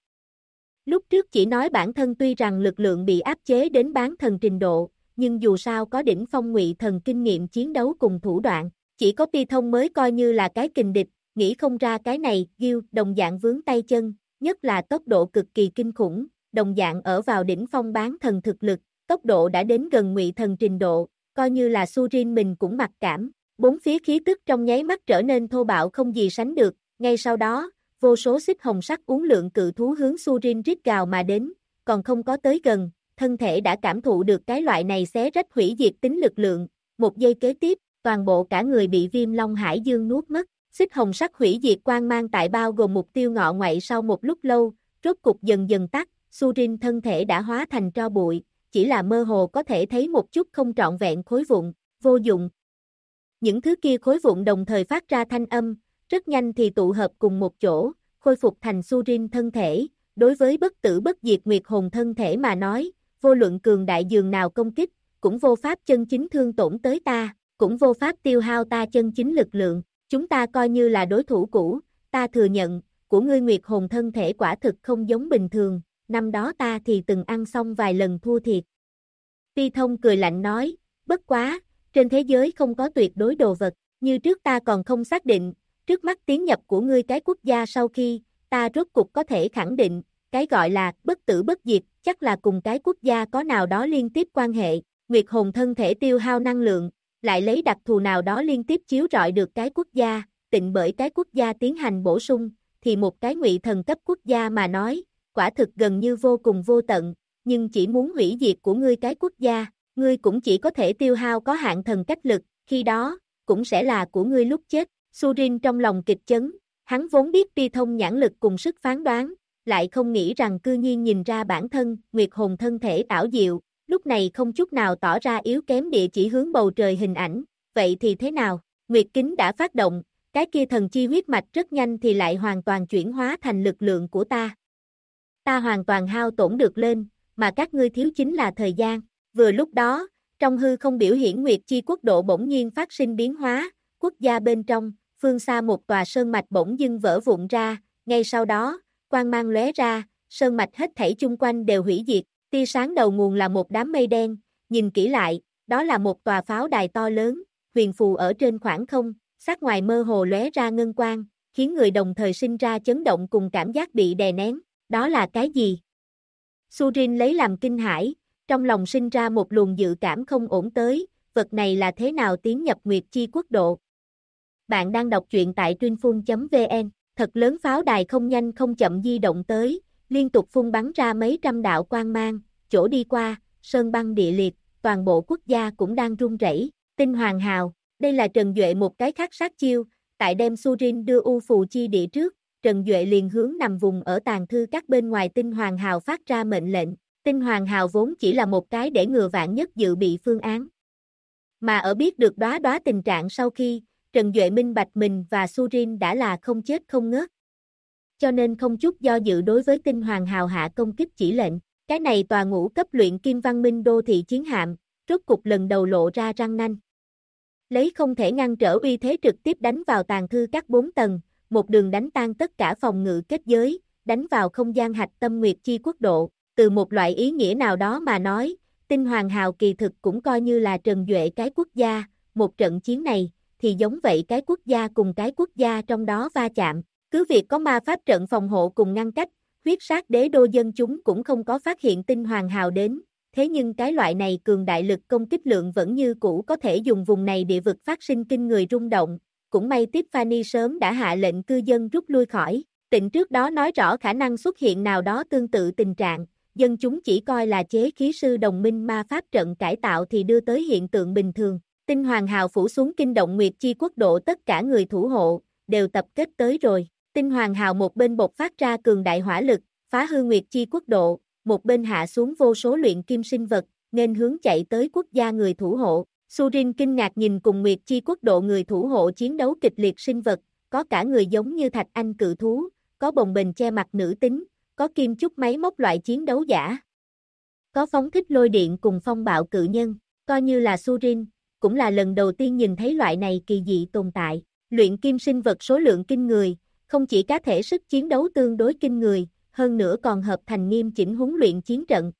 Lúc trước chỉ nói bản thân tuy rằng lực lượng bị áp chế đến bán thần trình độ, nhưng dù sao có đỉnh phong ngụy thần kinh nghiệm chiến đấu cùng thủ đoạn, chỉ có Ti Thông mới coi như là cái kình địch, nghĩ không ra cái này, Gil đồng dạng vướng tay chân, nhất là tốc độ cực kỳ kinh khủng. Đồng dạng ở vào đỉnh phong bán thần thực lực, tốc độ đã đến gần ngụy thần trình độ, coi như là Surin mình cũng mặc cảm, bốn phía khí tức trong nháy mắt trở nên thô bạo không gì sánh được, ngay sau đó, vô số xích hồng sắc uốn lượn cự thú hướng Surin rít gào mà đến, còn không có tới gần, thân thể đã cảm thụ được cái loại này xé rách hủy diệt tính lực lượng, một giây kế tiếp, toàn bộ cả người bị Viêm Long Hải Dương nuốt mất, xích hồng sắc hủy diệt quang mang tại bao gồm mục tiêu ngọ ngoại sau một lúc lâu, rốt cục dần dần tắt. Surin thân thể đã hóa thành tro bụi, chỉ là mơ hồ có thể thấy một chút không trọn vẹn khối vụn, vô dụng. Những thứ kia khối vụn đồng thời phát ra thanh âm, rất nhanh thì tụ hợp cùng một chỗ, khôi phục thành Surin thân thể, đối với bất tử bất diệt nguyệt hồn thân thể mà nói, vô luận cường đại dường nào công kích, cũng vô pháp chân chính thương tổn tới ta, cũng vô pháp tiêu hao ta chân chính lực lượng, chúng ta coi như là đối thủ cũ, ta thừa nhận, của ngươi nguyệt hồn thân thể quả thực không giống bình thường. Năm đó ta thì từng ăn xong vài lần thua thiệt. Ti Thông cười lạnh nói, bất quá, trên thế giới không có tuyệt đối đồ vật, như trước ta còn không xác định, trước mắt tiến nhập của ngươi cái quốc gia sau khi, ta rốt cục có thể khẳng định, cái gọi là bất tử bất diệt, chắc là cùng cái quốc gia có nào đó liên tiếp quan hệ, nguyệt hồn thân thể tiêu hao năng lượng, lại lấy đặc thù nào đó liên tiếp chiếu rọi được cái quốc gia, tịnh bởi cái quốc gia tiến hành bổ sung, thì một cái ngụy thần cấp quốc gia mà nói, quả thực gần như vô cùng vô tận, nhưng chỉ muốn hủy diệt của ngươi cái quốc gia, ngươi cũng chỉ có thể tiêu hao có hạn thần cách lực, khi đó, cũng sẽ là của ngươi lúc chết. Surin trong lòng kịch chấn, hắn vốn biết tri thông nhãn lực cùng sức phán đoán, lại không nghĩ rằng cư nhiên nhìn ra bản thân, Nguyệt hồn thân thể ảo diệu, lúc này không chút nào tỏ ra yếu kém địa chỉ hướng bầu trời hình ảnh, vậy thì thế nào? Nguyệt kính đã phát động, cái kia thần chi huyết mạch rất nhanh thì lại hoàn toàn chuyển hóa thành lực lượng của ta. Ta hoàn toàn hao tổn được lên, mà các ngươi thiếu chính là thời gian. Vừa lúc đó, trong hư không biểu hiển Nguyệt chi quốc độ bỗng nhiên phát sinh biến hóa, quốc gia bên trong, phương xa một tòa sơn mạch bỗng dưng vỡ vụn ra, ngay sau đó, quang mang lóe ra, sơn mạch hết thảy chung quanh đều hủy diệt, tia sáng đầu nguồn là một đám mây đen, nhìn kỹ lại, đó là một tòa pháo đài to lớn, huyền phù ở trên khoảng không, sắc ngoài mơ hồ lóe ra ngân quang, khiến người đồng thời sinh ra chấn động cùng cảm giác bị đè nén, đó là cái gì? Surin lấy làm kinh hãi, trong lòng sinh ra một luồng dự cảm không ổn tới, vật này là thế nào tiến nhập Nguyệt chi quốc độ? Bạn đang đọc truyện tại truyệnphun.vn, thật lớn pháo đài không nhanh không chậm di động tới, liên tục phun bắn ra mấy trăm đạo quang mang, chỗ đi qua, sơn băng địa liệt, toàn bộ quốc gia cũng đang rung rẩy. Tinh Hoàng Hào, đây là Trần Duệ một cái khác sát chiêu, tại đem Surin đưa U Phù Chi địa trước, Trần Duệ liền hướng nằm vùng ở tàn thư các bên ngoài Tinh Hoàng Hào phát ra mệnh lệnh. Tinh Hoàng Hào vốn chỉ là một cái để ngừa vạn nhất dự bị phương án. Mà ở biết được đóa đóa tình trạng sau khi, Trần Duệ minh bạch mình và Surin đã là không chết không ngớt. Cho nên không chút do dự đối với Tinh Hoàng Hào hạ công kích chỉ lệnh. Cái này tòa ngũ cấp luyện kim văn minh đô thị chiến hạm, rốt cục lần đầu lộ ra răng nanh. Lấy không thể ngăn trở uy thế trực tiếp đánh vào tàn thư các 4 tầng, một đường đánh tan tất cả phòng ngự kết giới, đánh vào không gian hạch tâm Nguyệt chi quốc độ. Từ một loại ý nghĩa nào đó mà nói, Tinh Hoàng Hào kỳ thực cũng coi như là Trần Duệ cái quốc gia, một trận chiến này, thì giống vậy cái quốc gia cùng cái quốc gia trong đó va chạm. Cứ việc có ma pháp trận phòng hộ cùng ngăn cách, huyết sát đế đô dân chúng cũng không có phát hiện Tinh Hoàng Hào đến, thế nhưng cái loại này cường đại lực công kích lượng vẫn như cũ có thể dùng vùng này địa vực phát sinh kinh người rung động, cũng may Tiffany sớm đã hạ lệnh cư dân rút lui khỏi, Tịnh trước đó nói rõ khả năng xuất hiện nào đó tương tự tình trạng, dân chúng chỉ coi là chế khí sư đồng minh ma pháp trận cải tạo thì đưa tới hiện tượng bình thường. Tinh Hoàng Hào phủ xuống kinh động Nguyệt chi quốc độ tất cả người thủ hộ, đều tập kết tới rồi. Tinh Hoàng Hào một bên bộc phát ra cường đại hỏa lực, phá hư Nguyệt chi quốc độ, một bên hạ xuống vô số luyện kim sinh vật, nên hướng chạy tới quốc gia người thủ hộ. Surin kinh ngạc nhìn cùng Nguyệt chi quốc độ người thủ hộ chiến đấu kịch liệt sinh vật, có cả người giống như thạch anh cự thú, có bồng bềnh che mặt nữ tính, có kim chúc máy móc loại chiến đấu giả, có phóng thích lôi điện cùng phong bạo cự nhân, coi như là Surin, cũng là lần đầu tiên nhìn thấy loại này kỳ dị tồn tại. Luyện kim sinh vật số lượng kinh người, không chỉ cá thể sức chiến đấu tương đối kinh người, hơn nữa còn hợp thành nghiêm chỉnh huấn luyện chiến trận.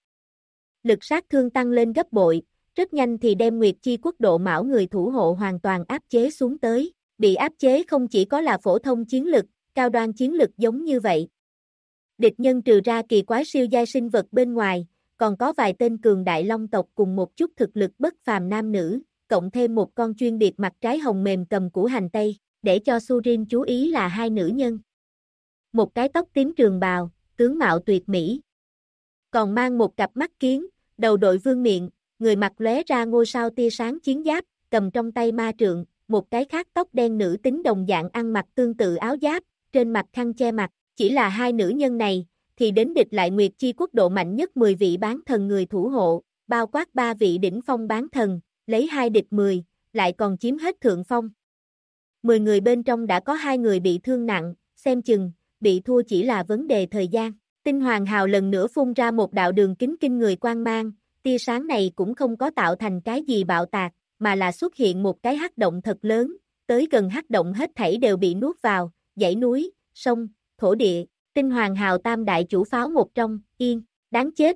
Lực sát thương tăng lên gấp bội, rất nhanh thì đem Nguyệt chi quốc độ mão người thủ hộ hoàn toàn áp chế xuống tới. Bị áp chế không chỉ có là phổ thông chiến lực, cao đoan chiến lực giống như vậy. Địch nhân trừ ra kỳ quái siêu giai sinh vật bên ngoài, còn có vài tên cường đại long tộc cùng một chút thực lực bất phàm nam nữ, cộng thêm một con chuyên biệt mặt trái hồng mềm cầm củ hành tây, để cho Surin chú ý là hai nữ nhân. Một cái tóc tím trường bào, tướng mạo tuyệt mỹ. Còn mang một cặp mắt kiến, đầu đội vương miện, người mặc lóe ra ngôi sao tia sáng chiến giáp, cầm trong tay ma trượng, một cái khác tóc đen nữ tính đồng dạng ăn mặc tương tự áo giáp, trên mặt khăn che mặt, chỉ là hai nữ nhân này, thì đến địch lại Nguyệt chi quốc độ mạnh nhất 10 vị bán thần người thủ hộ, bao quát 3 vị đỉnh phong bán thần, lấy 2 địch 10, lại còn chiếm hết thượng phong. 10 người bên trong đã có 2 người bị thương nặng, xem chừng, bị thua chỉ là vấn đề thời gian. Tinh Hoàng Hào lần nữa phun ra một đạo đường kính kinh người quang mang, tia sáng này cũng không có tạo thành cái gì bạo tạc, mà là xuất hiện một cái hắc động thật lớn, tới gần hắc động hết thảy đều bị nuốt vào, dãy núi, sông, thổ địa. Tinh Hoàng Hào tam đại chủ pháo một trong, yên, đáng chết.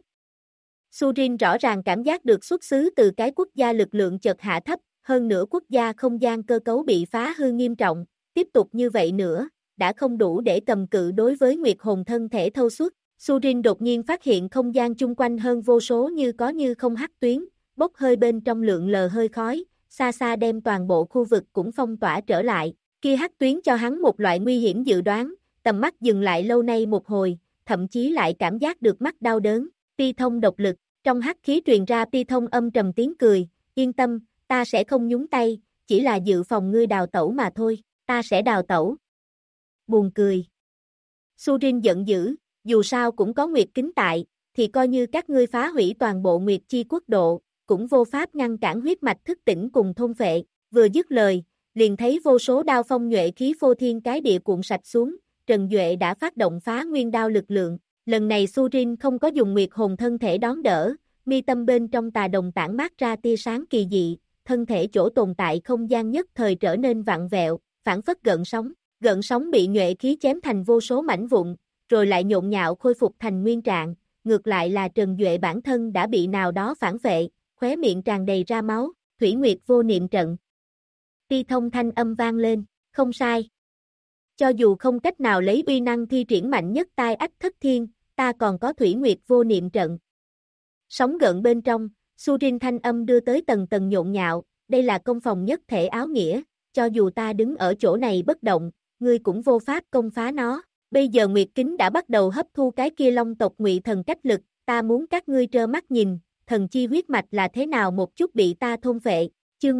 Surin rõ ràng cảm giác được xuất xứ từ cái quốc gia lực lượng chợt hạ thấp, hơn nữa quốc gia không gian cơ cấu bị phá hư nghiêm trọng, tiếp tục như vậy nữa, đã không đủ để cầm cự đối với Nguyệt hồn thân thể thâu suốt. Surin đột nhiên phát hiện không gian chung quanh hơn vô số như có như không hắc tuyến, bốc hơi bên trong lượng lờ hơi khói, xa xa đem toàn bộ khu vực cũng phong tỏa trở lại. Kia hắc tuyến cho hắn một loại nguy hiểm dự đoán, tầm mắt dừng lại lâu nay một hồi, thậm chí lại cảm giác được mắt đau đớn. Ti thông độc lực, trong hắc khí truyền ra Ti thông âm trầm tiếng cười, yên tâm, ta sẽ không nhúng tay, chỉ là dự phòng ngươi đào tẩu mà thôi, ta sẽ đào tẩu. Buồn cười. Surin giận dữ, dù sao cũng có Nguyệt Kính tại, thì coi như các ngươi phá hủy toàn bộ Nguyệt Chi quốc độ, cũng vô pháp ngăn cản huyết mạch thức tỉnh cùng thôn phệ. Vừa dứt lời, liền thấy vô số đao phong nhuệ khí phô thiên cái địa cuộn sạch xuống, Trần Duệ đã phát động phá nguyên đao lực lượng. Lần này Surin không có dùng Nguyệt hồn thân thể đón đỡ, mi tâm bên trong tà đồng tản mát ra tia sáng kỳ dị, thân thể chỗ tồn tại không gian nhất thời trở nên vặn vẹo, phản phất gợn sóng bị nhuệ khí chém thành vô số mảnh vụn, rồi lại nhộn nhạo khôi phục thành nguyên trạng, ngược lại là Trần Duệ bản thân đã bị nào đó phản vệ, khóe miệng tràn đầy ra máu, Thủy Nguyệt vô niệm trận. Ti thông thanh âm vang lên, không sai. Cho dù không cách nào lấy uy năng thi triển mạnh nhất tai ách thất thiên, ta còn có Thủy Nguyệt vô niệm trận. Sóng gợn bên trong, Surin thanh âm đưa tới tầng tầng nhộn nhạo, đây là công phòng nhất thể áo nghĩa, cho dù ta đứng ở chỗ này bất động, ngươi cũng vô pháp công phá nó. Bây giờ Nguyệt Kính đã bắt đầu hấp thu cái kia Long tộc Ngụy thần cách lực, ta muốn các ngươi trơ mắt nhìn, thần chi huyết mạch là thế nào một chút bị ta thôn phệ. Chương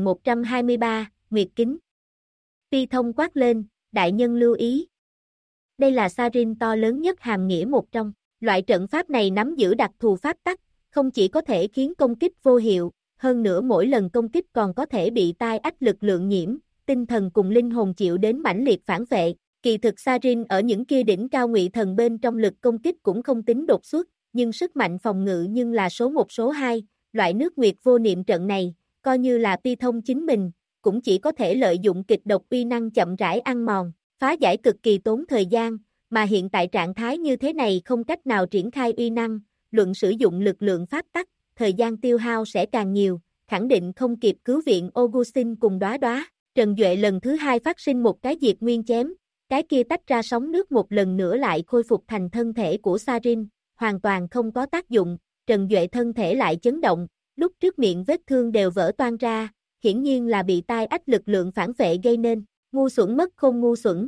1123, Nguyệt Kính. Ti thông quát lên, đại nhân lưu ý. Đây là Sarin to lớn nhất hàm nghĩa một trong, loại trận pháp này nắm giữ đặc thù pháp tắc, không chỉ có thể khiến công kích vô hiệu, hơn nữa mỗi lần công kích còn có thể bị tai ách lực lượng nhiễm, tinh thần cùng linh hồn chịu đến mãnh liệt phản vệ. Kỳ thực Sarin ở những kia đỉnh cao Ngụy thần bên trong lực công kích cũng không tính đột xuất, nhưng sức mạnh phòng ngự nhưng là số 1 số 2, loại nước Nguyệt vô niệm trận này, coi như là Ti thông chính mình, cũng chỉ có thể lợi dụng kịch độc uy năng chậm rãi ăn mòn, phá giải cực kỳ tốn thời gian, mà hiện tại trạng thái như thế này không cách nào triển khai uy năng, luận sử dụng lực lượng pháp tắc, thời gian tiêu hao sẽ càng nhiều, khẳng định không kịp cứu viện Augustin cùng Đóa Đóa. Trần Duệ lần thứ hai phát sinh một cái diệt nguyên chém, cái kia tách ra sóng nước một lần nữa lại khôi phục thành thân thể của Sarin, hoàn toàn không có tác dụng, Trần Duệ thân thể lại chấn động, lúc trước miệng vết thương đều vỡ toang ra, hiển nhiên là bị tai ách lực lượng phản vệ gây nên, ngu xuẩn mất khôn ngu xuẩn.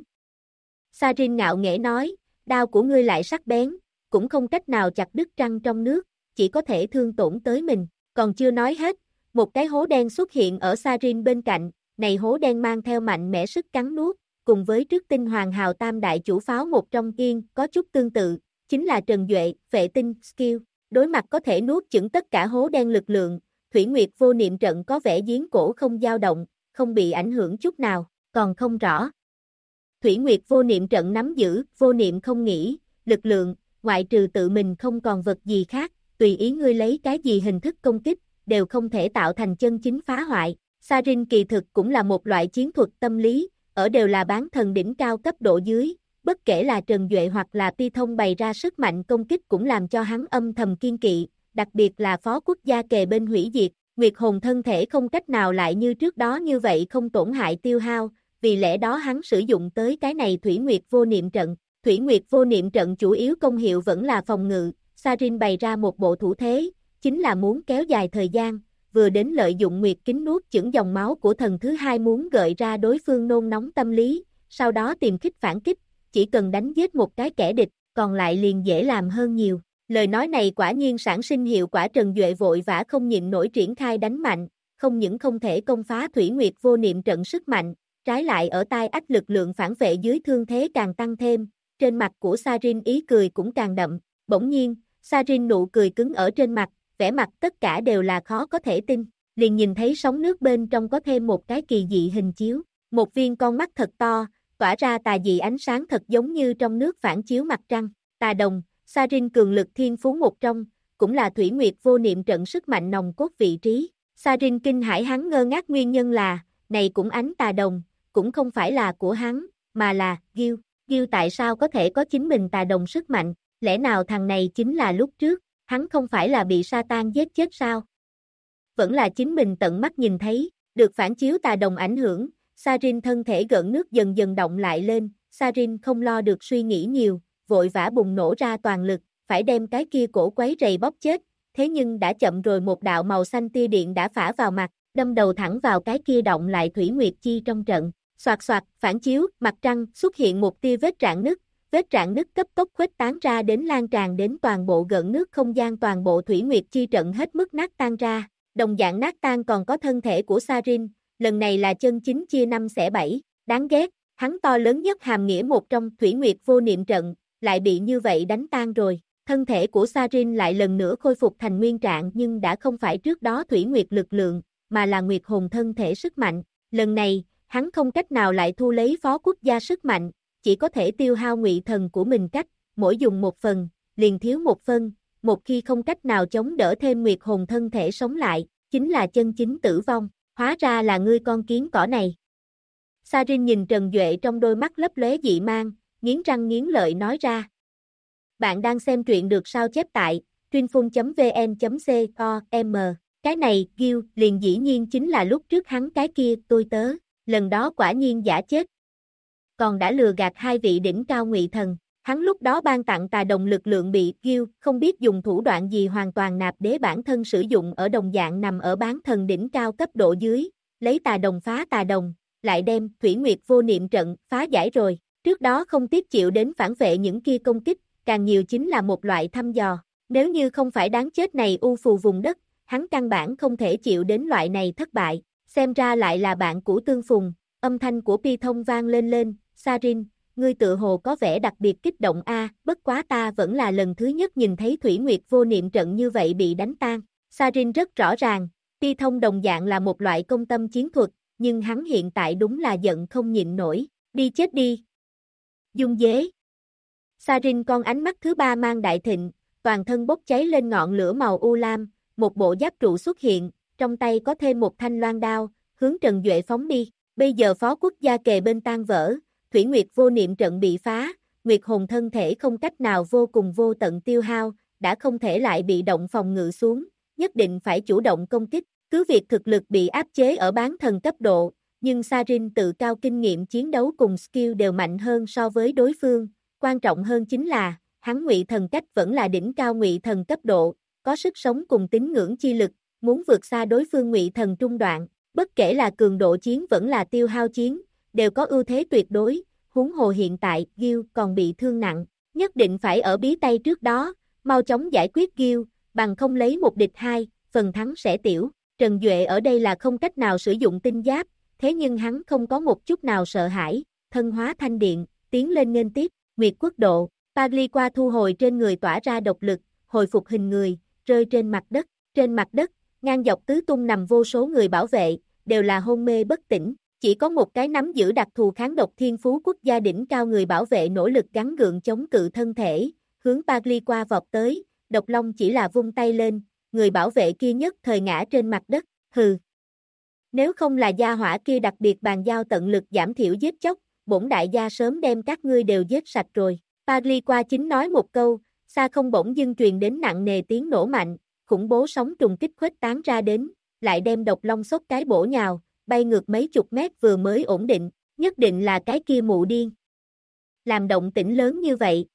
Sarin ngạo nghễ nói, đao của ngươi lại sắc bén, cũng không cách nào chặt đứt răng trong nước, chỉ có thể thương tổn tới mình, còn chưa nói hết, một cái hố đen xuất hiện ở Sarin bên cạnh, này hố đen mang theo mạnh mẽ sức cắn nuốt, cùng với trước tinh hoàng hào tam đại chủ pháo một trong kiên, có chút tương tự, chính là Trần Duệ, vệ tinh, skill, đối mặt có thể nuốt chửng tất cả hố đen lực lượng, Thủy Nguyệt vô niệm trận có vẻ giếng cổ không dao động, không bị ảnh hưởng chút nào, còn không rõ. Thủy Nguyệt vô niệm trận nắm giữ, vô niệm không nghĩ, lực lượng, ngoại trừ tự mình không còn vật gì khác, tùy ý ngươi lấy cái gì hình thức công kích, đều không thể tạo thành chân chính phá hoại. Sarin kỳ thực cũng là một loại chiến thuật tâm lý, ở đều là bán thần đỉnh cao cấp độ dưới, bất kể là Trần Duệ hoặc là Ti thông bày ra sức mạnh công kích cũng làm cho hắn âm thầm kiên kỵ, đặc biệt là phó quốc gia kề bên hủy diệt, Nguyệt hồn thân thể không cách nào lại như trước đó như vậy không tổn hại tiêu hao, vì lẽ đó hắn sử dụng tới cái này Thủy Nguyệt vô niệm trận. Thủy Nguyệt vô niệm trận chủ yếu công hiệu vẫn là phòng ngự, Sarin bày ra một bộ thủ thế, chính là muốn kéo dài thời gian, vừa đến lợi dụng Nguyệt kính nuốt chửng dòng máu của thần thứ hai muốn gợi ra đối phương nôn nóng tâm lý, sau đó tìm kích phản kích, chỉ cần đánh giết một cái kẻ địch, còn lại liền dễ làm hơn nhiều. Lời nói này quả nhiên sản sinh hiệu quả, Trần Duệ vội vã không nhịn nổi triển khai đánh mạnh, không những không thể công phá Thủy Nguyệt vô niệm trận sức mạnh, trái lại ở tai ách lực lượng phản vệ dưới thương thế càng tăng thêm, trên mặt của Sarin ý cười cũng càng đậm, bỗng nhiên, Sarin nụ cười cứng ở trên mặt, vẻ mặt tất cả đều là khó có thể tin, liền nhìn thấy sóng nước bên trong có thêm một cái kỳ dị hình chiếu, một viên con mắt thật to, tỏa ra tà dị ánh sáng thật giống như trong nước phản chiếu mặt trăng, tà đồng, Sarin cường lực thiên phú một trong, cũng là Thủy Nguyệt vô niệm trận sức mạnh nòng cốt vị trí. Sarin kinh hãi, hắn ngơ ngác nguyên nhân là, này cũng ánh tà đồng, cũng không phải là của hắn, mà là, Gil tại sao có thể có chính mình tà đồng sức mạnh, lẽ nào thằng này chính là lúc trước, hắn không phải là bị Satan giết chết sao? Vẫn là chính mình tận mắt nhìn thấy, được phản chiếu tà đồng ảnh hưởng, Sarin thân thể gợn nước dần dần động lại lên, Sarin không lo được suy nghĩ nhiều, vội vã bùng nổ ra toàn lực, phải đem cái kia cổ quấy rầy bóp chết, thế nhưng đã chậm rồi, một đạo màu xanh tia điện đã phả vào mặt, đâm đầu thẳng vào cái kia động lại Thủy Nguyệt chi trong trận, Soạt soạt, phản chiếu, mặt trăng, xuất hiện một tia vết rạn nứt cấp tốc khuếch tán ra đến lan tràn đến toàn bộ gợn nước không gian, toàn bộ thủy nguyệt chi trận hết mức nát tan ra. Đồng dạng nát tan còn có thân thể của Sarin, lần này là chân chính chia 5 xẻ 7, đáng ghét, hắn to lớn nhất hàm nghĩa một trong thủy nguyệt vô niệm trận, lại bị như vậy đánh tan rồi. Thân thể của Sarin lại lần nữa khôi phục thành nguyên trạng nhưng đã không phải trước đó thủy nguyệt lực lượng, mà là nguyệt hồn thân thể sức mạnh. Lần này, hắn không cách nào lại thu lấy phó quốc gia sức mạnh, chỉ có thể tiêu hao ngụy thần của mình cách, mỗi dùng một phần, liền thiếu một phân, một khi không cách nào chống đỡ thêm nguyệt hồn thân thể sống lại, chính là chân chính tử vong, hóa ra là ngươi con kiến cỏ này. Sarin nhìn Trần Duệ trong đôi mắt lấp lóe dị mang, nghiến răng nghiến lợi nói ra. Bạn đang xem truyện được sao chép tại truyênphun.vn.com, cái này, Gil, liền dĩ nhiên chính là lúc trước hắn cái kia, tôi tớ, lần đó quả nhiên giả chết. Còn đã lừa gạt hai vị đỉnh cao ngụy thần, hắn lúc đó ban tặng tà đồng lực lượng bị Gil không biết dùng thủ đoạn gì hoàn toàn nạp đế bản thân sử dụng ở đồng dạng nằm ở bán thần đỉnh cao cấp độ dưới, lấy tà đồng phá tà đồng, lại đem thủy nguyệt vô niệm trận phá giải rồi, trước đó không tiếc chịu đến phản vệ những kia công kích, càng nhiều chính là một loại thăm dò, nếu như không phải đáng chết này u phù vùng đất, hắn căn bản không thể chịu đến loại này thất bại, xem ra lại là bạn của Tương Phùng, âm thanh của Pi Thông vang lên, Sarin, ngươi tự hồ có vẻ đặc biệt kích động a, bất quá ta vẫn là lần thứ nhất nhìn thấy thủy nguyệt vô niệm trận như vậy bị đánh tan. Sarin rất rõ ràng, Pi Thông đồng dạng là một loại công tâm chiến thuật, nhưng hắn hiện tại đúng là giận không nhịn nổi, đi chết đi. Dung dế. Sarin con ánh mắt thứ ba mang đại thịnh, toàn thân bốc cháy lên ngọn lửa màu u lam, một bộ giáp trụ xuất hiện, trong tay có thêm một thanh loan đao, hướng Trần Duệ phóng đi. Bây giờ phó quốc gia kề bên tan vỡ, thủy nguyệt vô niệm trận bị phá, nguyệt hồn thân thể không cách nào vô cùng vô tận tiêu hao, đã không thể lại bị động phòng ngự xuống, nhất định phải chủ động công kích. Cứ việc thực lực bị áp chế ở bán thần cấp độ, nhưng Sarin tự cao kinh nghiệm chiến đấu cùng skill đều mạnh hơn so với đối phương, quan trọng hơn chính là, hắn ngụy thần cách vẫn là đỉnh cao ngụy thần cấp độ, có sức sống cùng tín ngưỡng chi lực, muốn vượt xa đối phương ngụy thần trung đoạn, bất kể là cường độ chiến vẫn là tiêu hao chiến, đều có ưu thế tuyệt đối, huống hồ hiện tại Gil còn bị thương nặng, nhất định phải ở bí tay trước đó, mau chóng giải quyết Gil, bằng không lấy một địch hai, phần thắng sẽ tiểu. Trần Duệ ở đây là không cách nào sử dụng tinh giáp, thế nhưng hắn không có một chút nào sợ hãi, thân hóa thanh điện, tiến lên nghênh tiếp, Nguyệt Quốc độ, Pagliqua thu hồi trên người tỏa ra độc lực, hồi phục hình người, rơi trên mặt đất, ngang dọc tứ tung nằm vô số người bảo vệ, đều là hôn mê bất tỉnh, chỉ có một cái nắm giữ đặc thù kháng độc thiên phú quốc gia đỉnh cao người bảo vệ nỗ lực gắng gượng chống cự thân thể, hướng Pagliqua vọt tới, Độc Long chỉ là vung tay lên, người bảo vệ kia nhất thời ngã trên mặt đất, hừ. Nếu không là gia hỏa kia đặc biệt bàn giao tận lực giảm thiểu giết chóc, bổn đại gia sớm đem các ngươi đều giết sạch rồi. Pagliqua chính nói một câu, xa không bỗng dưng truyền đến nặng nề tiếng nổ mạnh, khủng bố sóng trùng kích khuếch tán ra đến, lại đem Độc Long xốc cái bổ nhào, bay ngược mấy chục mét vừa mới ổn định, nhất định là cái kia mụ điên. Làm động tĩnh lớn như vậy.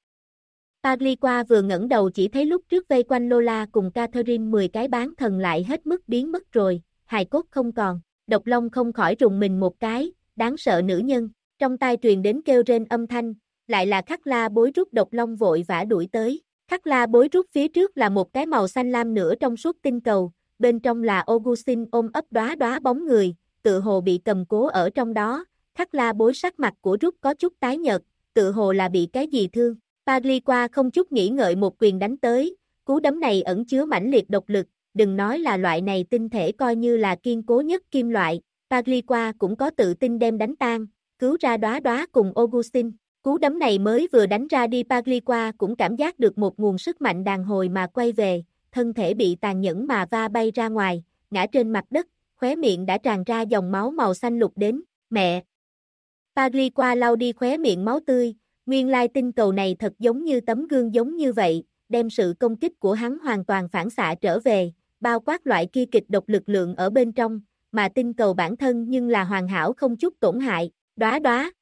Pagliqua vừa ngẩng đầu chỉ thấy lúc trước vây quanh Lola cùng Catherine 10 cái bán thần lại hết mức biến mất rồi, hài cốt không còn, Độc Long không khỏi rùng mình một cái, đáng sợ nữ nhân, trong tai truyền đến kêu rên âm thanh, lại là Khắc La Bối rút Độc Long vội vã đuổi tới, Khắc La Bối rút phía trước là một cái màu xanh lam nửa trong suốt tinh cầu, bên trong là Augustin ôm ấp đóa đóa bóng người, tự hồ bị cầm cố ở trong đó, Khắc La Bối sắc mặt của rút có chút tái nhợt, tự hồ là bị cái gì thương. Pagliqua không chút nghĩ ngợi một quyền đánh tới, cú đấm này ẩn chứa mãnh liệt độc lực, đừng nói là loại này tinh thể coi như là kiên cố nhất kim loại, Pagliqua cũng có tự tin đem đánh tan, cứu ra đóa đóa cùng Augustin. Cú đấm này mới vừa đánh ra đi Pagliqua cũng cảm giác được một nguồn sức mạnh đàn hồi mà quay về, thân thể bị tàn nhẫn mà va bay ra ngoài, ngã trên mặt đất, khóe miệng đã tràn ra dòng máu màu xanh lục đến, mẹ. Pagliqua lau đi khóe miệng máu tươi. Nguyên lai tinh cầu này thật giống như tấm gương giống như vậy, đem sự công kích của hắn hoàn toàn phản xạ trở về, bao quát loại kia kịch độc lực lượng ở bên trong, mà tinh cầu bản thân nhưng là hoàn hảo không chút tổn hại, đóa đóa.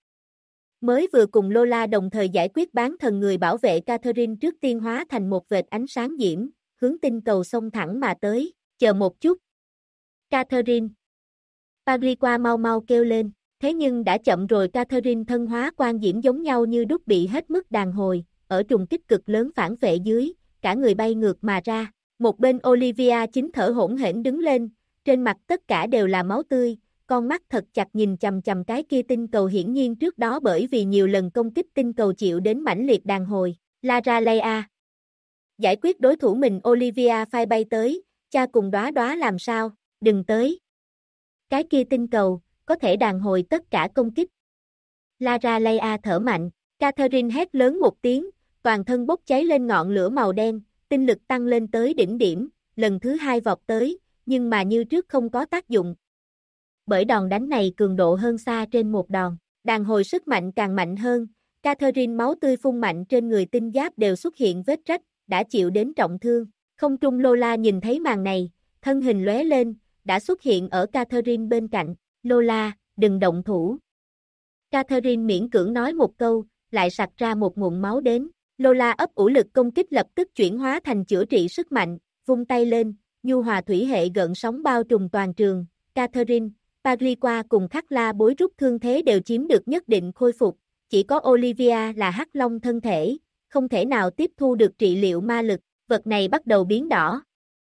Mới vừa cùng Lola đồng thời giải quyết bán thần người bảo vệ Catherine trước tiên hóa thành một vệt ánh sáng diễm, hướng tinh cầu xông thẳng mà tới, chờ một chút. Catherine. Pagliqua mau mau kêu lên, Thế nhưng đã chậm rồi, Catherine thân hóa quan diễm giống nhau như đúc bị hết mức đàn hồi, ở trùng kích cực lớn phản vệ dưới, cả người bay ngược mà ra. Một bên Olivia chính thở hổn hển đứng lên, trên mặt tất cả đều là máu tươi, con mắt thật chặt nhìn chằm chằm cái kia tinh cầu, hiển nhiên trước đó bởi vì nhiều lần công kích tinh cầu chịu đến mãnh liệt đàn hồi. Lara Leia giải quyết đối thủ mình. Olivia phai bay tới, cha cùng Đóa Đóa làm sao, đừng tới. Cái kia tinh cầu, có thể đàn hồi tất cả công kích. Lara Leia thở mạnh, Catherine hét lớn một tiếng, toàn thân bốc cháy lên ngọn lửa màu đen, tinh lực tăng lên tới đỉnh điểm, lần thứ hai vọt tới, nhưng mà như trước không có tác dụng. Bởi đòn đánh này cường độ hơn xa trên một đòn, đàn hồi sức mạnh càng mạnh hơn, Catherine máu tươi phun mạnh trên người, tinh giáp đều xuất hiện vết rách, đã chịu đến trọng thương. Không trung Lola nhìn thấy màn này, thân hình lóe lên, đã xuất hiện ở Catherine bên cạnh. Lola, đừng động thủ. Catherine miễn cưỡng nói một câu, lại sặc ra một ngụm máu đến. Lola ấp ủ lực công kích lập tức chuyển hóa thành chữa trị sức mạnh, vung tay lên, nhu hòa thủy hệ gợn sóng bao trùm toàn trường. Catherine, Pagriqua cùng Khắc La bối rút thương thế đều chiếm được nhất định khôi phục, chỉ có Olivia là hắc long thân thể, không thể nào tiếp thu được trị liệu ma lực, vật này bắt đầu biến đỏ.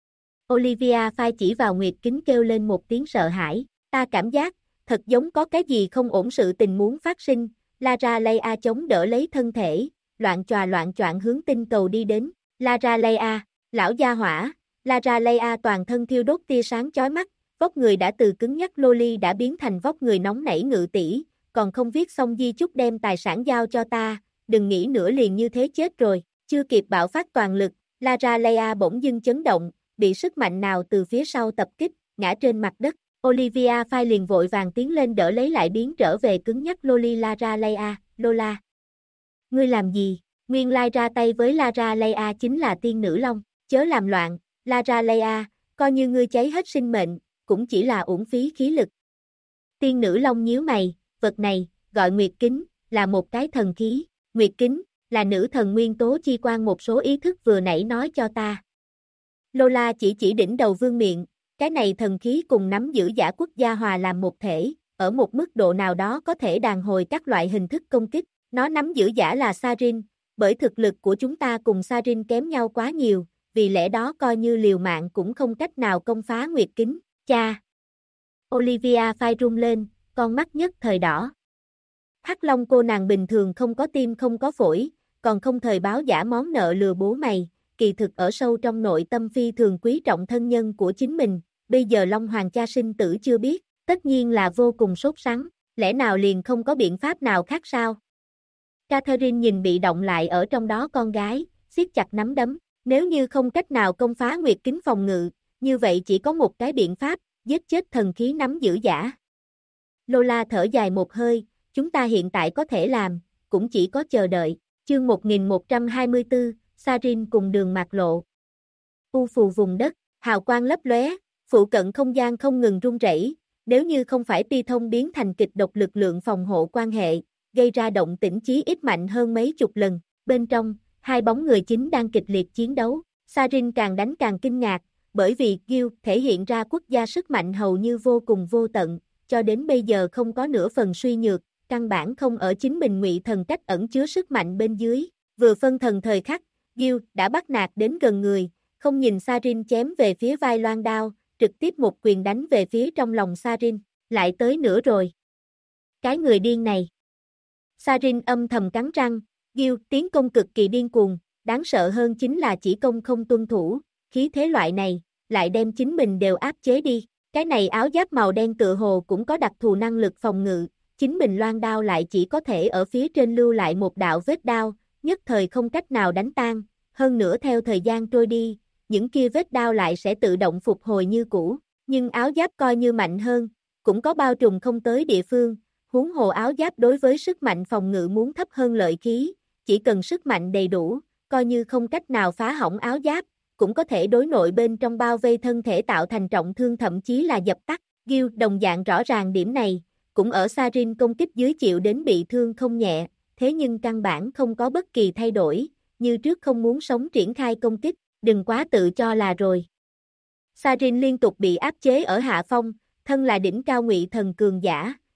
Olivia phai chỉ vào Nguyệt Kính kêu lên một tiếng sợ hãi, ta cảm giác, thật giống có cái gì không ổn, sự tình muốn phát sinh. Lara Leia chống đỡ lấy thân thể, loạn choạng hướng tinh cầu đi đến. Lara Leia, lão gia hỏa. Lara Leia toàn thân thiêu đốt tia sáng chói mắt, vóc người đã từ cứng nhắc loli đã biến thành vóc người nóng nảy ngự tỷ, còn không viết xong di chúc đem tài sản giao cho ta, đừng nghĩ nữa liền như thế chết rồi. Chưa kịp bạo phát toàn lực, Lara Leia bỗng dưng chấn động, bị sức mạnh nào từ phía sau tập kích, ngã trên mặt đất. Olivia phai liền vội vàng tiến lên đỡ lấy, lại biến trở về cứng nhắc loli. Lara Leia, Lola, ngươi làm gì? Nguyên lai ra tay với Lara Leia chính là tiên nữ long, chớ làm loạn. Lara Leia, coi như ngươi cháy hết sinh mệnh, cũng chỉ là uổng phí khí lực. Tiên nữ long nhíu mày, vật này, gọi Nguyệt Kính, là một cái thần khí. Nguyệt Kính, là nữ thần nguyên tố chi quan, một số ý thức vừa nãy nói cho ta. Lola chỉ đỉnh đầu vương miện, cái này thần khí cùng nắm giữ giả quốc gia hòa làm một thể, ở một mức độ nào đó có thể đàn hồi các loại hình thức công kích. Nó nắm giữ giả là Sarin, bởi thực lực của chúng ta cùng Sarin kém nhau quá nhiều, vì lẽ đó coi như liều mạng cũng không cách nào công phá Nguyệt Kính. Cha! Olivia phai run lên, con mắt nhất thời đỏ. Hắc Long cô nàng bình thường không có tim không có phổi, còn không thời báo giả món nợ lừa bố mày, kỳ thực ở sâu trong nội tâm phi thường quý trọng thân nhân của chính mình, bây giờ Long Hoàng cha sinh tử chưa biết, tất nhiên là vô cùng sốt sắng, lẽ nào liền không có biện pháp nào khác sao? Catherine nhìn bị động lại ở trong đó con gái, siết chặt nắm đấm, nếu như không cách nào công phá Nguyệt Kính phòng ngự, như vậy chỉ có một cái biện pháp, giết chết thần khí nắm giữ giả. Lola thở dài một hơi, chúng ta hiện tại có thể làm, cũng chỉ có chờ đợi. Chương 1124, Sarin cùng đường mạc lộ. U phù vùng đất, hào quang lấp lóe, phụ cận không gian không ngừng rung rẩy, nếu như không phải Pi Thông biến thành kịch độc lực lượng phòng hộ quan hệ, gây ra động tĩnh chí ít mạnh hơn mấy chục lần. Bên trong, hai bóng người chính đang kịch liệt chiến đấu. Sarin càng đánh càng kinh ngạc, bởi vì Gil thể hiện ra quốc gia sức mạnh hầu như vô cùng vô tận, cho đến bây giờ không có nửa phần suy nhược, căn bản không ở chính mình ngụy thần cách ẩn chứa sức mạnh bên dưới. Vừa phân thần thời khắc, Gil đã bắt nạt đến gần người, không nhìn Sarin chém về phía vai loan đao, trực tiếp một quyền đánh về phía trong lòng Sarin, lại tới nữa rồi. Cái người điên này. Sarin âm thầm cắn răng, Gil tiến công cực kỳ điên cuồng, đáng sợ hơn chính là chỉ công không tuân thủ, khí thế loại này, lại đem chính mình đều áp chế đi. Cái này áo giáp màu đen tựa hồ cũng có đặc thù năng lực phòng ngự, chính mình loan đao lại chỉ có thể ở phía trên lưu lại một đạo vết đao, nhất thời không cách nào đánh tan, hơn nữa theo thời gian trôi đi, những kia vết đao lại sẽ tự động phục hồi như cũ, nhưng áo giáp coi như mạnh hơn, cũng có bao trùm không tới địa phương, huống hồ áo giáp đối với sức mạnh phòng ngự muốn thấp hơn lợi khí, chỉ cần sức mạnh đầy đủ, coi như không cách nào phá hỏng áo giáp, cũng có thể đối nội bên trong bao vây thân thể tạo thành trọng thương thậm chí là dập tắt. Gil đồng dạng rõ ràng điểm này, cũng ở Sarin công kích dưới chịu đến bị thương không nhẹ, thế nhưng căn bản không có bất kỳ thay đổi, như trước không muốn sống triển khai công kích, đừng quá tự cho là rồi. Sarin liên tục bị áp chế ở hạ phong, thân là đỉnh cao ngụy thần cường giả,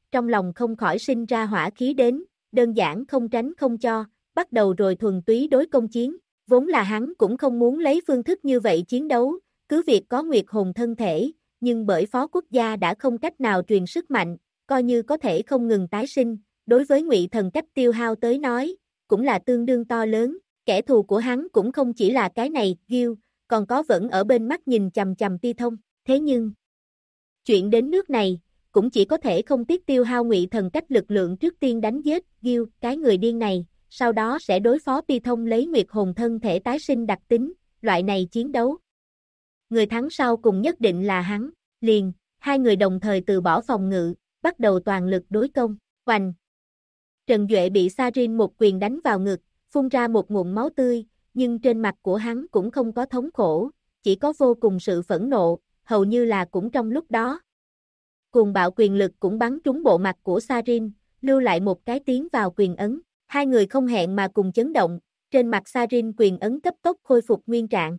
trong lòng không khỏi sinh ra hỏa khí đến, đơn giản không tránh không cho, bắt đầu rồi thuần túy đối công chiến, vốn là hắn cũng không muốn lấy phương thức như vậy chiến đấu, cứ việc có Nguyệt hồn thân thể, nhưng bởi phó quốc gia đã không cách nào truyền sức mạnh, coi như có thể không ngừng tái sinh, đối với Ngụy Thần cách tiêu hao tới nói, cũng là tương đương to lớn, kẻ thù của hắn cũng không chỉ là cái này, Gil, còn có vẫn ở bên mắt nhìn chằm chằm Ti Thông, thế nhưng, chuyện đến nước này, cũng chỉ có thể không tiếc tiêu hao Ngụy Thần cách lực lượng trước tiên đánh giết Gil, cái người điên này, sau đó sẽ đối phó Ti Thông lấy Nguyệt hồn thân thể tái sinh đặc tính, loại này chiến đấu. Người thắng sau cùng nhất định là hắn, liền, hai người đồng thời từ bỏ phòng ngự, bắt đầu toàn lực đối công, oanh. Trần Duệ bị Sarin một quyền đánh vào ngực, phun ra một ngụm máu tươi, nhưng trên mặt của hắn cũng không có thống khổ, chỉ có vô cùng sự phẫn nộ, hầu như là cũng trong lúc đó. Cuồng bạo quyền lực cũng bắn trúng bộ mặt của Sarin, lưu lại một cái tiến vào quyền ấn, hai người không hẹn mà cùng chấn động, trên mặt Sarin quyền ấn cấp tốc khôi phục nguyên trạng.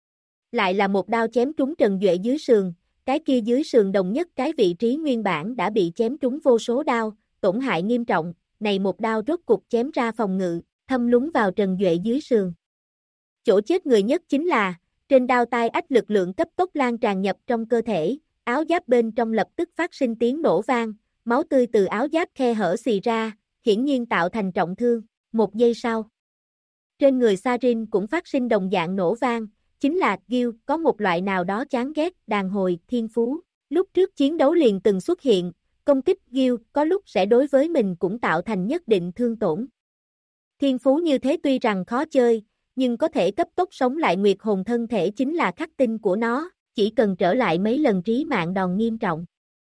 Lại là một đao chém trúng Trần Duệ dưới sườn, cái kia dưới sườn đồng nhất cái vị trí nguyên bản đã bị chém trúng vô số đao, tổn hại nghiêm trọng, này một đao rốt cục chém ra phòng ngự, thâm lún vào Trần Duệ dưới sườn. Chỗ chết người nhất chính là, trên đao tai ách lực lượng cấp tốc lan tràn nhập trong cơ thể, áo giáp bên trong lập tức phát sinh tiếng nổ vang, máu tươi từ áo giáp khe hở xì ra, hiển nhiên tạo thành trọng thương, một giây sau. Trên người Sarin cũng phát sinh đồng dạng nổ vang, chính là Gil có một loại nào đó chán ghét, đàn hồi, thiên phú. Lúc trước chiến đấu liền từng xuất hiện, công kích Gil có lúc sẽ đối với mình cũng tạo thành nhất định thương tổn. Thiên phú như thế tuy rằng khó chơi, nhưng có thể cấp tốc sống lại Nguyệt hồn thân thể chính là khắc tinh của nó, chỉ cần trở lại mấy lần trí mạng đòn nghiêm trọng.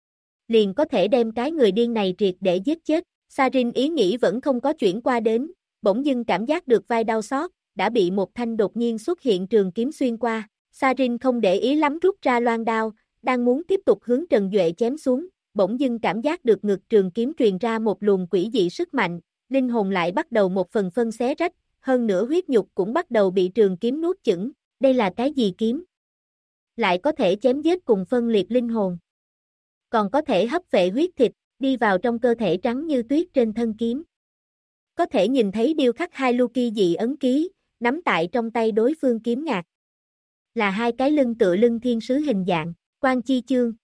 Liền có thể đem cái người điên này triệt để giết chết, Sarin ý nghĩ vẫn không có chuyển qua đến, bỗng dưng cảm giác được vai đau xót, đã bị một thanh đột nhiên xuất hiện trường kiếm xuyên qua, Sarin không để ý lắm rút ra loan đao, đang muốn tiếp tục hướng Trần Duệ chém xuống, bỗng dưng cảm giác được ngực trường kiếm truyền ra một luồng quỷ dị sức mạnh, linh hồn lại bắt đầu một phần phân xé rách, hơn nữa huyết nhục cũng bắt đầu bị trường kiếm nuốt chửng, đây là cái gì kiếm? Lại có thể chém giết cùng phân liệt linh hồn. Còn có thể hấp vệ huyết thịt, đi vào trong cơ thể trắng như tuyết trên thân kiếm. Có thể nhìn thấy điêu khắc hai lưu kỳ dị ấn ký, nắm tại trong tay đối phương kiếm ngạc. Là hai cái lưng tựa lưng thiên sứ hình dạng, quan chi chương.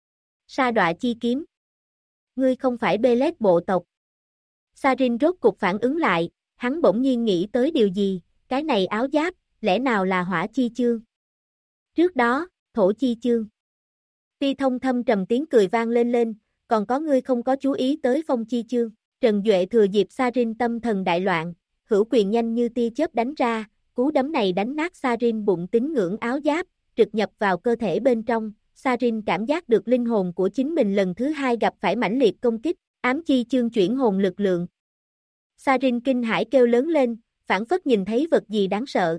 Sa đọa chi kiếm. Ngươi không phải Belet bộ tộc. Sarin rốt cục phản ứng lại, hắn bỗng nhiên nghĩ tới điều gì, cái này áo giáp, lẽ nào là hỏa chi chương? Trước đó, thổ chi chương. Ti Thông thâm trầm tiếng cười vang lên, còn có ngươi không có chú ý tới phong chi chương. Trần Duệ thừa dịp Sarin tâm thần đại loạn, hữu quyền nhanh như tia chớp đánh ra, cú đấm này đánh nát Sarin bụng tín ngưỡng áo giáp, trực nhập vào cơ thể bên trong. Sarin cảm giác được linh hồn của chính mình lần thứ hai gặp phải mãnh liệt công kích, ám chi chương chuyển hồn lực lượng. Sarin kinh hãi kêu lớn lên, phảng phất nhìn thấy vật gì đáng sợ,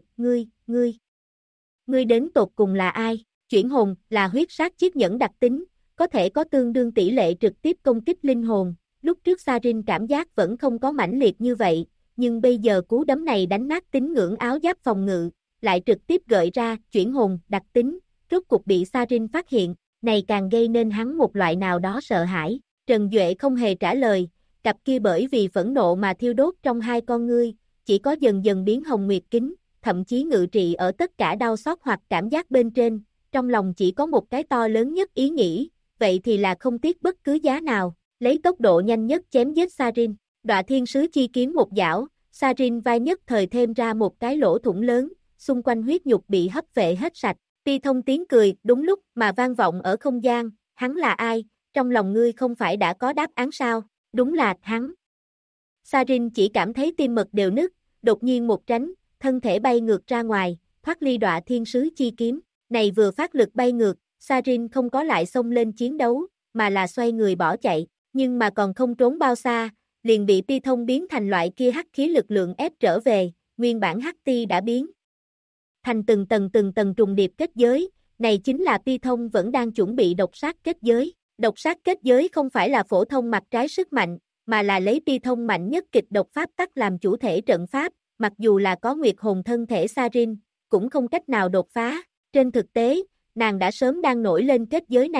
ngươi đến tột cùng là ai? Chuyển hồn là huyết sát chiếc nhẫn đặc tính, có thể có tương đương tỷ lệ trực tiếp công kích linh hồn. Lúc trước Sarin cảm giác vẫn không có mãnh liệt như vậy, nhưng bây giờ cú đấm này đánh nát tín ngưỡng áo giáp phòng ngự, lại trực tiếp gợi ra chuyển hồn đặc tính, rốt cục bị Sarin phát hiện, này càng gây nên hắn một loại nào đó sợ hãi. Trần Duệ không hề trả lời, cặp kia bởi vì phẫn nộ mà thiêu đốt trong hai con ngươi, chỉ có dần dần biến hồng nguyệt kính, thậm chí ngự trị ở tất cả đau xót hoặc cảm giác bên trên, trong lòng chỉ có một cái to lớn nhất ý nghĩ, vậy thì là không tiếc bất cứ giá nào, lấy tốc độ nhanh nhất chém giết Sarin. Đọa thiên sứ chi kiếm một dảo, Sarin vai nhất thời thêm ra một cái lỗ thủng lớn, xung quanh huyết nhục bị hấp vệ hết sạch. Ti Thông tiếng cười đúng lúc mà vang vọng ở không gian, hắn là ai, trong lòng ngươi không phải đã có đáp án sao, đúng là hắn. Sarin chỉ cảm thấy tim mật đều nứt, đột nhiên một tránh, thân thể bay ngược ra ngoài, thoát ly đọa thiên sứ chi kiếm, này vừa phát lực bay ngược, Sarin không có lại xông lên chiến đấu, mà là xoay người bỏ chạy, nhưng mà còn không trốn bao xa, liền bị Ti Thông biến thành loại kia hắc khí lực lượng ép trở về, nguyên bản hắc ti đã biến thành từng tầng trùng điệp kết giới, này chính là Ti Thông vẫn đang chuẩn bị độc sát kết giới. Độc sát kết giới không phải là phổ thông mặt trái sức mạnh, mà là lấy Ti Thông mạnh nhất kịch độc pháp tắc làm chủ thể trận pháp, mặc dù là có Nguyệt hồn thân thể Sarin, cũng không cách nào đột phá. Trên thực tế, nàng đã sớm đang nổi lên kết giới này,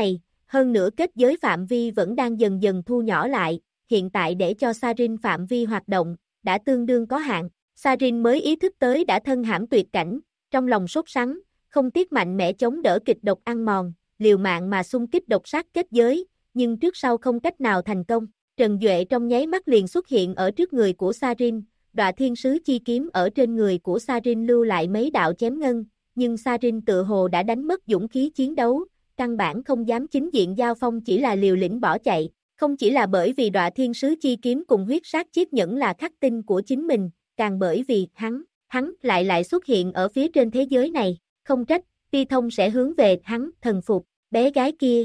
hơn nữa kết giới phạm vi vẫn đang dần dần thu nhỏ lại, hiện tại để cho Sarin phạm vi hoạt động, đã tương đương có hạn. Sarin mới ý thức tới đã thân hãm tuyệt cảnh, trong lòng sốt sắng, không tiếc mạnh mẽ chống đỡ kịch độc ăn mòn, liều mạng mà xung kích độc sát kết giới, nhưng trước sau không cách nào thành công. Trần Duệ trong nháy mắt liền xuất hiện ở trước người của Sarin, Đọa Thiên Sứ chi kiếm ở trên người của Sarin lưu lại mấy đạo chém ngân, nhưng Sarin tự hồ đã đánh mất dũng khí chiến đấu, căn bản không dám chính diện giao phong, chỉ là liều lĩnh bỏ chạy. Không chỉ là bởi vì Đọa Thiên Sứ chi kiếm cùng huyết sát chiếc nhẫn là khắc tinh của chính mình, càng bởi vì hắn lại xuất hiện ở phía trên thế giới này, không trách, Pi Thông sẽ hướng về hắn thần phục, bé gái kia.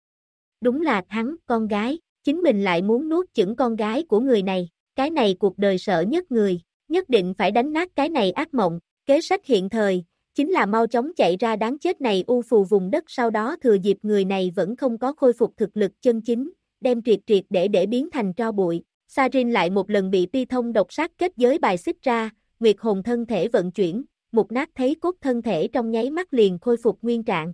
Đúng là hắn, con gái, chính mình lại muốn nuốt chửng con gái của người này, cái này cuộc đời sợ nhất người, nhất định phải đánh nát cái này ác mộng, kế sách hiện thời, chính là mau chóng chạy ra đáng chết này u phù vùng đất, sau đó thừa dịp người này vẫn không có khôi phục thực lực chân chính, đem triệt để biến thành tro bụi. Sarin lại một lần bị Pi Thông độc sát kết giới bài xích ra, Nguyệt hồn thân thể vận chuyển, mục nát thấy cốt thân thể trong nháy mắt liền khôi phục nguyên trạng.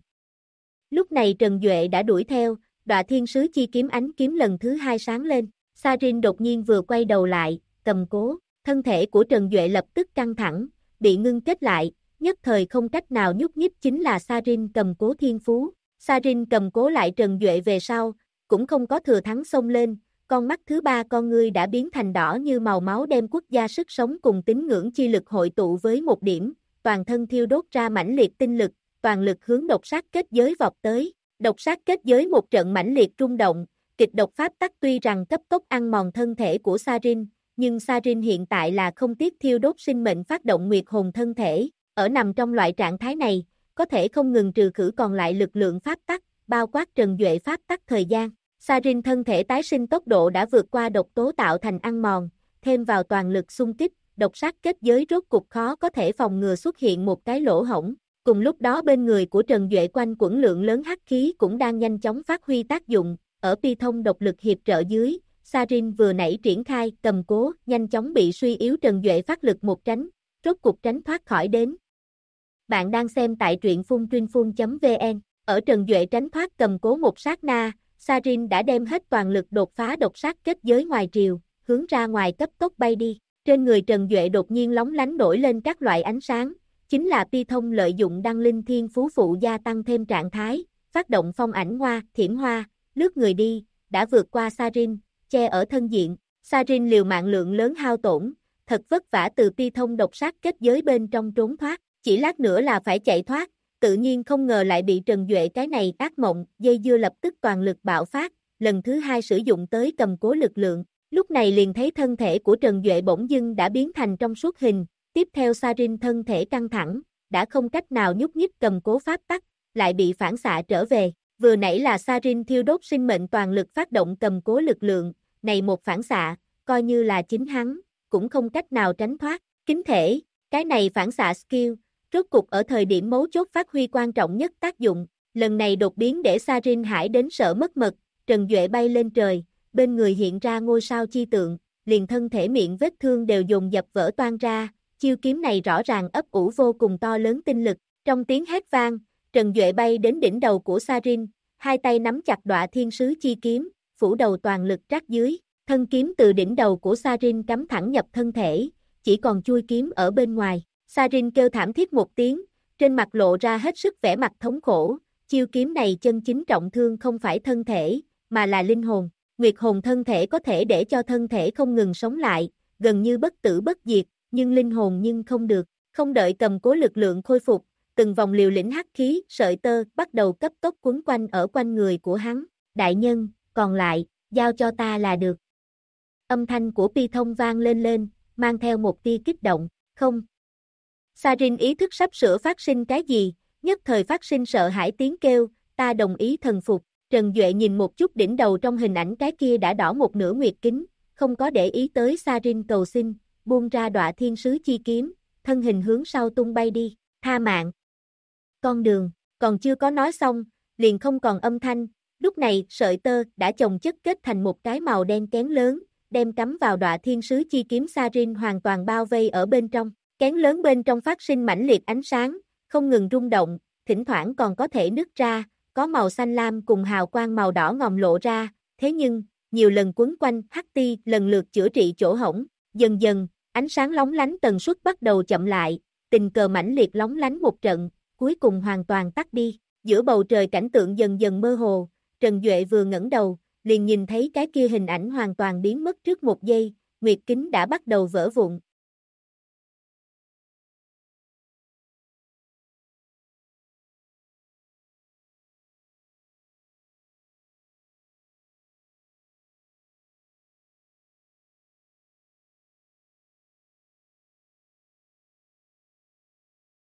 Lúc này Trần Duệ đã đuổi theo, Đọa Thiên Sứ chi kiếm ánh kiếm lần thứ hai sáng lên, Sarin đột nhiên vừa quay đầu lại, cầm cố, thân thể của Trần Duệ lập tức căng thẳng, bị ngưng kết lại, nhất thời không cách nào nhúc nhích, chính là Sarin cầm cố thiên phú. Sarin cầm cố lại Trần Duệ về sau, cũng không có thừa thắng xông lên, con mắt thứ ba con ngươi đã biến thành đỏ như màu máu, đem quốc gia sức sống cùng tín ngưỡng chi lực hội tụ với một điểm, toàn thân thiêu đốt ra mãnh liệt tinh lực, toàn lực hướng độc sát kết giới vọt tới. Độc sát kết giới một trận mãnh liệt rung động, kịch độc pháp tắc tuy rằng cấp tốc ăn mòn thân thể của Sarin, nhưng Sarin hiện tại là không tiếc thiêu đốt sinh mệnh phát động Nguyệt hồn thân thể, ở nằm trong loại trạng thái này, có thể không ngừng trừ khử còn lại lực lượng pháp tắc, bao quát Trần Duệ pháp tắc thời gian. Sarin thân thể tái sinh tốc độ đã vượt qua độc tố tạo thành ăn mòn, thêm vào toàn lực xung kích, độc sát kết giới rốt cục khó có thể phòng ngừa xuất hiện một cái lỗ hổng. Cùng lúc đó bên người của Trần Duệ quanh quẩn lượng lớn hắc khí cũng đang nhanh chóng phát huy tác dụng, ở Pi Thông độc lực hiệp trợ dưới, Sarin vừa nãy triển khai cầm cố, nhanh chóng bị suy yếu Trần Duệ phát lực một tránh, rốt cục tránh thoát khỏi đến. Bạn đang xem tại truyện phun.vn, ở Trần Duệ tránh thoát cầm cố một sát na, Sarin đã đem hết toàn lực đột phá độc sát kết giới ngoài triều, hướng ra ngoài cấp tốc bay đi. Trên người Trần Duệ đột nhiên lóng lánh nổi lên các loại ánh sáng, chính là Pi Thông lợi dụng đăng linh thiên phú phụ gia tăng thêm trạng thái, phát động phong ảnh hoa, thiểm hoa, lướt người đi, đã vượt qua Sarin, che ở thân diện. Sarin liều mạng lượng lớn hao tổn, thật vất vả từ Pi Thông độc sát kết giới bên trong trốn thoát, chỉ lát nữa là phải chạy thoát, tự nhiên không ngờ lại bị Trần Duệ cái này ác mộng, dây dưa lập tức toàn lực bạo phát, lần thứ hai sử dụng tới cầm cố lực lượng, lúc này liền thấy thân thể của Trần Duệ bỗng dưng đã biến thành trong suốt hình, tiếp theo Sarin thân thể căng thẳng, đã không cách nào nhúc nhích cầm cố pháp tắc, lại bị phản xạ trở về, vừa nãy là Sarin thiêu đốt sinh mệnh toàn lực phát động cầm cố lực lượng, này một phản xạ, coi như là chính hắn, cũng không cách nào tránh thoát, kính thể, cái này phản xạ skill, rốt cục ở thời điểm mấu chốt phát huy quan trọng nhất tác dụng, lần này đột biến để Sarin Hải đến sợ mất mật, Trần Duệ bay lên trời, bên người hiện ra ngôi sao chi tượng, liền thân thể miệng vết thương đều dồn dập vỡ toang ra, chiêu kiếm này rõ ràng ấp ủ vô cùng to lớn tinh lực, trong tiếng hét vang, Trần Duệ bay đến đỉnh đầu của Sarin, hai tay nắm chặt Đọa Thiên Sứ chi kiếm, phủ đầu toàn lực trát dưới, thân kiếm từ đỉnh đầu của Sarin cắm thẳng nhập thân thể, chỉ còn chui kiếm ở bên ngoài. Sarin kêu thảm thiết một tiếng, trên mặt lộ ra hết sức vẻ mặt thống khổ, chiêu kiếm này chân chính trọng thương không phải thân thể, mà là linh hồn. Nguyệt hồn thân thể có thể để cho thân thể không ngừng sống lại, gần như bất tử bất diệt, nhưng linh hồn nhưng không được, không đợi cầm cố lực lượng khôi phục, từng vòng liều lĩnh hắc khí, sợi tơ bắt đầu cấp tốc quấn quanh ở quanh người của hắn. Đại nhân, còn lại, giao cho ta là được. Âm thanh của Pi Thông vang lên, mang theo một tia kích động, không. Sarin ý thức sắp sửa phát sinh cái gì, nhất thời phát sinh sợ hãi tiếng kêu, ta đồng ý thần phục. Trần Duệ nhìn một chút đỉnh đầu trong hình ảnh cái kia đã đỏ một nửa nguyệt kính, không có để ý tới Sarin cầu xin, buông ra Đọa Thiên Sứ chi kiếm, thân hình hướng sau tung bay đi, tha mạng. Con đường, còn chưa có nói xong, liền không còn âm thanh, lúc này sợi tơ đã chồng chất kết thành một cái màu đen kén lớn, đem cắm vào Đọa Thiên Sứ chi kiếm Sarin hoàn toàn bao vây ở bên trong. Kén lớn bên trong phát sinh mãnh liệt ánh sáng, không ngừng rung động, thỉnh thoảng còn có thể nứt ra, có màu xanh lam cùng hào quang màu đỏ ngòm lộ ra, thế nhưng, nhiều lần quấn quanh hắc ti lần lượt chữa trị chỗ hổng, dần dần, ánh sáng lóng lánh tần suất bắt đầu chậm lại, tình cờ mãnh liệt lóng lánh một trận, cuối cùng hoàn toàn tắt đi, giữa bầu trời cảnh tượng dần dần mơ hồ, Trần Duệ vừa ngẩng đầu, liền nhìn thấy cái kia hình ảnh hoàn toàn biến mất trước một giây, nguyệt kính đã bắt đầu vỡ vụn,